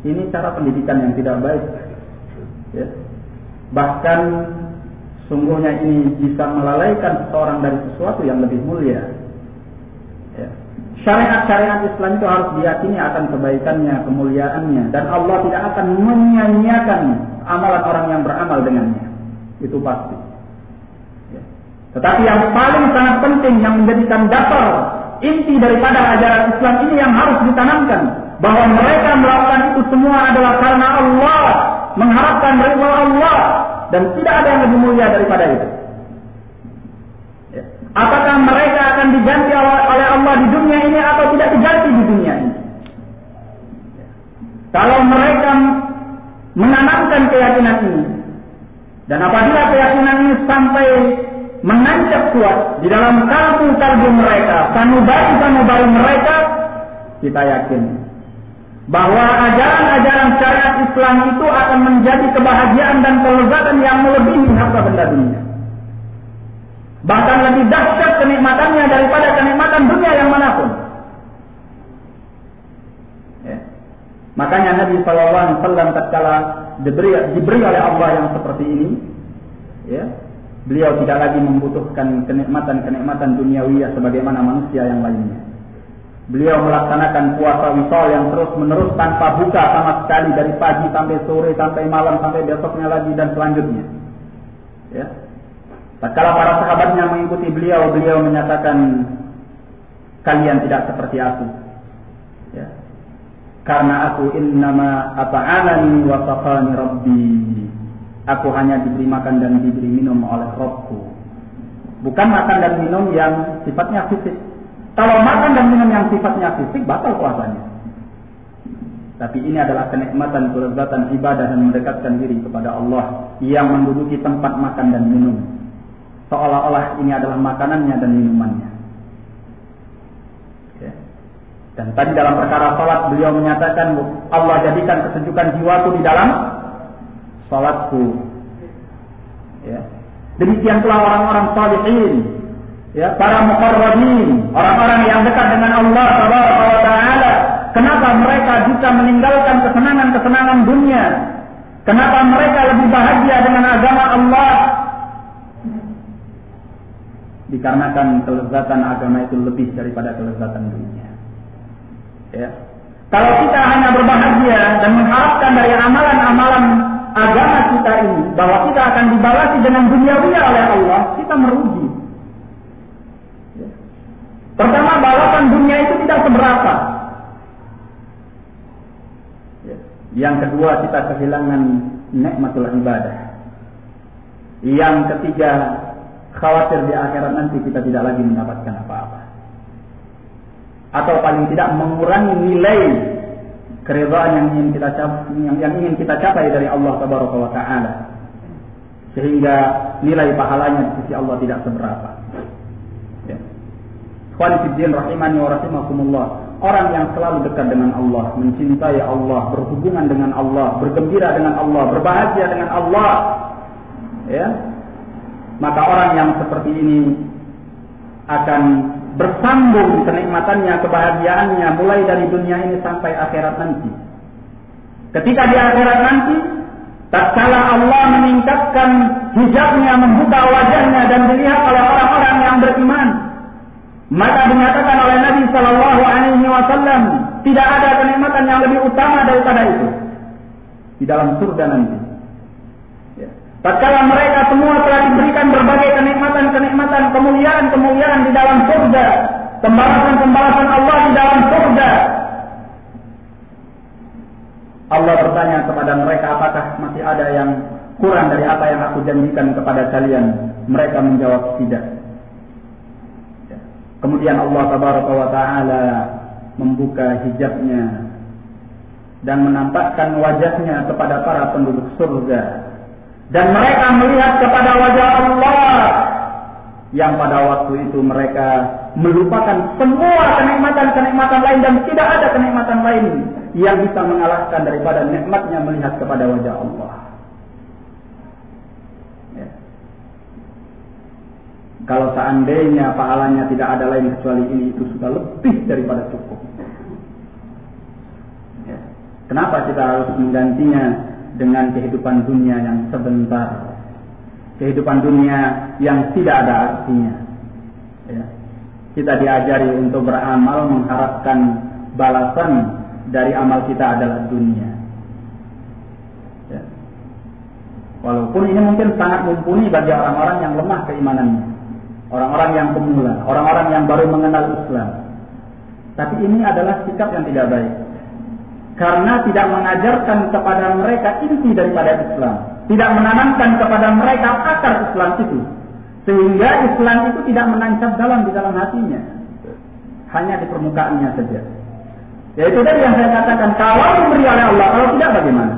Ini cara pendidikan yang tidak baik. Ya. Bahkan sungguhnya ini bisa melalaikan seseorang dari sesuatu yang lebih mulia. Ya. Syariat-syariat Islam itu harus diyakini akan kebaikannya, kemuliaannya, dan Allah tidak akan menyia-nyiakan amalan orang yang beramal dengannya. Itu pasti. Ya. Tetapi yang paling sangat penting yang menjadikan dasar inti daripada ajaran Islam ini yang harus ditanamkan, bahwa mereka melakukan itu semua adalah karena Allah, mengharapkan ridha Allah, dan tidak ada yang lebih mulia daripada itu. Ya. Apakah mereka akan diganti oleh Allah di dunia ini atau tidak diganti di dunia ini? Ya. Kalau mereka menanamkan keyakinan ini, dan apabila keyakinan ini sampai menancap kuat di dalam kalbu mereka, sanubari mereka, kita yakin bahwa ajaran-ajaran syariat Islam itu akan menjadi kebahagiaan dan kelezatan yang melebihi harta benda dunia. Bahkan lebih dahsyat kenikmatannya daripada kenikmatan dunia yang manapun. Ya. Makanya Nabi SAW tatkala diberi oleh Allah yang seperti ini, ya, beliau tidak lagi membutuhkan kenikmatan-kenikmatan duniawiyah sebagaimana manusia yang lainnya. Beliau melaksanakan puasa wisal yang terus-menerus tanpa buka sama sekali dari pagi sampai sore, sampai malam, sampai besoknya lagi dan selanjutnya. Ya. Tatkala para sahabatnya mengikuti beliau menyatakan, kalian tidak seperti aku. Ya. Karena aku innama ata'anani wa saqani rabbi. Aku hanya diberi makan dan diberi minum oleh Rabbku. Bukan makan dan minum yang sifatnya fisik. Kalau makan dan minum yang sifatnya fisik, batal puasanya. Tapi ini adalah kenikmatan, kelezatan ibadah dan mendekatkan diri kepada Allah yang menduduki tempat makan dan minum. Seolah-olah ini adalah makanannya dan minumannya. Ya. Dan tadi dalam perkara salat beliau menyatakan, Allah jadikan kesejukan jiwaku di dalam salatku. Ya. Demikian pula orang-orang salihin. Ya, para muqarrabin, orang-orang yang dekat dengan Allah Subhanahu wa taala, kenapa mereka bisa meninggalkan kesenangan-kesenangan dunia? Kenapa mereka lebih bahagia dengan agama Allah? Dikarenakan kelezatan agama itu lebih daripada kelezatan dunia. Ya. Kalau kita hanya berbahagia dan mengharapkan dari amalan-amalan agama kita ini bahwa kita akan dibalasi dengan duniawiya oleh Allah, kita merugi. Pertama, balasan dunia itu tidak seberapa. Yang kedua, kita kehilangan nikmatul ibadah. Yang ketiga, khawatir di akhirat nanti kita tidak lagi mendapatkan apa-apa. Atau paling tidak mengurangi nilai keridhaan yang ingin kita capai dari Allah Tabaraka wa Ta'ala. Sehingga nilai pahalanya di sisi Allah tidak seberapa. Khawanifiddin rahimani wa rahimakumullah. Orang yang selalu dekat dengan Allah, mencintai Allah, berhubungan dengan Allah, bergembira dengan Allah, berbahagia dengan Allah, ya, maka orang yang seperti ini akan bersambung kenikmatannya, kebahagiaannya mulai dari dunia ini sampai akhirat nanti. Ketika di akhirat nanti, tatkala Allah meningkatkan hijabnya, membuka wajahnya dan dilihat oleh orang-orang yang beriman, maka dinyatakan oleh Nabi Sallallahu Alaihi Wasallam, tidak ada kenikmatan yang lebih utama daripada itu di dalam surga nanti. Ya. Tatkala mereka semua telah diberikan berbagai kenikmatan, kemuliaan di dalam surga, pembalasan Allah di dalam surga, Allah bertanya kepada mereka, apakah masih ada yang kurang dari apa yang aku janjikan kepada kalian? Mereka menjawab tidak. Kemudian Allah Tabaraka wa Ta'ala membuka hijabnya dan menampakkan wajahnya kepada para penduduk surga. Dan mereka melihat kepada wajah Allah yang pada waktu itu mereka melupakan semua kenikmatan-kenikmatan lain dan tidak ada kenikmatan lain yang bisa mengalahkan daripada nikmatnya melihat kepada wajah Allah. Kalau seandainya pahalanya tidak ada lain kecuali ini, itu sudah lebih daripada cukup. Ya. Kenapa kita harus menggantinya dengan kehidupan dunia yang sebentar, kehidupan dunia yang tidak ada artinya? Ya. Kita diajari untuk beramal mengharapkan balasan dari amal kita adalah dunia. Ya. Walaupun ini mungkin sangat mumpuni bagi orang-orang yang lemah keimanannya, orang-orang yang pemula, orang-orang yang baru mengenal Islam. Tapi ini adalah sikap yang tidak baik. Karena tidak mengajarkan kepada mereka inti daripada Islam, tidak menanamkan kepada mereka akar Islam itu, sehingga Islam itu tidak menancap dalam di dalam hatinya, hanya di permukaannya saja. Yaitu tadi yang saya katakan, kalau diberi oleh Allah, kalau tidak bagaimana?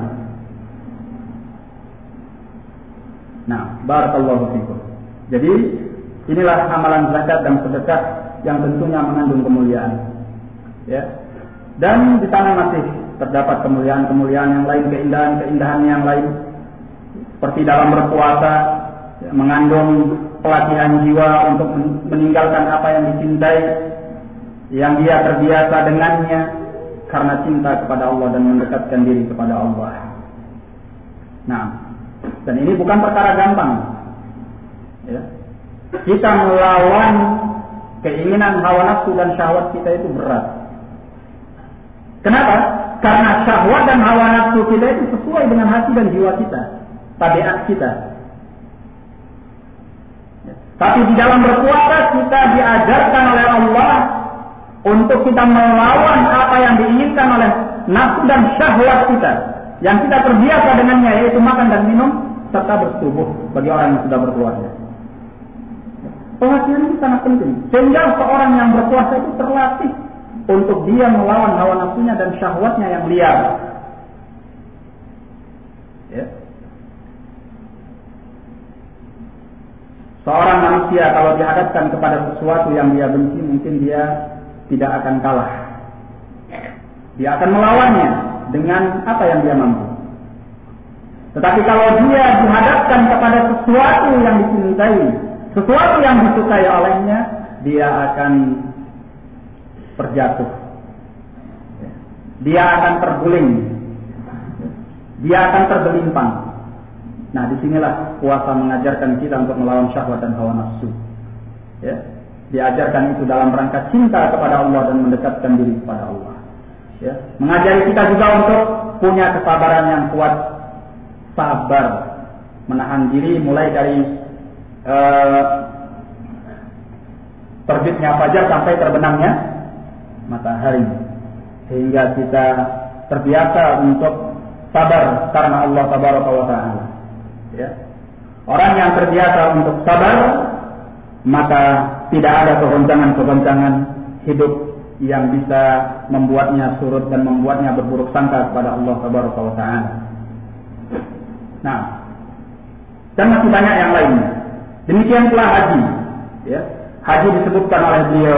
Nah, barakallahu fikum. Jadi inilah amalan zakat dan sedekah yang tentunya mengandung kemuliaan. Ya, dan di sana masih terdapat kemuliaan-kemuliaan yang lain, keindahan-keindahan yang lain, seperti dalam berpuasa, ya, mengandung pelatihan jiwa untuk meninggalkan apa yang dicintai, yang dia terbiasa dengannya, karena cinta kepada Allah dan mendekatkan diri kepada Allah. Nah, dan ini bukan perkara gampang. Ya. Kita melawan keinginan hawa nafsu dan syahwat kita itu berat. Kenapa? Karena syahwat dan hawa nafsu kita itu sesuai dengan hati dan jiwa kita, tabiat kita. Ya. Tapi di dalam berpuasa kita diajarkan oleh Allah untuk kita melawan apa yang diinginkan oleh nafsu dan syahwat kita, yang kita terbiasa dengannya, yaitu makan dan minum serta bertubuh bagi orang yang sudah berkeluarga. Pelatihan itu sangat penting, sehingga seorang yang berpuasa itu terlatih untuk dia melawan hawa nafsunya dan syahwatnya yang liar. Ya. Seorang manusia kalau dihadapkan kepada sesuatu yang dia benci, mungkin dia tidak akan kalah. Dia akan melawannya dengan apa yang dia mampu. Tetapi kalau dia dihadapkan kepada sesuatu yang dicintai, sesuatu yang disukai olehnya, dia akan terjatuh. Dia akan terguling. Dia akan tergelimpang. Nah, disinilah puasa mengajarkan kita untuk melawan syahwat dan hawa nafsu. Ya. Diajarkan itu dalam rangka cinta kepada Allah dan mendekatkan diri kepada Allah. Ya. Mengajari kita juga untuk punya kesabaran yang kuat, sabar, menahan diri mulai dari terbitnya fajar sampai terbenamnya matahari, sehingga kita terbiasa untuk sabar karena Allah tabaraka wa ta'ala. Ya. Orang yang terbiasa untuk sabar, maka tidak ada kegoncangan-kegoncangan hidup yang bisa membuatnya surut dan membuatnya berburuk sangka kepada Allah tabaraka wa ta'ala. Nah, dan masih banyak yang lainnya. Demikian pula haji. Ya. Haji disebutkan oleh beliau,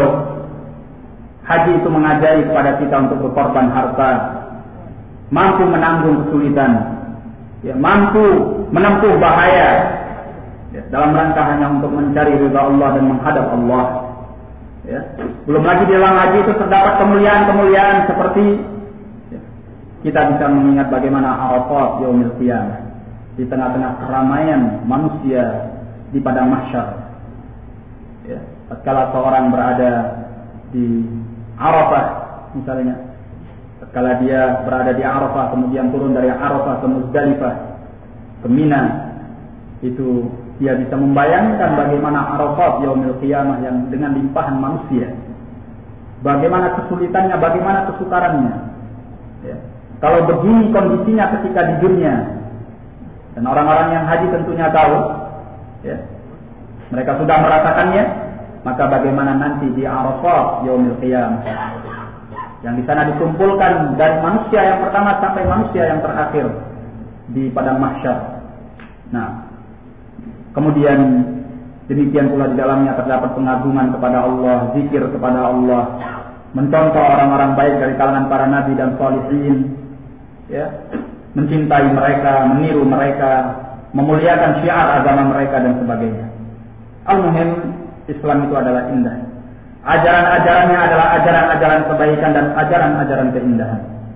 haji itu mengajari kepada kita untuk berkorban harta, mampu menanggung kesulitan, ya, mampu menempuh bahaya, ya, dalam rangka hanya untuk mencari ridha Allah dan menghadap Allah. Ya. Belum lagi di dalam haji itu terdapat kemuliaan-kemuliaan seperti, ya, kita bisa mengingat bagaimana Arafat yaumil qiyamah, di tengah-tengah keramaian manusia di padang mahsyar. Ya. Tatkala seorang berada di Arafah misalnya, tatkala dia berada di Arafah kemudian turun dari Arafah ke Muzdalifah, ke Mina, itu dia bisa membayangkan bagaimana Arafat yaumil qiyamah yang dengan limpahan manusia, bagaimana kesulitannya, bagaimana kesukarannya. Ya. Kalau begini kondisinya ketika di dunia, dan orang-orang yang haji tentunya tahu, ya, mereka sudah merasakannya, maka bagaimana nanti di Arafat yaumil qiyamah, yang di sana dikumpulkan dari manusia yang pertama sampai manusia yang terakhir di padang mahsyar. Nah, kemudian demikian pula di dalamnya terdapat pengagungan kepada Allah, zikir kepada Allah, mencontoh orang-orang baik dari kalangan para nabi dan sholihin, ya, mencintai mereka, meniru mereka, memuliakan syiar agama mereka dan sebagainya. Al-muhim, Islam itu adalah indah. Ajaran-ajarannya adalah ajaran-ajaran kebaikan dan ajaran-ajaran keindahan.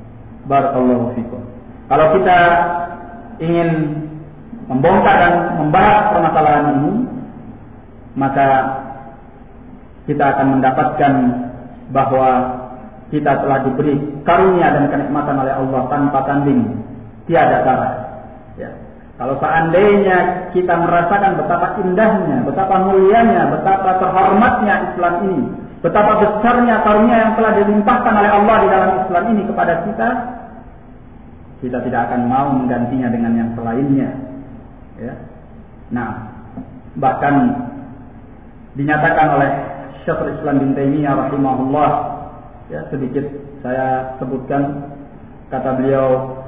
Barakallahu fikum. Kalau kita ingin membongkar dan membahas permasalahan ini, maka kita akan mendapatkan bahwa kita telah diberi karunia dan kenikmatan oleh Allah tanpa tanding, tiada tara. Ya. Kalau seandainya kita merasakan betapa indahnya, betapa mulianya, betapa terhormatnya Islam ini, betapa besarnya karunia yang telah dilimpahkan oleh Allah di dalam Islam ini kepada kita, kita tidak akan mau menggantinya dengan yang selainnya. Ya. Nah, bahkan dinyatakan oleh Syekhul Islam bin Taimiyah rahimahullah, ya, sedikit saya sebutkan, kata beliau,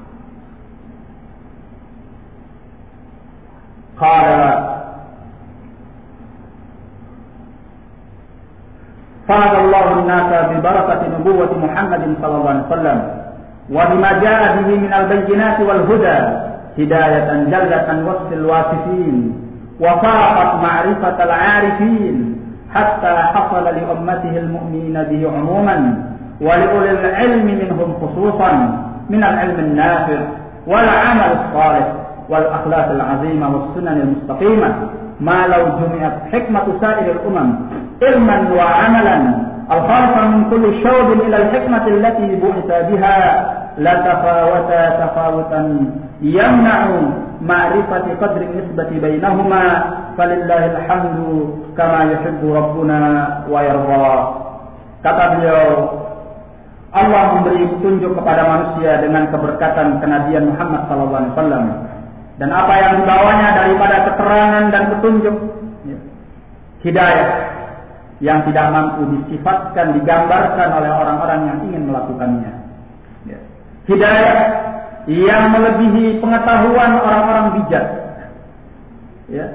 qala faradallahu an-nasa bi barakati nubuwwati Muhammadin sallallahu alaihi wasallam wa bima jaa bihi min al-bayyinati wal huda hidayatan jallatan wasfil wasifin wa faqat ma'rifat al-'arifin hatta hasala li ummatihi al-mu'minina bihi 'umuman wa li ulil 'ilmi minhum khususan min al-'ilmi an-nafi' wal 'amal as-salih wal akhlaq al-'azimah was sunan al-mustaqimah ma law jumi'at hikmatu sa'ir al-umam ilman wa 'amalan al-khalifah min kulli shawbin ila al-hikmati allati bu'itha biha la tafawata tafawutan yamna'u ma'rifati qadri nisbati bainahuma falillahil hamdu kama yuhibbu rabbuna wa yarda. Kata beliau, Allah memberi petunjuk kepada manusia dengan keberkatan kenabian Muhammad sallallahu alaihi wasallam dan apa yang dibawanya daripada keterangan dan petunjuk, hidayah yang tidak mampu disifatkan, digambarkan oleh orang-orang yang ingin melakukannya. Hidayah yang melebihi pengetahuan orang-orang bijak, ya,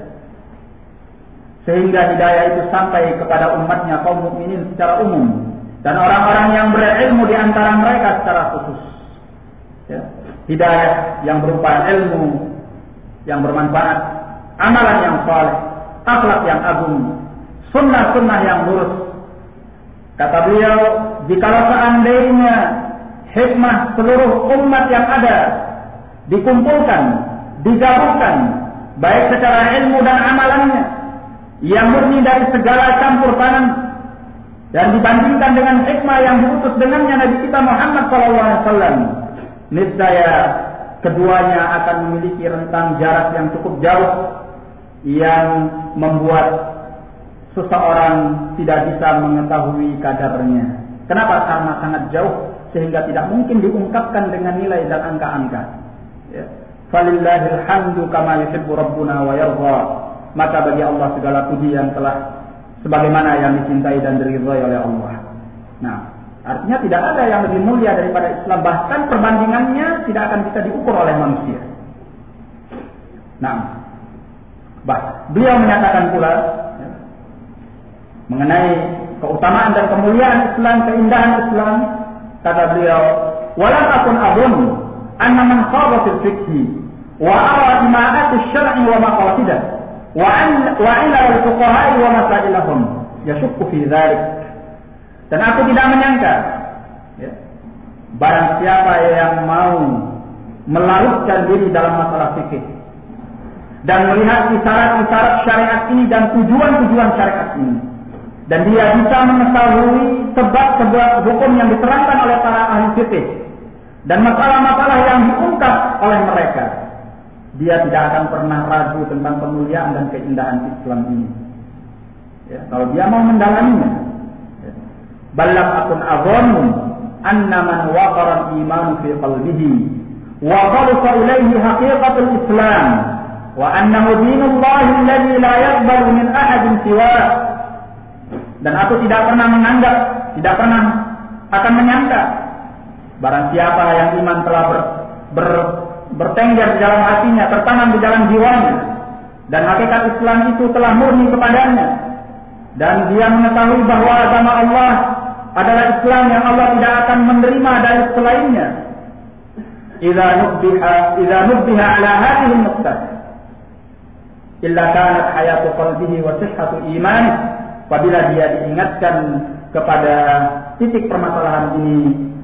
sehingga hidayah itu sampai kepada umatnya kaum mukminin secara umum dan orang-orang yang berilmu di antara mereka secara khusus. Ya. Hidayah yang berupa ilmu yang bermanfaat, amalan yang saleh, akhlak yang agung, sunnah-sunnah yang lurus. Kata beliau, jikalau seandainya hikmah seluruh umat yang ada dikumpulkan, digabungkan, baik secara ilmu dan amalannya yang murni dari segala campur tangan, dan dibandingkan dengan hikmah yang diutus dengannya Nabi kita Muhammad SAW, niscaya keduanya akan memiliki rentang jarak yang cukup jauh yang membuat seseorang tidak bisa mengetahui kadarnya. Kenapa? Karena sangat jauh sehingga tidak mungkin diungkapkan dengan nilai dan angka-angka. Ya. Falillahil hamdu kama yuhibbu rabbuna wa yarda. Maka bagi Allah segala puji yang telah sebagaimana yang dicintai dan diridhai oleh Allah. Nah, artinya tidak ada yang lebih mulia daripada Islam, bahkan perbandingannya tidak akan bisa diukur oleh manusia. Nah, beliau menyatakan pula, ya, mengenai keutamaan dan kemuliaan Islam, keindahan Islam. Kata beliau, walam akun abun anna man khaba fil fiqhi wa ara ima'at asy-syar'i wa maqasidah wa ila al-fuqaha wa masailahum yashukku fi dzalik. Dan aku tidak menyangka, ya, barang siapa yang mau melarutkan diri dalam masalah fikih dan melihat isyarat-isyarat syariat ini dan tujuan-tujuan syariat ini, dan dia bisa mengetahui sebab-sebab hukum yang diterangkan oleh para ahli fikih dan masalah-masalah yang diungkap oleh mereka, dia tidak akan pernah ragu tentang kemuliaan dan keindahan Islam ini. Ya, kalau dia mau mendalaminya, ya. Ballam akun azanu anna man waqara al-iman fi qalbihi wa khalasa ilayhi haqiqatul Islam wa annahu dinullahi alladhi la yaqbalu min ahadin siwa. Dan aku tidak pernah menganggap, tidak pernah akan menyangka, barang siapa yang iman telah bertengger di dalam hatinya, tertanam di dalam jiwanya, dan hakikat Islam itu telah murni kepadanya, dan dia mengetahui bahwa agama Allah adalah Islam yang Allah tidak akan menerima dari selainnya. Idza nubbiha ala hadhihi an-nuqtah illa kanat hayatu qalbihi wa sihhatu imanihi. Apabila dia diingatkan kepada titik permasalahan ini,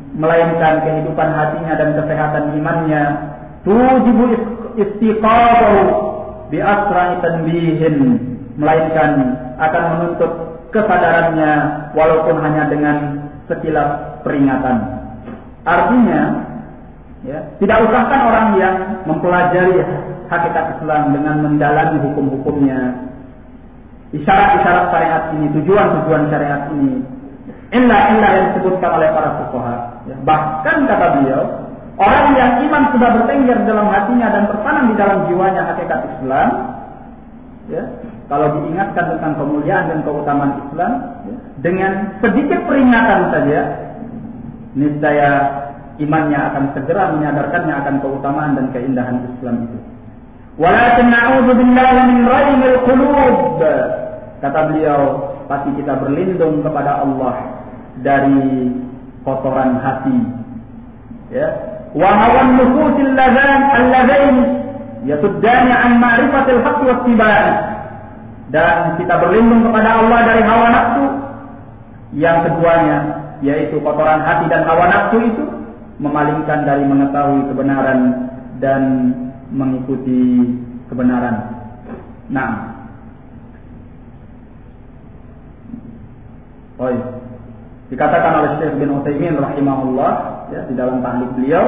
melainkan kehidupan hatinya dan kesehatan imannya, tujibu istiqamahu bi asra'i tanbihin, melainkan akan menuntut kesadarannya walaupun hanya dengan sekilas peringatan. Artinya, ya, tidak usahkan orang yang mempelajari hakikat Islam dengan mendalami hukum-hukumnya, isyarat-isyarat syariat ini, tujuan-tujuan syariat ini, illah-illah yang disebutkan oleh para fuqaha. Ya, bahkan kata beliau, orang yang iman sudah bertengger dalam hatinya dan tertanam di dalam jiwanya hakikat Islam, ya, kalau diingatkan tentang kemuliaan dan keutamaan Islam, ya, dengan sedikit peringatan saja, niscaya imannya akan segera menyadarkannya akan keutamaan dan keindahan Islam itu. Walakin na'udzu billahi min raymil qulub. Kata beliau, pasti kita berlindung kepada Allah dari kotoran hati. Ya. Wa hawan nufusil ladzan yasuddani an ma'rifatil haqq wa ittiba'ih. Dan kita berlindung kepada Allah dari hawa nafsu. Yang keduanya, yaitu kotoran hati dan hawa nafsu itu memalingkan dari mengetahui kebenaran dan mengikuti kebenaran. Nah, dikatakan oleh Syekh bin Utsaimin rahimahullah, ya, di dalam tahlil beliau,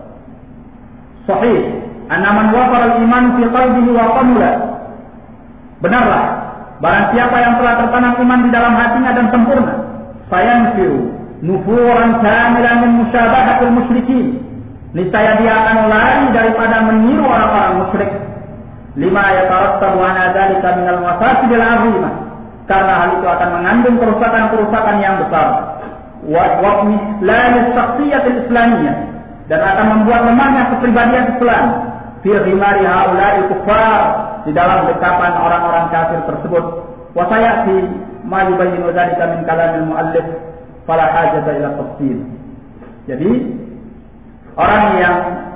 sahih anna man wafara al-iman fi qalbihi wa qamula. Benarlah, barang siapa yang telah tertanam iman di dalam hatinya dan sempurna, fayanfiru nufuran kamilan min musyabahatil musyrikin, niscaya dia akan lari daripada meniru orang-orang musyrik. Lima yatarattabu ala dzalika minal mafasidil 'azimah, karena hal itu akan mengandung kerusakan-kerusakan yang besar. Wa mislalis shakhsiyatil islamiyah, dan akan membuat lemahnya kepribadian Islam. Fi ghimari haula'i kuffar, di dalam dekapan orang-orang kafir tersebut. Wa sayati ma yubayyinu dzalika min kalamil muallif fala hajata ila tafsir. Jadi orang yang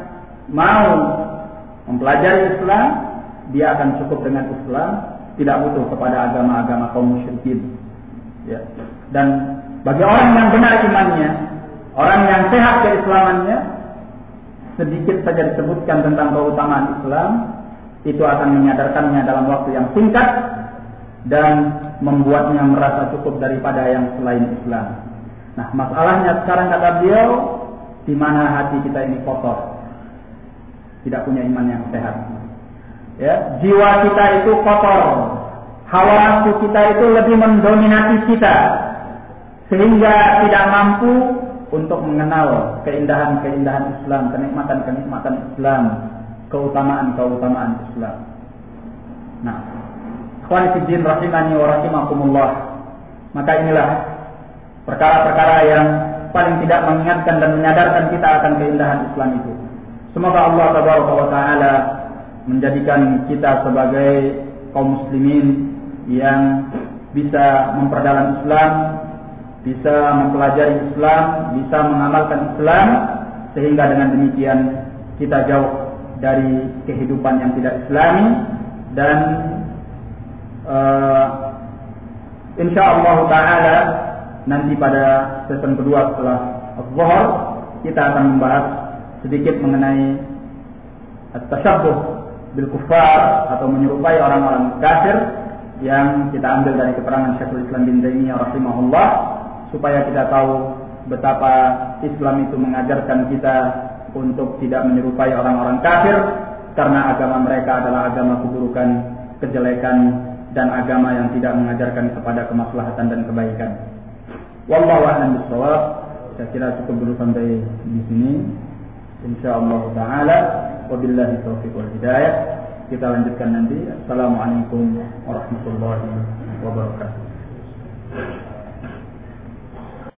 mau mempelajari Islam, dia akan cukup dengan Islam, tidak butuh kepada agama-agama kaum musyrikin. Ya. Dan bagi orang yang benar imannya, orang yang sehat keislamannya, sedikit saja disebutkan tentang keutamaan Islam, itu akan menyadarkannya dalam waktu yang singkat dan membuatnya merasa cukup daripada yang selain Islam. Nah, masalahnya sekarang kata beliau, di mana hati kita ini kotor, tidak punya iman yang sehat. Ya, jiwa kita itu kotor, hawa nafsu kita itu lebih mendominasi kita, sehingga tidak mampu untuk mengenal keindahan-keindahan Islam, kenikmatan-kenikmatan Islam, keutamaan-keutamaan Islam. Nah, ikhwan fillah rahimani wa rahimakumullah, maka inilah perkara-perkara yang paling tidak mengingatkan dan menyadarkan kita akan keindahan Islam itu. Semoga Allah tabaraka wa taala menjadikan kita sebagai kaum muslimin yang bisa memperdalam Islam, bisa mempelajari Islam, bisa mengamalkan Islam, sehingga dengan demikian kita jauh dari kehidupan yang tidak Islami. Dan insyaallah taala nanti pada sesi kedua setelah Zuhur kita akan membahas sedikit mengenai at-tashabbuh bil kuffar, atau menyerupai orang-orang kafir, yang kita ambil dari keterangan Syekhul Islam bin Taimiyah rahimahullah, supaya kita tahu betapa Islam itu mengajarkan kita untuk tidak menyerupai orang-orang kafir, karena agama mereka adalah agama keburukan, kejelekan, dan agama yang tidak mengajarkan kepada kemaslahatan dan kebaikan. Wallahu a'lam bishawab. Saya kira cukup dulu sampai di sini. Insyaallah taala, wabillahi taufiq wal hidayah. Kita lanjutkan nanti. Assalamualaikum warahmatullahi wabarakatuh.